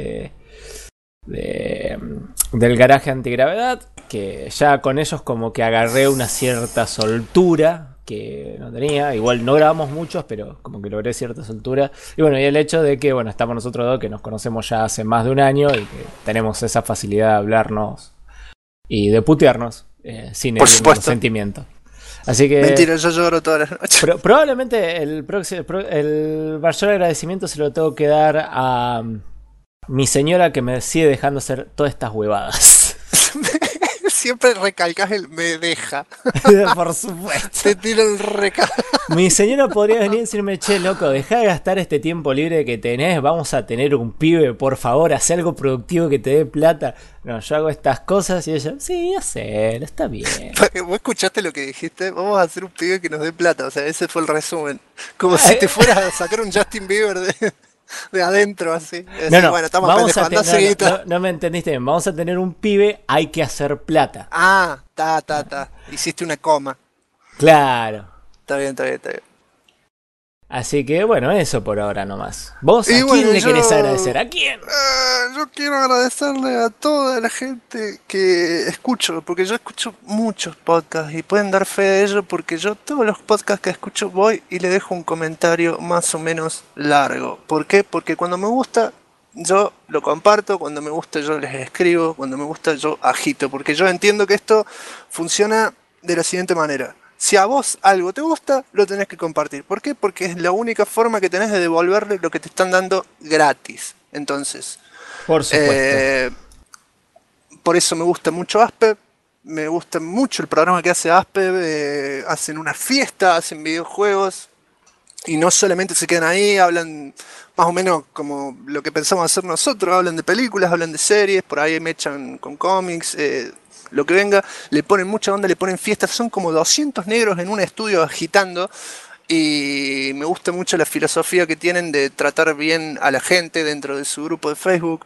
del garaje antigravedad, que ya con ellos como que agarré una cierta soltura que no tenía. Igual no grabamos muchos, pero como que logré cierta soltura. Y bueno, y el hecho de que, bueno, estamos nosotros dos, que nos conocemos ya hace más de un año y que tenemos esa facilidad de hablarnos y de putearnos sin Por el supuesto. sentimiento. Así que Mentira, yo lloro todas las noches. probablemente el mayor agradecimiento se lo tengo que dar a mi señora, que me sigue dejando hacer todas estas huevadas. Siempre recalcas el me deja. Por supuesto. Te tiro el recalco. Mi señora podría venir y decirme, che, loco, dejá de gastar este tiempo libre que tenés, vamos a tener un pibe, por favor, haz algo productivo que te dé plata. No, yo hago estas cosas y ella, sí, hacelo, está bien. ¿Vos escuchaste lo que dijiste? Vamos a hacer un pibe que nos dé plata. O sea, ese fue el resumen. Como si te fueras a sacar un Justin Bieber de adentro, así. Decir, No, bueno, estamos vamos a pendejando, tener, seguita. no me entendiste bien, vamos a tener un pibe, hay que hacer plata. Ah, ta. Hiciste una coma. Claro. Está bien. Así que bueno, eso por ahora nomás. ¿Vos a Y quién bueno, le yo- querés agradecer? ¿A quién? Yo quiero agradecerle a toda la gente que escucho, porque yo escucho muchos podcasts y pueden dar fe de ello, porque yo todos los podcasts que escucho voy y le dejo un comentario más o menos largo. ¿Por qué? Porque cuando me gusta yo lo comparto, cuando me gusta yo les escribo, cuando me gusta yo agito, porque yo entiendo que esto funciona de la siguiente manera. Si a vos algo te gusta, lo tenés que compartir. ¿Por qué? Porque es la única forma que tenés de devolverle lo que te están dando gratis. Entonces, Por supuesto. por eso me gusta mucho Aspe. Me gusta mucho el programa que hace Aspe. Hacen una fiesta, hacen videojuegos. Y no solamente se quedan ahí, hablan más o menos como lo que pensamos hacer nosotros. Hablan de películas, hablan de series. Por ahí me echan con cómics. Lo que venga, le ponen mucha onda, le ponen fiestas, son como 200 negros en un estudio agitando y me gusta mucho la filosofía que tienen de tratar bien a la gente dentro de su grupo de Facebook.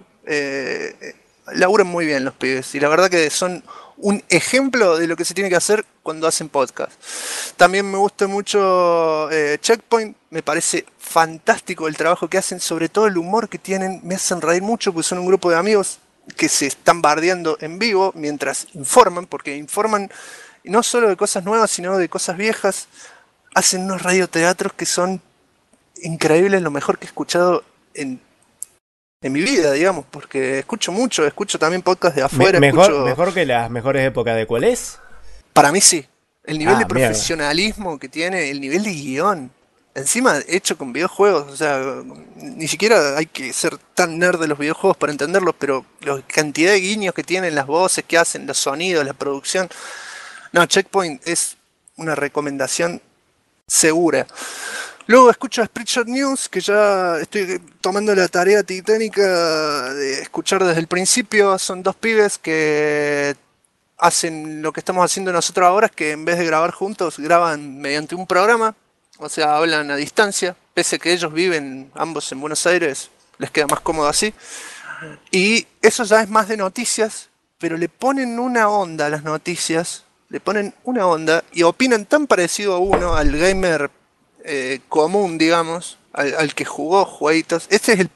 Laburan muy bien los pibes y la verdad que son un ejemplo de lo que se tiene que hacer cuando hacen podcast. También me gusta mucho Checkpoint, me parece fantástico el trabajo que hacen, sobre todo el humor que tienen, me hacen reír mucho porque son un grupo de amigos que se están bardeando en vivo mientras informan, porque informan no solo de cosas nuevas, sino de cosas viejas. Hacen unos radioteatros que son increíbles, lo mejor que he escuchado en mi vida, digamos, porque escucho también podcasts de afuera. Mejor que las mejores épocas de ¿cuál es? Para mí sí, el nivel de Mierda. profesionalismo que tiene, el nivel de guión. Encima hecho con videojuegos, o sea, ni siquiera hay que ser tan nerd de los videojuegos para entenderlos, pero la cantidad de guiños que tienen, las voces que hacen, los sonidos, la producción. No, Checkpoint es una recomendación segura. Luego escucho Spreadshirt News, que ya estoy tomando la tarea titánica de escuchar desde el principio. Son dos pibes que hacen lo que estamos haciendo nosotros ahora, es que en vez de grabar juntos, graban mediante un programa. O sea, hablan a distancia, pese a que ellos viven ambos en Buenos Aires, les queda más cómodo así. Y eso ya es más de noticias, pero le ponen una onda a las noticias, le ponen una onda y opinan tan parecido a uno, al gamer común, digamos, al que jugó jueguitos. Este es el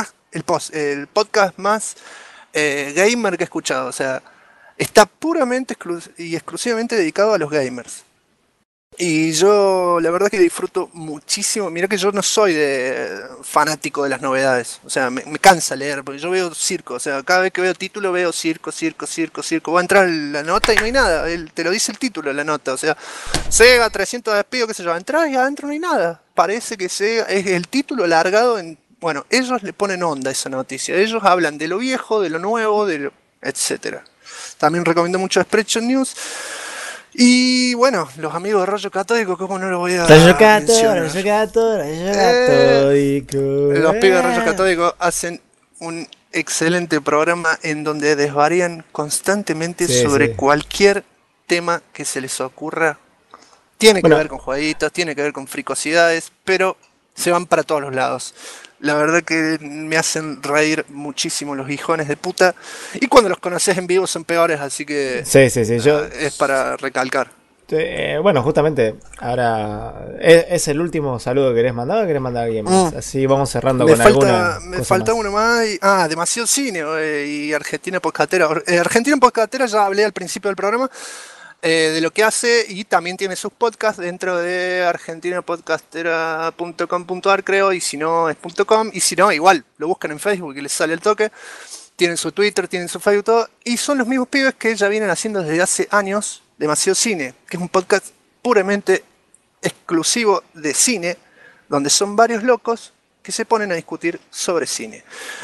podcast más gamer que he escuchado. O sea, está puramente y exclusivamente dedicado a los gamers. Y yo la verdad que disfruto muchísimo. Mirá que yo no soy fanático de las novedades. O sea, me cansa leer, porque yo veo circo. O sea, cada vez que veo título veo circo. Voy a entrar en la nota y no hay nada. Te lo dice el título, la nota. O sea, Sega 300 despido, qué sé yo. Entras y adentro no hay nada. Parece que Sega es el título largado en... Bueno, ellos le ponen onda a esa noticia. Ellos hablan de lo viejo, de lo nuevo, etcétera. También recomiendo mucho Spreadshirt News. Y bueno, los amigos de Rayo Catódico, ¿cómo no lo voy a mencionar? Rayo Catódico. Los pibes de Rayo Catódico hacen un excelente programa en donde desvarían constantemente sobre cualquier tema que se les ocurra. Tiene que ver con jueguitos, tiene que ver con fricosidades, pero se van para todos los lados. La verdad que me hacen reír muchísimo los hijones de puta. Y cuando los conoces en vivo son peores, así que es para recalcar. Bueno, justamente, ahora es el último saludo que querés mandar o querés mandar a alguien más. Así vamos cerrando con alguna. Me falta uno más. Demasiado cine y Argentina Podcastera. Argentina Podcastera ya hablé al principio del programa. De lo que hace y también tiene sus podcasts dentro de argentinapodcastera.com.ar creo, y si no es .com, y si no igual lo buscan en Facebook y les sale el toque. Tienen su Twitter, tienen su Facebook, todo, y son los mismos pibes que ya vienen haciendo desde hace años Demasiado Cine, que es un podcast puramente exclusivo de cine, donde son varios locos que se ponen a discutir sobre cine.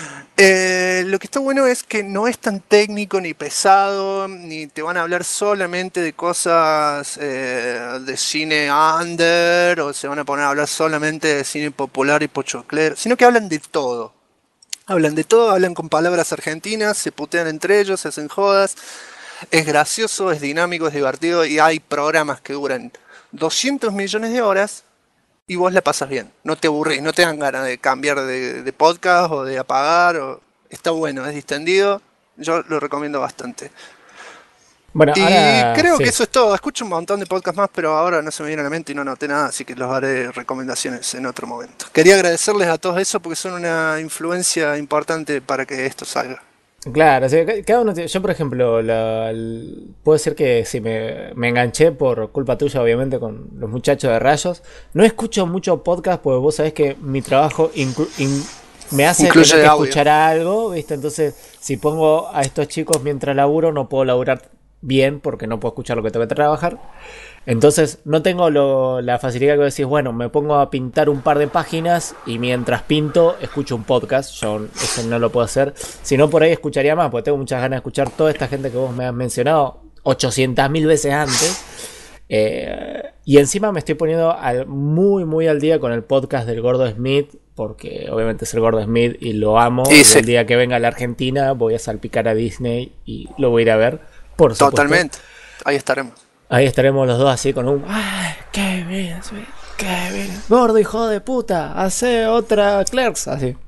Lo que está bueno es que no es tan técnico ni pesado, ni te van a hablar solamente de cosas de cine under, o se van a poner a hablar solamente de cine popular y pochoclero, sino que hablan de todo. Hablan con palabras argentinas, se putean entre ellos, se hacen jodas. Es gracioso, es dinámico, es divertido, y hay programas que duran 200 millones de horas y vos la pasas bien, no te aburrís, no te dan ganas de cambiar de podcast o de apagar. Está bueno, es distendido, yo lo recomiendo bastante. Bueno, y ahora, creo que eso es todo. Escucho un montón de podcasts más, pero ahora no se me viene a la mente y no anoté nada, así que los haré recomendaciones en otro momento. Quería agradecerles a todos eso porque son una influencia importante para que esto salga. Claro, o sea, cada uno yo por ejemplo puedo decir que sí, me enganché por culpa tuya obviamente con los muchachos de Rayos. No escucho mucho podcast porque vos sabés que mi trabajo me hace tener que escuchar algo, ¿viste? Entonces si pongo a estos chicos mientras laburo no puedo laburar bien porque no puedo escuchar lo que tengo que trabajar. Entonces no tengo la facilidad que decís, bueno, me pongo a pintar un par de páginas y mientras pinto escucho un podcast. Yo eso no lo puedo hacer. Si no, por ahí escucharía más, porque tengo muchas ganas de escuchar toda esta gente que vos me has mencionado 800.000 veces antes. Y encima me estoy poniendo muy al día con el podcast del Gordo Smith, porque obviamente es el Gordo Smith y lo amo. Y el día que venga a la Argentina voy a salpicar a Disney y lo voy a ir a ver, por supuesto. Totalmente, ahí estaremos. Ahí estaremos los dos así con un ¡ay, qué bien! Gordo, hijo de puta, hace otra Clerks, así.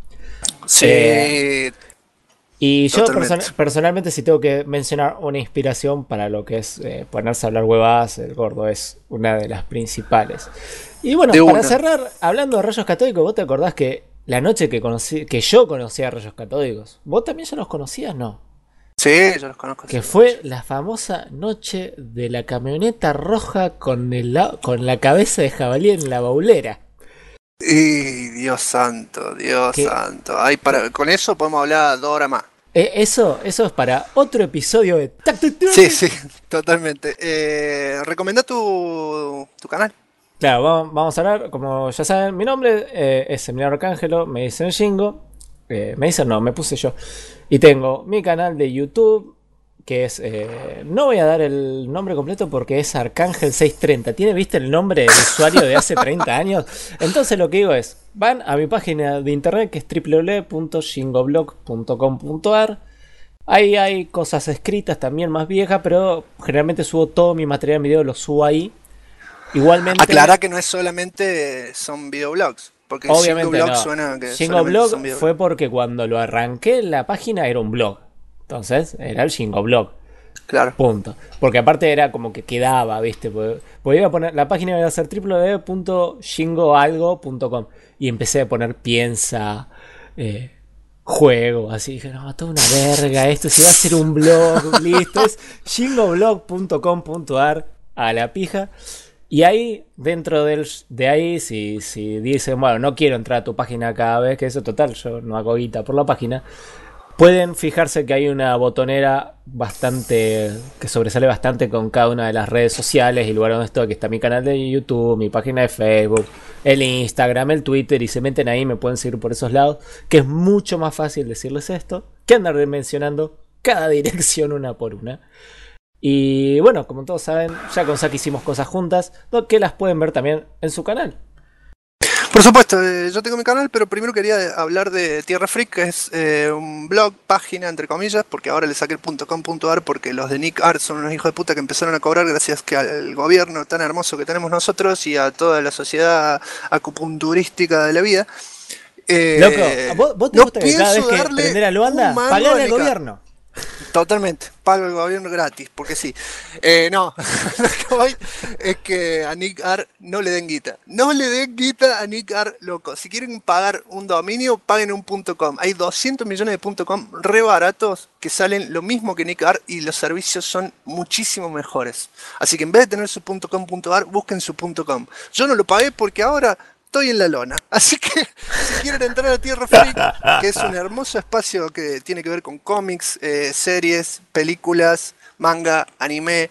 Sí. Y yo personalmente, si tengo que mencionar una inspiración para lo que es ponerse a hablar huevadas, el Gordo es una de las principales. Y bueno, para cerrar, hablando de Rayos Catódicos, ¿vos te acordás que la noche que yo conocía a Rayos Catódicos, vos también ya los conocías, no? Sí, yo los conozco. Que fue la famosa noche de la camioneta roja con la cabeza de jabalí en la baulera. Y Dios santo. Ay, con eso podemos hablar 2 horas más. Eso es para otro episodio de Sí, totalmente. Recomendá tu canal. Claro, vamos a hablar, como ya saben, mi nombre es Emiliano Arcángelo, me dicen Shingo. Me dicen no, me puse yo. Y tengo mi canal de YouTube, que es... no voy a dar el nombre completo porque es Arcángel630. ¿Tiene, viste, el nombre de usuario de hace 30 años? Entonces lo que digo es, van a mi página de internet, que es www.shingoblog.com.ar. Ahí hay cosas escritas también más viejas, pero generalmente subo todo mi material en video, lo subo ahí. Igualmente... Aclará que no es solamente son videoblogs. Porque obviamente Shingo Blog no. suena que Shingo Blog fue porque cuando lo arranqué en la página era un blog. Entonces era el Shingo Blog. Claro. Punto. Porque aparte era como que quedaba, ¿viste? Porque iba a poner, la página iba a ser www.shingoalgo.com y empecé a poner piensa, juego, así. Dije, no, toda una verga esto. Si va a ser un blog, listo. Es shingoblog.com.ar a la pija. Y ahí, dentro de ahí, si dicen, bueno, no quiero entrar a tu página cada vez, que eso total, yo no hago guita por la página, pueden fijarse que hay una botonera que sobresale bastante con cada una de las redes sociales y lugar donde estoy, que está mi canal de YouTube, mi página de Facebook, el Instagram, el Twitter, y se meten ahí, me pueden seguir por esos lados, que es mucho más fácil decirles esto que andar mencionando cada dirección una por una. Y bueno, como todos saben, ya con Saki hicimos cosas juntas, que las pueden ver también en su canal. Por supuesto, yo tengo mi canal, pero primero quería hablar de Tierra Freak, que es un blog, página, entre comillas, porque ahora le saqué el .com.ar porque los de Nick Art son unos hijos de puta que empezaron a cobrar gracias al gobierno tan hermoso que tenemos nosotros y a toda la sociedad acupunturística de la vida. Loco, ¿vos te gusta que cada vez que prender a Luanda, pagale al gobierno? Totalmente, pago el gobierno gratis, porque sí. No, lo que voy es que a Nick Art no le den guita. No le den guita a Nick Art, loco. Si quieren pagar un dominio, paguen un .com. Hay 200 millones de .com re baratos que salen lo mismo que Nick Art y los servicios son muchísimo mejores. Así que en vez de tener su .com.ar, busquen su .com. Yo no lo pagué porque ahora... estoy en la lona, así que si quieren entrar a Tierra Freak, que es un hermoso espacio que tiene que ver con cómics, series, películas, manga, anime,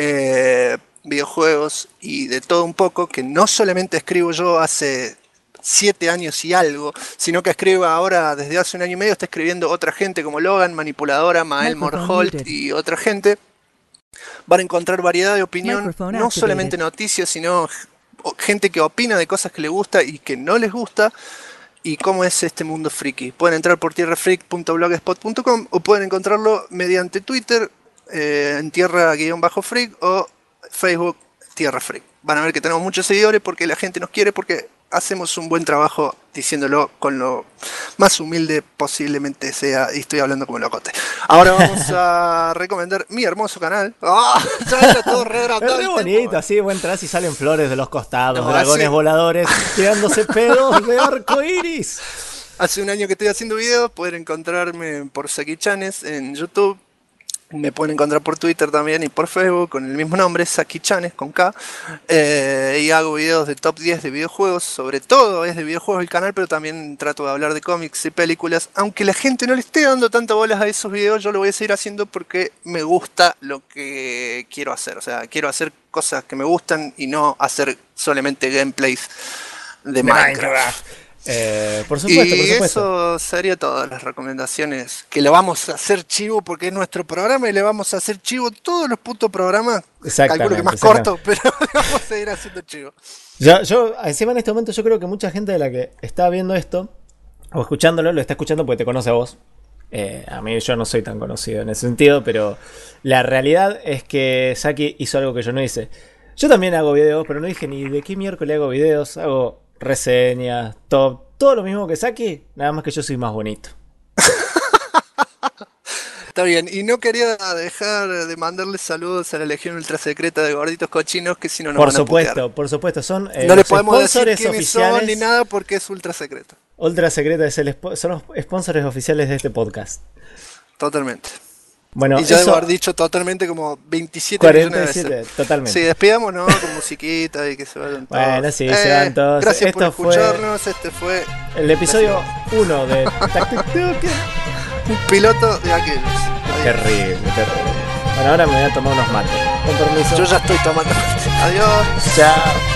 videojuegos y de todo un poco, que no solamente escribo yo hace 7 años y algo, sino que escribo ahora desde hace 1 año y medio, está escribiendo otra gente como Logan, Manipuladora, Mael Morholt y otra gente. Van a encontrar variedad de opinión, no solamente noticias, sino... gente que opina de cosas que les gusta y que no les gusta y cómo es este mundo friki. Pueden entrar por tierrafreak.blogspot.com o pueden encontrarlo mediante Twitter en tierra-freak o Facebook Tierra Freak. Van a ver que tenemos muchos seguidores porque la gente nos quiere, porque hacemos un buen trabajo diciéndolo con lo más humilde posiblemente sea, y estoy hablando como locote. Ahora vamos a recomendar mi hermoso canal. ¡Ah! Ya era todo re es re bonito, así vos entras y salen flores de los costados, dragones voladores tirándose pedos de arco iris. Hace 1 año que estoy haciendo videos, pueden encontrarme por Saki Chanes en YouTube. Me pueden encontrar por Twitter también y por Facebook con el mismo nombre, Saki Chanes con K. Y hago videos de top 10 de videojuegos. Sobre todo es de videojuegos el canal, pero también trato de hablar de cómics y películas. Aunque la gente no le esté dando tanta bolas a esos videos, yo lo voy a seguir haciendo porque me gusta lo que quiero hacer. O sea, quiero hacer cosas que me gustan y no hacer solamente gameplays de Minecraft. Por supuesto, Y por supuesto. eso sería todas las recomendaciones. Que le vamos a hacer chivo porque es nuestro programa y le vamos a hacer chivo todos los putos programas. Calculo que más corto, pero le vamos a seguir haciendo chivo. Yo, encima en este momento, yo creo que mucha gente de la que está viendo esto o escuchándolo, lo está escuchando porque te conoce a vos. A mí yo no soy tan conocido en ese sentido, pero la realidad es que Saki hizo algo que yo no hice. Yo también hago videos, pero no dije ni de qué miércoles hago videos. Hago reseñas, todo lo mismo que Saki, nada más que yo soy más bonito. Está bien, y no quería dejar de mandarles saludos a la Legión Ultra Secreta de Gorditos Cochinos, que si no nos van a putear. Por supuesto, son no le podemos decir sponsors quiénes oficiales son ni nada porque es ultra secreto. Ultra Secreta son los sponsors oficiales de este podcast. Totalmente. Bueno, y ya eso, debo haber dicho totalmente como 27 millones de 47, veces. totalmente. Sí, despidámonos con musiquita y que se vayan todos. Bueno, sí, se van todos. Gracias Esto por escucharnos. Este fue el episodio 1 de un piloto de aquellos. Terrible. Bueno, ahora me voy a tomar unos mates. Con permiso. Yo ya estoy tomando. Adiós. Chao.